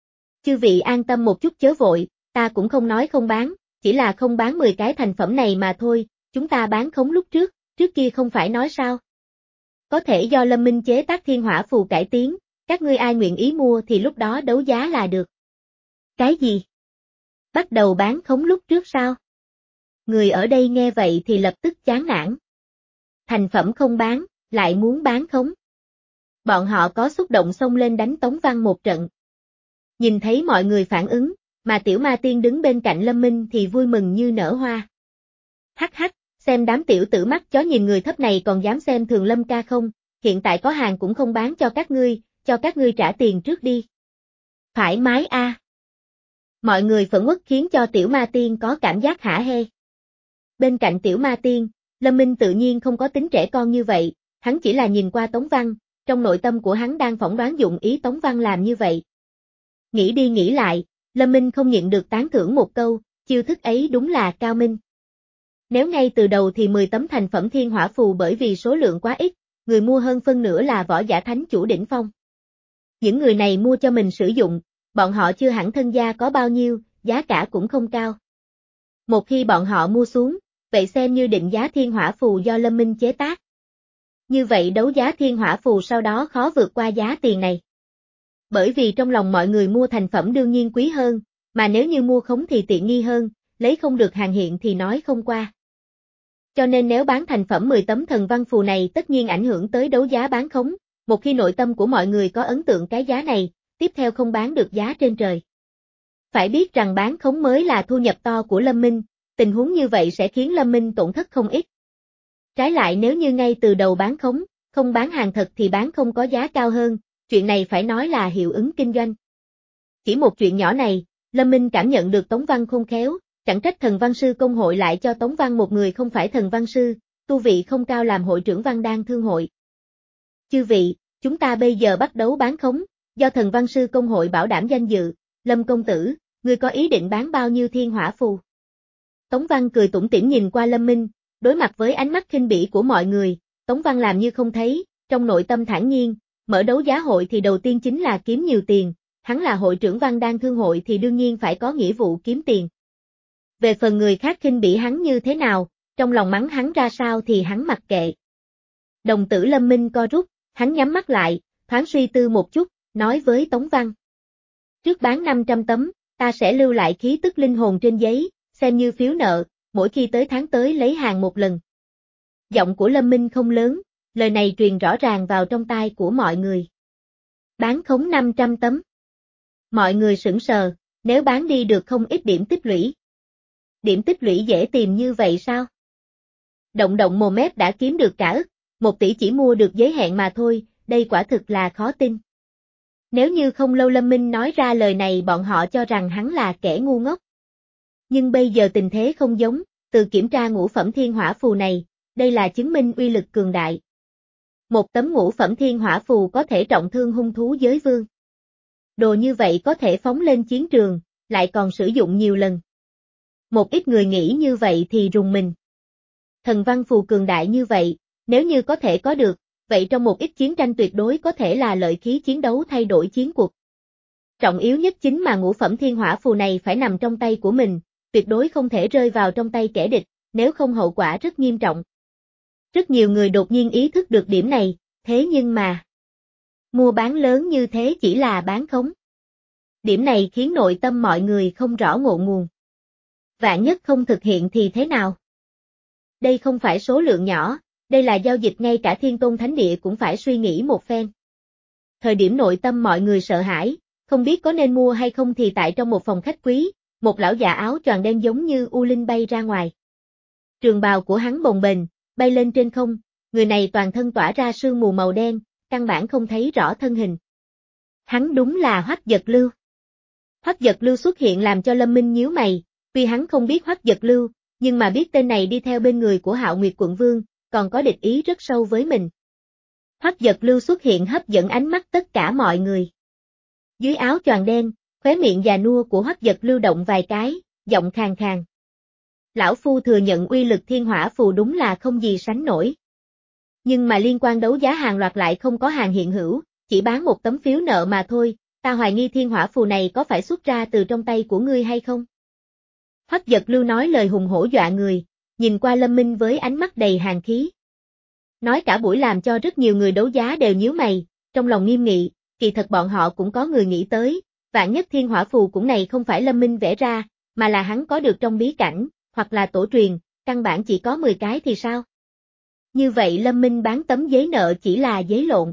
Chư vị an tâm một chút chớ vội, ta cũng không nói không bán, chỉ là không bán mười cái thành phẩm này mà thôi, chúng ta bán khống lúc trước, trước kia không phải nói sao. Có thể do Lâm Minh chế tác thiên hỏa phù cải tiến, các ngươi ai nguyện ý mua thì lúc đó đấu giá là được. Cái gì? Bắt đầu bán khống lúc trước sao? Người ở đây nghe vậy thì lập tức chán nản. Thành phẩm không bán, lại muốn bán khống. Bọn họ có xúc động xông lên đánh Tống Văn một trận. Nhìn thấy mọi người phản ứng, mà Tiểu Ma Tiên đứng bên cạnh Lâm Minh thì vui mừng như nở hoa. Hắc hắc, xem đám tiểu tử mắt chó nhìn người thấp này còn dám xem thường Lâm ca không, hiện tại có hàng cũng không bán cho các ngươi, cho các ngươi trả tiền trước đi. Thoải mái a. À. Mọi người phẫn uất khiến cho Tiểu Ma Tiên có cảm giác hả hê. Bên cạnh Tiểu Ma Tiên, Lâm Minh tự nhiên không có tính trẻ con như vậy, hắn chỉ là nhìn qua Tống Văn, trong nội tâm của hắn đang phỏng đoán dụng ý Tống Văn làm như vậy. Nghĩ đi nghĩ lại, Lâm Minh không nhịn được tán thưởng một câu, chiêu thức ấy đúng là cao minh. Nếu ngay từ đầu thì mười tấm thành phẩm thiên hỏa phù bởi vì số lượng quá ít, người mua hơn phân nửa là võ giả thánh chủ đỉnh phong. Những người này mua cho mình sử dụng, bọn họ chưa hẳn thân gia có bao nhiêu, giá cả cũng không cao. Một khi bọn họ mua xuống, vậy xem như định giá thiên hỏa phù do Lâm Minh chế tác. Như vậy đấu giá thiên hỏa phù sau đó khó vượt qua giá tiền này. Bởi vì trong lòng mọi người mua thành phẩm đương nhiên quý hơn, mà nếu như mua khống thì tiện nghi hơn, lấy không được hàng hiện thì nói không qua. Cho nên nếu bán thành phẩm mười tấm thần văn phù này tất nhiên ảnh hưởng tới đấu giá bán khống, một khi nội tâm của mọi người có ấn tượng cái giá này, tiếp theo không bán được giá trên trời. Phải biết rằng bán khống mới là thu nhập to của Lâm Minh, tình huống như vậy sẽ khiến Lâm Minh tổn thất không ít. Trái lại nếu như ngay từ đầu bán khống, không bán hàng thật thì bán không có giá cao hơn, chuyện này phải nói là hiệu ứng kinh doanh. Chỉ một chuyện nhỏ này, Lâm Minh cảm nhận được Tống Văn khôn khéo, chẳng trách thần văn sư công hội lại cho Tống Văn một người không phải thần văn sư, tu vị không cao làm hội trưởng Văn Đan Thương hội. Chư vị, chúng ta bây giờ bắt đấu bán khống, do thần văn sư công hội bảo đảm danh dự, Lâm công tử, ngươi có ý định bán bao nhiêu thiên hỏa phù? Tống Văn cười tủm tỉm nhìn qua Lâm Minh, đối mặt với ánh mắt khinh bỉ của mọi người, Tống Văn làm như không thấy, trong nội tâm thản nhiên, mở đấu giá hội thì đầu tiên chính là kiếm nhiều tiền, hắn là hội trưởng Văn Đan Thương hội thì đương nhiên phải có nghĩa vụ kiếm tiền. Về phần người khác khinh bỉ hắn như thế nào, trong lòng mắng hắn ra sao thì hắn mặc kệ. Đồng tử Lâm Minh co rút, hắn nhắm mắt lại, thoáng suy tư một chút, nói với Tống Văn. Trước bán năm trăm tấm, ta sẽ lưu lại khí tức linh hồn trên giấy, xem như phiếu nợ, mỗi khi tới tháng tới lấy hàng một lần. Giọng của Lâm Minh không lớn, lời này truyền rõ ràng vào trong tai của mọi người. Bán khống năm trăm tấm. Mọi người sững sờ, nếu bán đi được không ít điểm tích lũy. Điểm tích lũy dễ tìm như vậy sao? Động động mồm mép đã kiếm được cả ức, một tỷ chỉ mua được giới hạn mà thôi, đây quả thực là khó tin. Nếu như không lâu Lâm Minh nói ra lời này bọn họ cho rằng hắn là kẻ ngu ngốc. Nhưng bây giờ tình thế không giống, từ kiểm tra ngũ phẩm thiên hỏa phù này, đây là chứng minh uy lực cường đại. Một tấm ngũ phẩm thiên hỏa phù có thể trọng thương hung thú giới vương. Đồ như vậy có thể phóng lên chiến trường, lại còn sử dụng nhiều lần. Một ít người nghĩ như vậy thì rùng mình. Thần văn phù cường đại như vậy, nếu như có thể có được, vậy trong một ít chiến tranh tuyệt đối có thể là lợi khí chiến đấu thay đổi chiến cuộc. Trọng yếu nhất chính mà ngũ phẩm thiên hỏa phù này phải nằm trong tay của mình, tuyệt đối không thể rơi vào trong tay kẻ địch, nếu không hậu quả rất nghiêm trọng. Rất nhiều người đột nhiên ý thức được điểm này, thế nhưng mà mua bán lớn như thế chỉ là bán khống. Điểm này khiến nội tâm mọi người không rõ ngọn nguồn. Vạn nhất không thực hiện thì thế nào? Đây không phải số lượng nhỏ, đây là giao dịch ngay cả Thiên Tôn Thánh Địa cũng phải suy nghĩ một phen. Thời điểm nội tâm mọi người sợ hãi, không biết có nên mua hay không thì tại trong một phòng khách quý, một lão già áo choàng đen giống như U Linh bay ra ngoài. Trường bào của hắn bồng bềnh, bay lên trên không, người này toàn thân tỏa ra sương mù màu đen, căn bản không thấy rõ thân hình. Hắn đúng là Hoắc Giật Lưu. Hoắc Giật Lưu xuất hiện làm cho Lâm Minh nhíu mày, tuy hắn không biết Hoắc Giật Lưu, nhưng mà biết tên này đi theo bên người của Hạo Nguyệt Quận Vương, còn có địch ý rất sâu với mình. Hoắc Giật Lưu xuất hiện hấp dẫn ánh mắt tất cả mọi người. Dưới áo choàng đen, khóe miệng già nua của Hoắc Giật Lưu động vài cái, giọng khàn khàn. Lão phu thừa nhận uy lực thiên hỏa phù đúng là không gì sánh nổi. Nhưng mà liên quan đấu giá hàng loạt lại không có hàng hiện hữu, chỉ bán một tấm phiếu nợ mà thôi, ta hoài nghi thiên hỏa phù này có phải xuất ra từ trong tay của ngươi hay không? Hoắc Giật Lưu nói lời hùng hổ dọa người, nhìn qua Lâm Minh với ánh mắt đầy hàn khí. Nói cả buổi làm cho rất nhiều người đấu giá đều nhíu mày, trong lòng nghiêm nghị, kỳ thật bọn họ cũng có người nghĩ tới, vạn nhất thiên hỏa phù cũng này không phải Lâm Minh vẽ ra, mà là hắn có được trong bí cảnh, hoặc là tổ truyền, căn bản chỉ có mười cái thì sao? Như vậy Lâm Minh bán tấm giấy nợ chỉ là giấy lộn.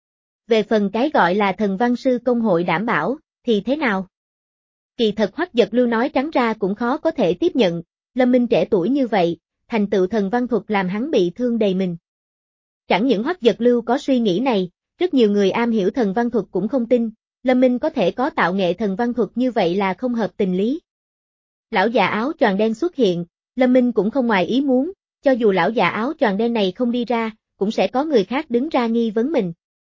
Về phần cái gọi là thần văn sư công hội đảm bảo, thì thế nào? Kỳ thật Hoắc Giật Lưu nói trắng ra cũng khó có thể tiếp nhận, Lâm Minh trẻ tuổi như vậy, thành tựu thần văn thuật làm hắn bị thương đầy mình. Chẳng những Hoắc Giật Lưu có suy nghĩ này, rất nhiều người am hiểu thần văn thuật cũng không tin, Lâm Minh có thể có tạo nghệ thần văn thuật như vậy là không hợp tình lý. Lão già áo choàng đen xuất hiện, Lâm Minh cũng không ngoài ý muốn, cho dù lão già áo choàng đen này không đi ra, cũng sẽ có người khác đứng ra nghi vấn mình.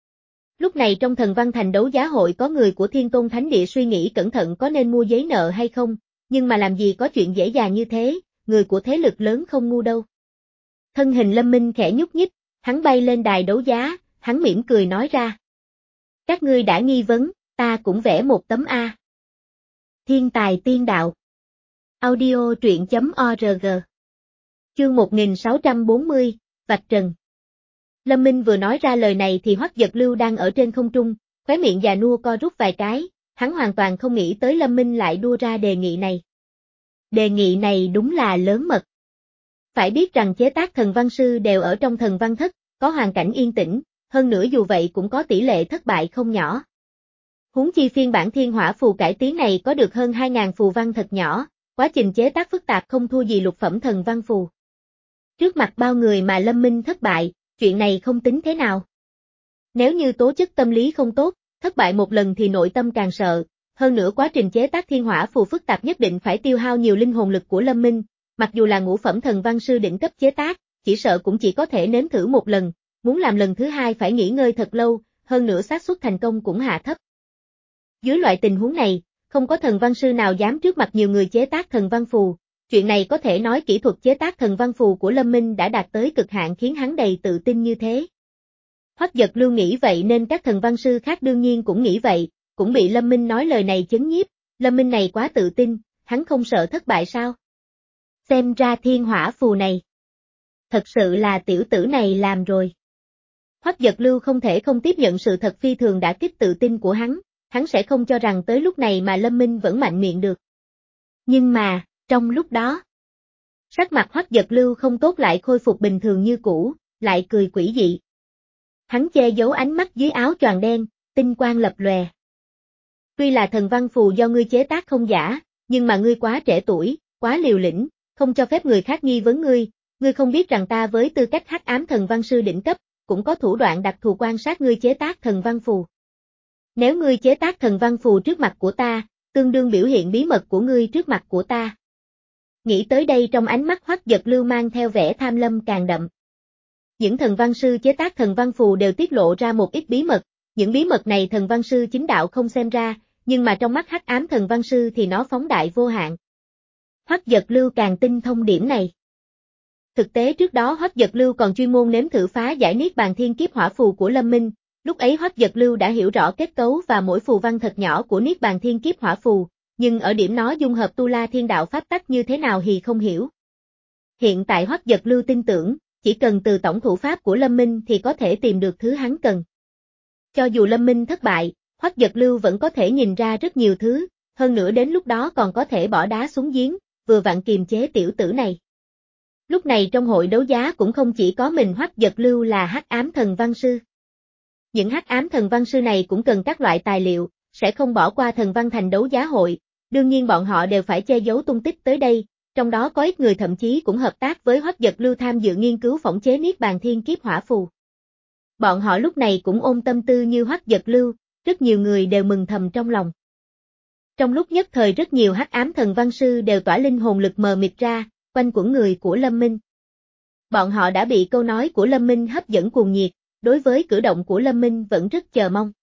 Lúc này trong thần văn thành đấu giá hội có người của Thiên Tôn Thánh Địa suy nghĩ cẩn thận có nên mua giấy nợ hay không, nhưng mà làm gì có chuyện dễ dàng như thế, người của thế lực lớn không ngu đâu. Thân hình Lâm Minh khẽ nhúc nhích, hắn bay lên đài đấu giá, hắn mỉm cười nói ra. Các ngươi đã nghi vấn, ta cũng vẽ một tấm A. Thiên tài tiên đạo. Audio truyện chấm org. Chương một nghìn sáu trăm bốn mươi, Vạch Trần. Lâm Minh vừa nói ra lời này thì Hoắc Giật Lưu đang ở trên không trung, Khóe miệng già nua co rút vài cái, hắn hoàn toàn không nghĩ tới Lâm Minh lại đưa ra đề nghị này. Đề nghị này đúng là lớn mật. Phải biết rằng chế tác thần văn sư đều ở trong thần văn thất, có hoàn cảnh yên tĩnh, hơn nữa dù vậy cũng có tỷ lệ thất bại không nhỏ. Huống chi phiên bản thiên hỏa phù cải tiến này có được hơn hai nghìn phù văn thật nhỏ, quá trình chế tác phức tạp không thua gì lục phẩm thần văn phù. Trước mặt bao người mà Lâm Minh thất bại, chuyện này không tính thế nào. Nếu như tố chất tâm lý không tốt, thất bại một lần thì nội tâm càng sợ, hơn nữa quá trình chế tác thiên hỏa phù phức tạp nhất định phải tiêu hao nhiều linh hồn lực của Lâm Minh, mặc dù là ngũ phẩm thần văn sư đỉnh cấp chế tác, chỉ sợ cũng chỉ có thể nếm thử một lần, muốn làm lần thứ hai phải nghỉ ngơi thật lâu, hơn nữa xác suất thành công cũng hạ thấp. Dưới loại tình huống này, không có thần văn sư nào dám trước mặt nhiều người chế tác thần văn phù, chuyện này có thể nói kỹ thuật chế tác thần văn phù của Lâm Minh đã đạt tới cực hạn khiến hắn đầy tự tin như thế. Hoắc Dật Lưu nghĩ vậy nên các thần văn sư khác đương nhiên cũng nghĩ vậy, cũng bị Lâm Minh nói lời này chấn nhiếp, Lâm Minh này quá tự tin, hắn không sợ thất bại sao? Xem ra thiên hỏa phù này, thật sự là tiểu tử này làm rồi. Hoắc Dật Lưu không thể không tiếp nhận sự thật phi thường đã kích tự tin của hắn, hắn sẽ không cho rằng tới lúc này mà Lâm Minh vẫn mạnh miệng được. Nhưng mà, trong lúc đó, sắc mặt Hoắc Dật Lưu không tốt lại khôi phục bình thường như cũ, lại cười quỷ dị. Hắn che giấu ánh mắt dưới áo choàng đen, tinh quang lập lòe. Tuy là thần văn phù do ngươi chế tác không giả, nhưng mà ngươi quá trẻ tuổi, quá liều lĩnh, không cho phép người khác nghi vấn ngươi, ngươi không biết rằng ta với tư cách hắc ám thần văn sư đỉnh cấp, cũng có thủ đoạn đặc thù quan sát ngươi chế tác thần văn phù. Nếu ngươi chế tác thần văn phù trước mặt của ta, tương đương biểu hiện bí mật của ngươi trước mặt của ta. Nghĩ tới đây trong ánh mắt Hoắc Dật Lưu mang theo vẻ tham lâm càng đậm. Những thần văn sư chế tác thần văn phù đều tiết lộ ra một ít bí mật, những bí mật này thần văn sư chính đạo không xem ra, nhưng mà trong mắt hắc ám thần văn sư thì nó phóng đại vô hạn. Hoắc Dật Lưu càng tin thông điểm này. Thực tế trước đó Hoắc Dật Lưu còn chuyên môn nếm thử phá giải niết bàn thiên kiếp hỏa phù của Lâm Minh, lúc ấy Hoắc Dật Lưu đã hiểu rõ kết cấu và mỗi phù văn thật nhỏ của niết bàn thiên kiếp hỏa phù, nhưng ở điểm nó dung hợp tu la thiên đạo pháp tắc như thế nào thì không hiểu. Hiện tại Hoắc Dật Lưu tin tưởng, chỉ cần từ tổng thủ pháp của Lâm Minh thì có thể tìm được thứ hắn cần. Cho dù Lâm Minh thất bại, Hoắc Dật Lưu vẫn có thể nhìn ra rất nhiều thứ, hơn nữa đến lúc đó còn có thể bỏ đá xuống giếng, vừa vặn kiềm chế tiểu tử này. Lúc này trong hội đấu giá cũng không chỉ có mình Hoắc Dật Lưu là hắc ám thần văn sư. Những hắc ám thần văn sư này cũng cần các loại tài liệu, sẽ không bỏ qua thần văn thành đấu giá hội, đương nhiên bọn họ đều phải che giấu tung tích tới đây, trong đó có ít người thậm chí cũng hợp tác với Hoắc Dật Lưu tham dự nghiên cứu phỏng chế niết bàn thiên kiếp hỏa phù. Bọn họ lúc này cũng ôm tâm tư như Hoắc Dật Lưu, rất nhiều người đều mừng thầm trong lòng. Trong lúc nhất thời rất nhiều hắc ám thần văn sư đều tỏa linh hồn lực mờ mịt ra, quanh quẩn người của Lâm Minh. Bọn họ đã bị câu nói của Lâm Minh hấp dẫn cuồng nhiệt, đối với cử động của Lâm Minh vẫn rất chờ mong.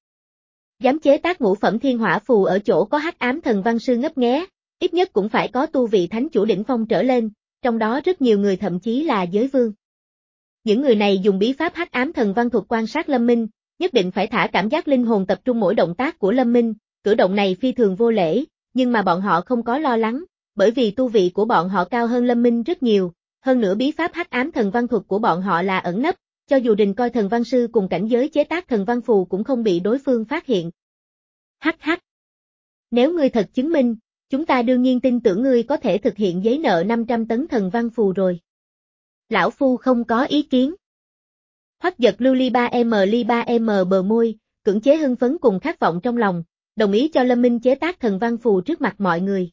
Dám chế tác ngũ phẩm thiên hỏa phù ở chỗ có hắc ám thần văn sư ngấp nghé, ít nhất cũng phải có tu vị thánh chủ đỉnh phong trở lên, trong đó rất nhiều người thậm chí là giới vương. Những người này dùng bí pháp hắc ám thần văn thuật quan sát Lâm Minh, nhất định phải thả cảm giác linh hồn tập trung mỗi động tác của Lâm Minh, cử động này phi thường vô lễ, nhưng mà bọn họ không có lo lắng, bởi vì tu vị của bọn họ cao hơn Lâm Minh rất nhiều, hơn nữa bí pháp hắc ám thần văn thuật của bọn họ là ẩn nấp, cho dù Đình Coi thần văn sư cùng cảnh giới chế tác thần văn phù cũng không bị đối phương phát hiện. Hắc hắc. Nếu ngươi thật chứng minh, chúng ta đương nhiên tin tưởng ngươi có thể thực hiện giấy nợ năm trăm tấn thần văn phù rồi. Lão Phu không có ý kiến. Hoắc Dật Lưu ly ba em ly ba em bờ môi, cưỡng chế hưng phấn cùng khát vọng trong lòng, đồng ý cho Lâm Minh chế tác thần văn phù trước mặt mọi người.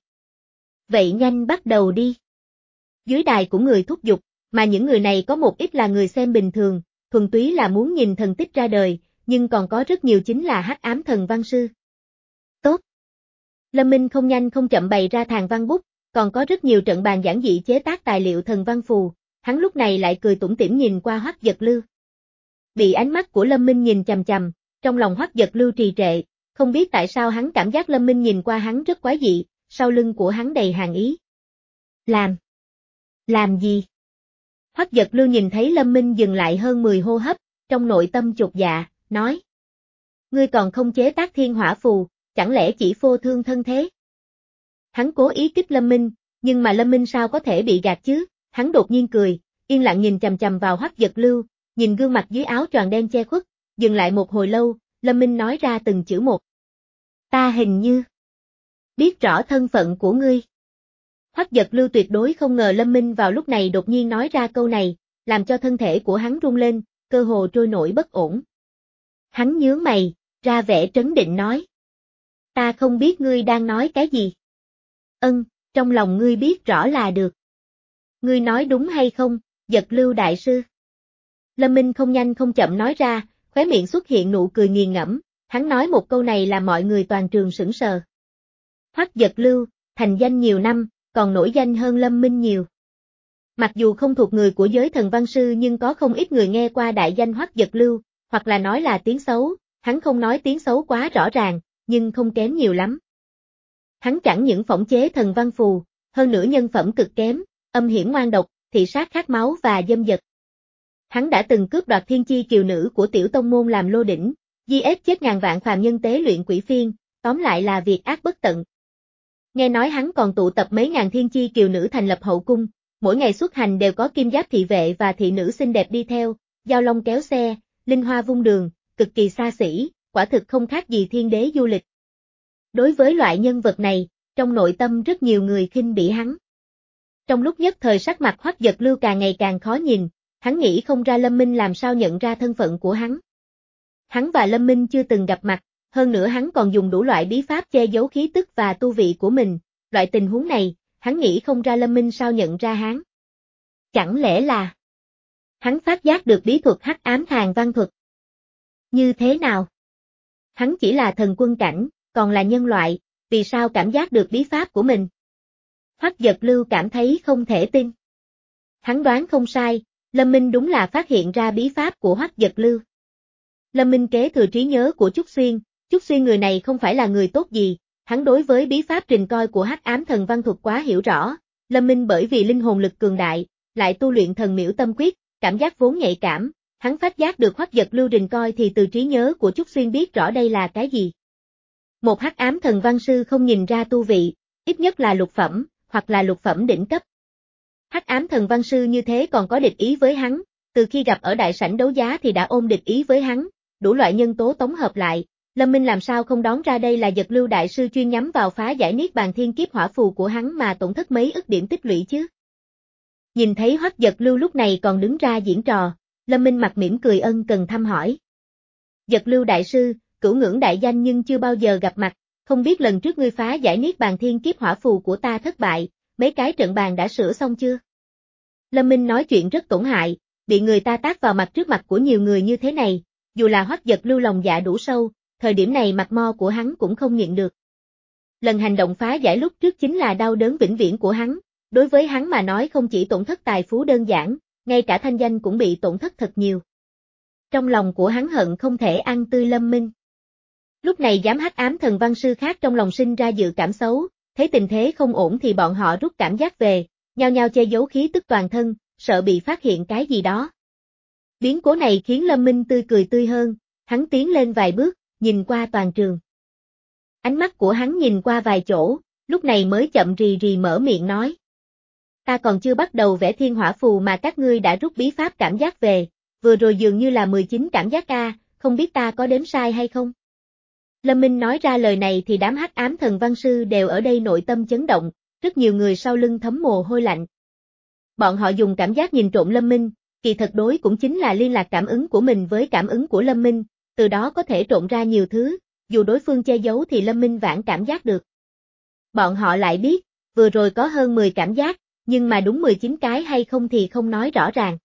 Vậy nhanh bắt đầu đi. Dưới đài cũng người thúc giục, mà những người này có một ít là người xem bình thường, thuần túy là muốn nhìn thần tích ra đời, nhưng còn có rất nhiều chính là hắc ám thần văn sư. Tốt. Lâm Minh không nhanh không chậm bày ra thàn văn bút, còn có rất nhiều trận bàn giản dị chế tác tài liệu thần văn phù, hắn lúc này lại cười tủm tỉm nhìn qua Hoắc Dật Lưu. Bị ánh mắt của Lâm Minh nhìn chằm chằm, trong lòng Hoắc Dật Lưu trì trệ, không biết tại sao hắn cảm giác Lâm Minh nhìn qua hắn rất quái dị, sau lưng của hắn đầy hàn ý. Làm. Làm gì? Hoắc Dật Lưu nhìn thấy Lâm Minh dừng lại hơn mười hô hấp, trong nội tâm chột dạ, nói. Ngươi còn không chế tác thiên hỏa phù, chẳng lẽ chỉ phô thương thân thế? Hắn cố ý kích Lâm Minh, nhưng mà Lâm Minh sao có thể bị gạt chứ? Hắn đột nhiên cười, yên lặng nhìn chằm chằm vào Hoắc Dật Lưu, nhìn gương mặt dưới áo choàng đen che khuất, dừng lại một hồi lâu, Lâm Minh nói ra từng chữ một. Ta hình như biết rõ thân phận của ngươi. Hoắc Dật Lưu tuyệt đối không ngờ Lâm Minh vào lúc này đột nhiên nói ra câu này, làm cho thân thể của hắn rung lên, cơ hồ trôi nổi bất ổn. Hắn nhướng mày, ra vẻ trấn định nói. Ta không biết ngươi đang nói cái gì. Ân, trong lòng ngươi biết rõ là được. Ngươi nói đúng hay không, Dật Lưu đại sư? Lâm Minh không nhanh không chậm nói ra, khóe miệng xuất hiện nụ cười nghiền ngẫm, hắn nói một câu này làm mọi người toàn trường sững sờ. Hoắc Dật Lưu, thành danh nhiều năm, còn nổi danh hơn Lâm Minh nhiều. Mặc dù không thuộc người của giới thần văn sư nhưng có không ít người nghe qua đại danh Hoắc Dật Lưu, hoặc là nói là tiếng xấu, hắn không nói tiếng xấu quá rõ ràng, nhưng không kém nhiều lắm. Hắn chẳng những phỏng chế thần văn phù, hơn nữa nhân phẩm cực kém, âm hiểm ngoan độc, thị sát khát máu và dâm dật. Hắn đã từng cướp đoạt thiên chi kiều nữ của tiểu tông môn làm lô đỉnh, giết chết ngàn vạn phàm nhân tế luyện quỷ phiên, tóm lại là việc ác bất tận. Nghe nói hắn còn tụ tập mấy ngàn thiên chi kiều nữ thành lập hậu cung, mỗi ngày xuất hành đều có kim giáp thị vệ và thị nữ xinh đẹp đi theo, giao long kéo xe, linh hoa vung đường, cực kỳ xa xỉ, quả thực không khác gì thiên đế du lịch. Đối với loại nhân vật này, trong nội tâm rất nhiều người khinh bỉ hắn. Trong lúc nhất thời sắc mặt Hoắc Dật Lưu càng ngày càng khó nhìn, hắn nghĩ không ra Lâm Minh làm sao nhận ra thân phận của hắn. Hắn và Lâm Minh chưa từng gặp mặt, hơn nữa hắn còn dùng đủ loại bí pháp che giấu khí tức và tu vị của mình, loại tình huống này, hắn nghĩ không ra Lâm Minh sao nhận ra hắn. Chẳng lẽ là hắn phát giác được bí thuật hắc ám thàn văn thuật? Như thế nào? Hắn chỉ là thần quân cảnh, còn là nhân loại, vì sao cảm giác được bí pháp của mình? Hoắc Dật Lưu cảm thấy không thể tin. Hắn đoán không sai, Lâm Minh đúng là phát hiện ra bí pháp của Hoắc Dật Lưu. Lâm Minh kế thừa trí nhớ của Trúc Xuyên, Trúc Xuyên người này không phải là người tốt gì, hắn đối với bí pháp trình coi của hắc ám thần văn thuật quá hiểu rõ, Lâm Minh bởi vì linh hồn lực cường đại, lại tu luyện thần miễu tâm quyết, cảm giác vốn nhạy cảm, hắn phát giác được Hoắc Dật Lưu trình coi thì từ trí nhớ của Trúc Xuyên biết rõ đây là cái gì. Một hắc ám thần văn sư không nhìn ra tu vị, ít nhất là lục phẩm, hoặc là lục phẩm đỉnh cấp. Hắc ám thần văn sư như thế còn có địch ý với hắn, từ khi gặp ở đại sảnh đấu giá thì đã ôm địch ý với hắn, đủ loại nhân tố tổng hợp lại, Lâm Minh làm sao không đoán ra đây là Dật Lưu đại sư chuyên nhắm vào phá giải niết bàn thiên kiếp hỏa phù của hắn mà tổn thất mấy ức điểm tích lũy chứ. Nhìn thấy Hoắc Dật Lưu lúc này còn đứng ra diễn trò, Lâm Minh mặt mỉm cười ân cần thăm hỏi. Dật Lưu đại sư, cửu ngưỡng đại danh nhưng chưa bao giờ gặp mặt, không biết lần trước ngươi phá giải niết bàn thiên kiếp hỏa phù của ta thất bại, mấy cái trận bàn đã sửa xong chưa? Lâm Minh nói chuyện rất tổn hại, bị người ta tát vào mặt trước mặt của nhiều người như thế này, dù là Hoắc Dật Lưu lòng dạ đủ sâu, thời điểm này mặt mo của hắn cũng không nhịn được. Lần hành động phá giải lúc trước chính là đau đớn vĩnh viễn của hắn, đối với hắn mà nói không chỉ tổn thất tài phú đơn giản, ngay cả thanh danh cũng bị tổn thất thật nhiều. Trong lòng của hắn hận không thể ăn tươi Lâm Minh. Lúc này dám hắc ám thần văn sư khác trong lòng sinh ra dự cảm xấu, thấy tình thế không ổn thì bọn họ rút cảm giác về, nhao nhao che giấu khí tức toàn thân, sợ bị phát hiện cái gì đó. Biến cố này khiến Lâm Minh tươi cười tươi hơn, hắn tiến lên vài bước, nhìn qua toàn trường. Ánh mắt của hắn nhìn qua vài chỗ, lúc này mới chậm rì rì mở miệng nói. Ta còn chưa bắt đầu vẽ thiên hỏa phù mà các ngươi đã rút bí pháp cảm giác về, vừa rồi dường như là mười chín cảm giác a, không biết ta có đếm sai hay không? Lâm Minh nói ra lời này thì đám hắc ám thần văn sư đều ở đây nội tâm chấn động, rất nhiều người sau lưng thấm mồ hôi lạnh. Bọn họ dùng cảm giác nhìn trộm Lâm Minh, kỳ thật đối cũng chính là liên lạc cảm ứng của mình với cảm ứng của Lâm Minh, từ đó có thể trộn ra nhiều thứ, dù đối phương che giấu thì Lâm Minh vẫn cảm giác được. Bọn họ lại biết, vừa rồi có hơn mười cảm giác, nhưng mà đúng mười chín cái hay không thì không nói rõ ràng.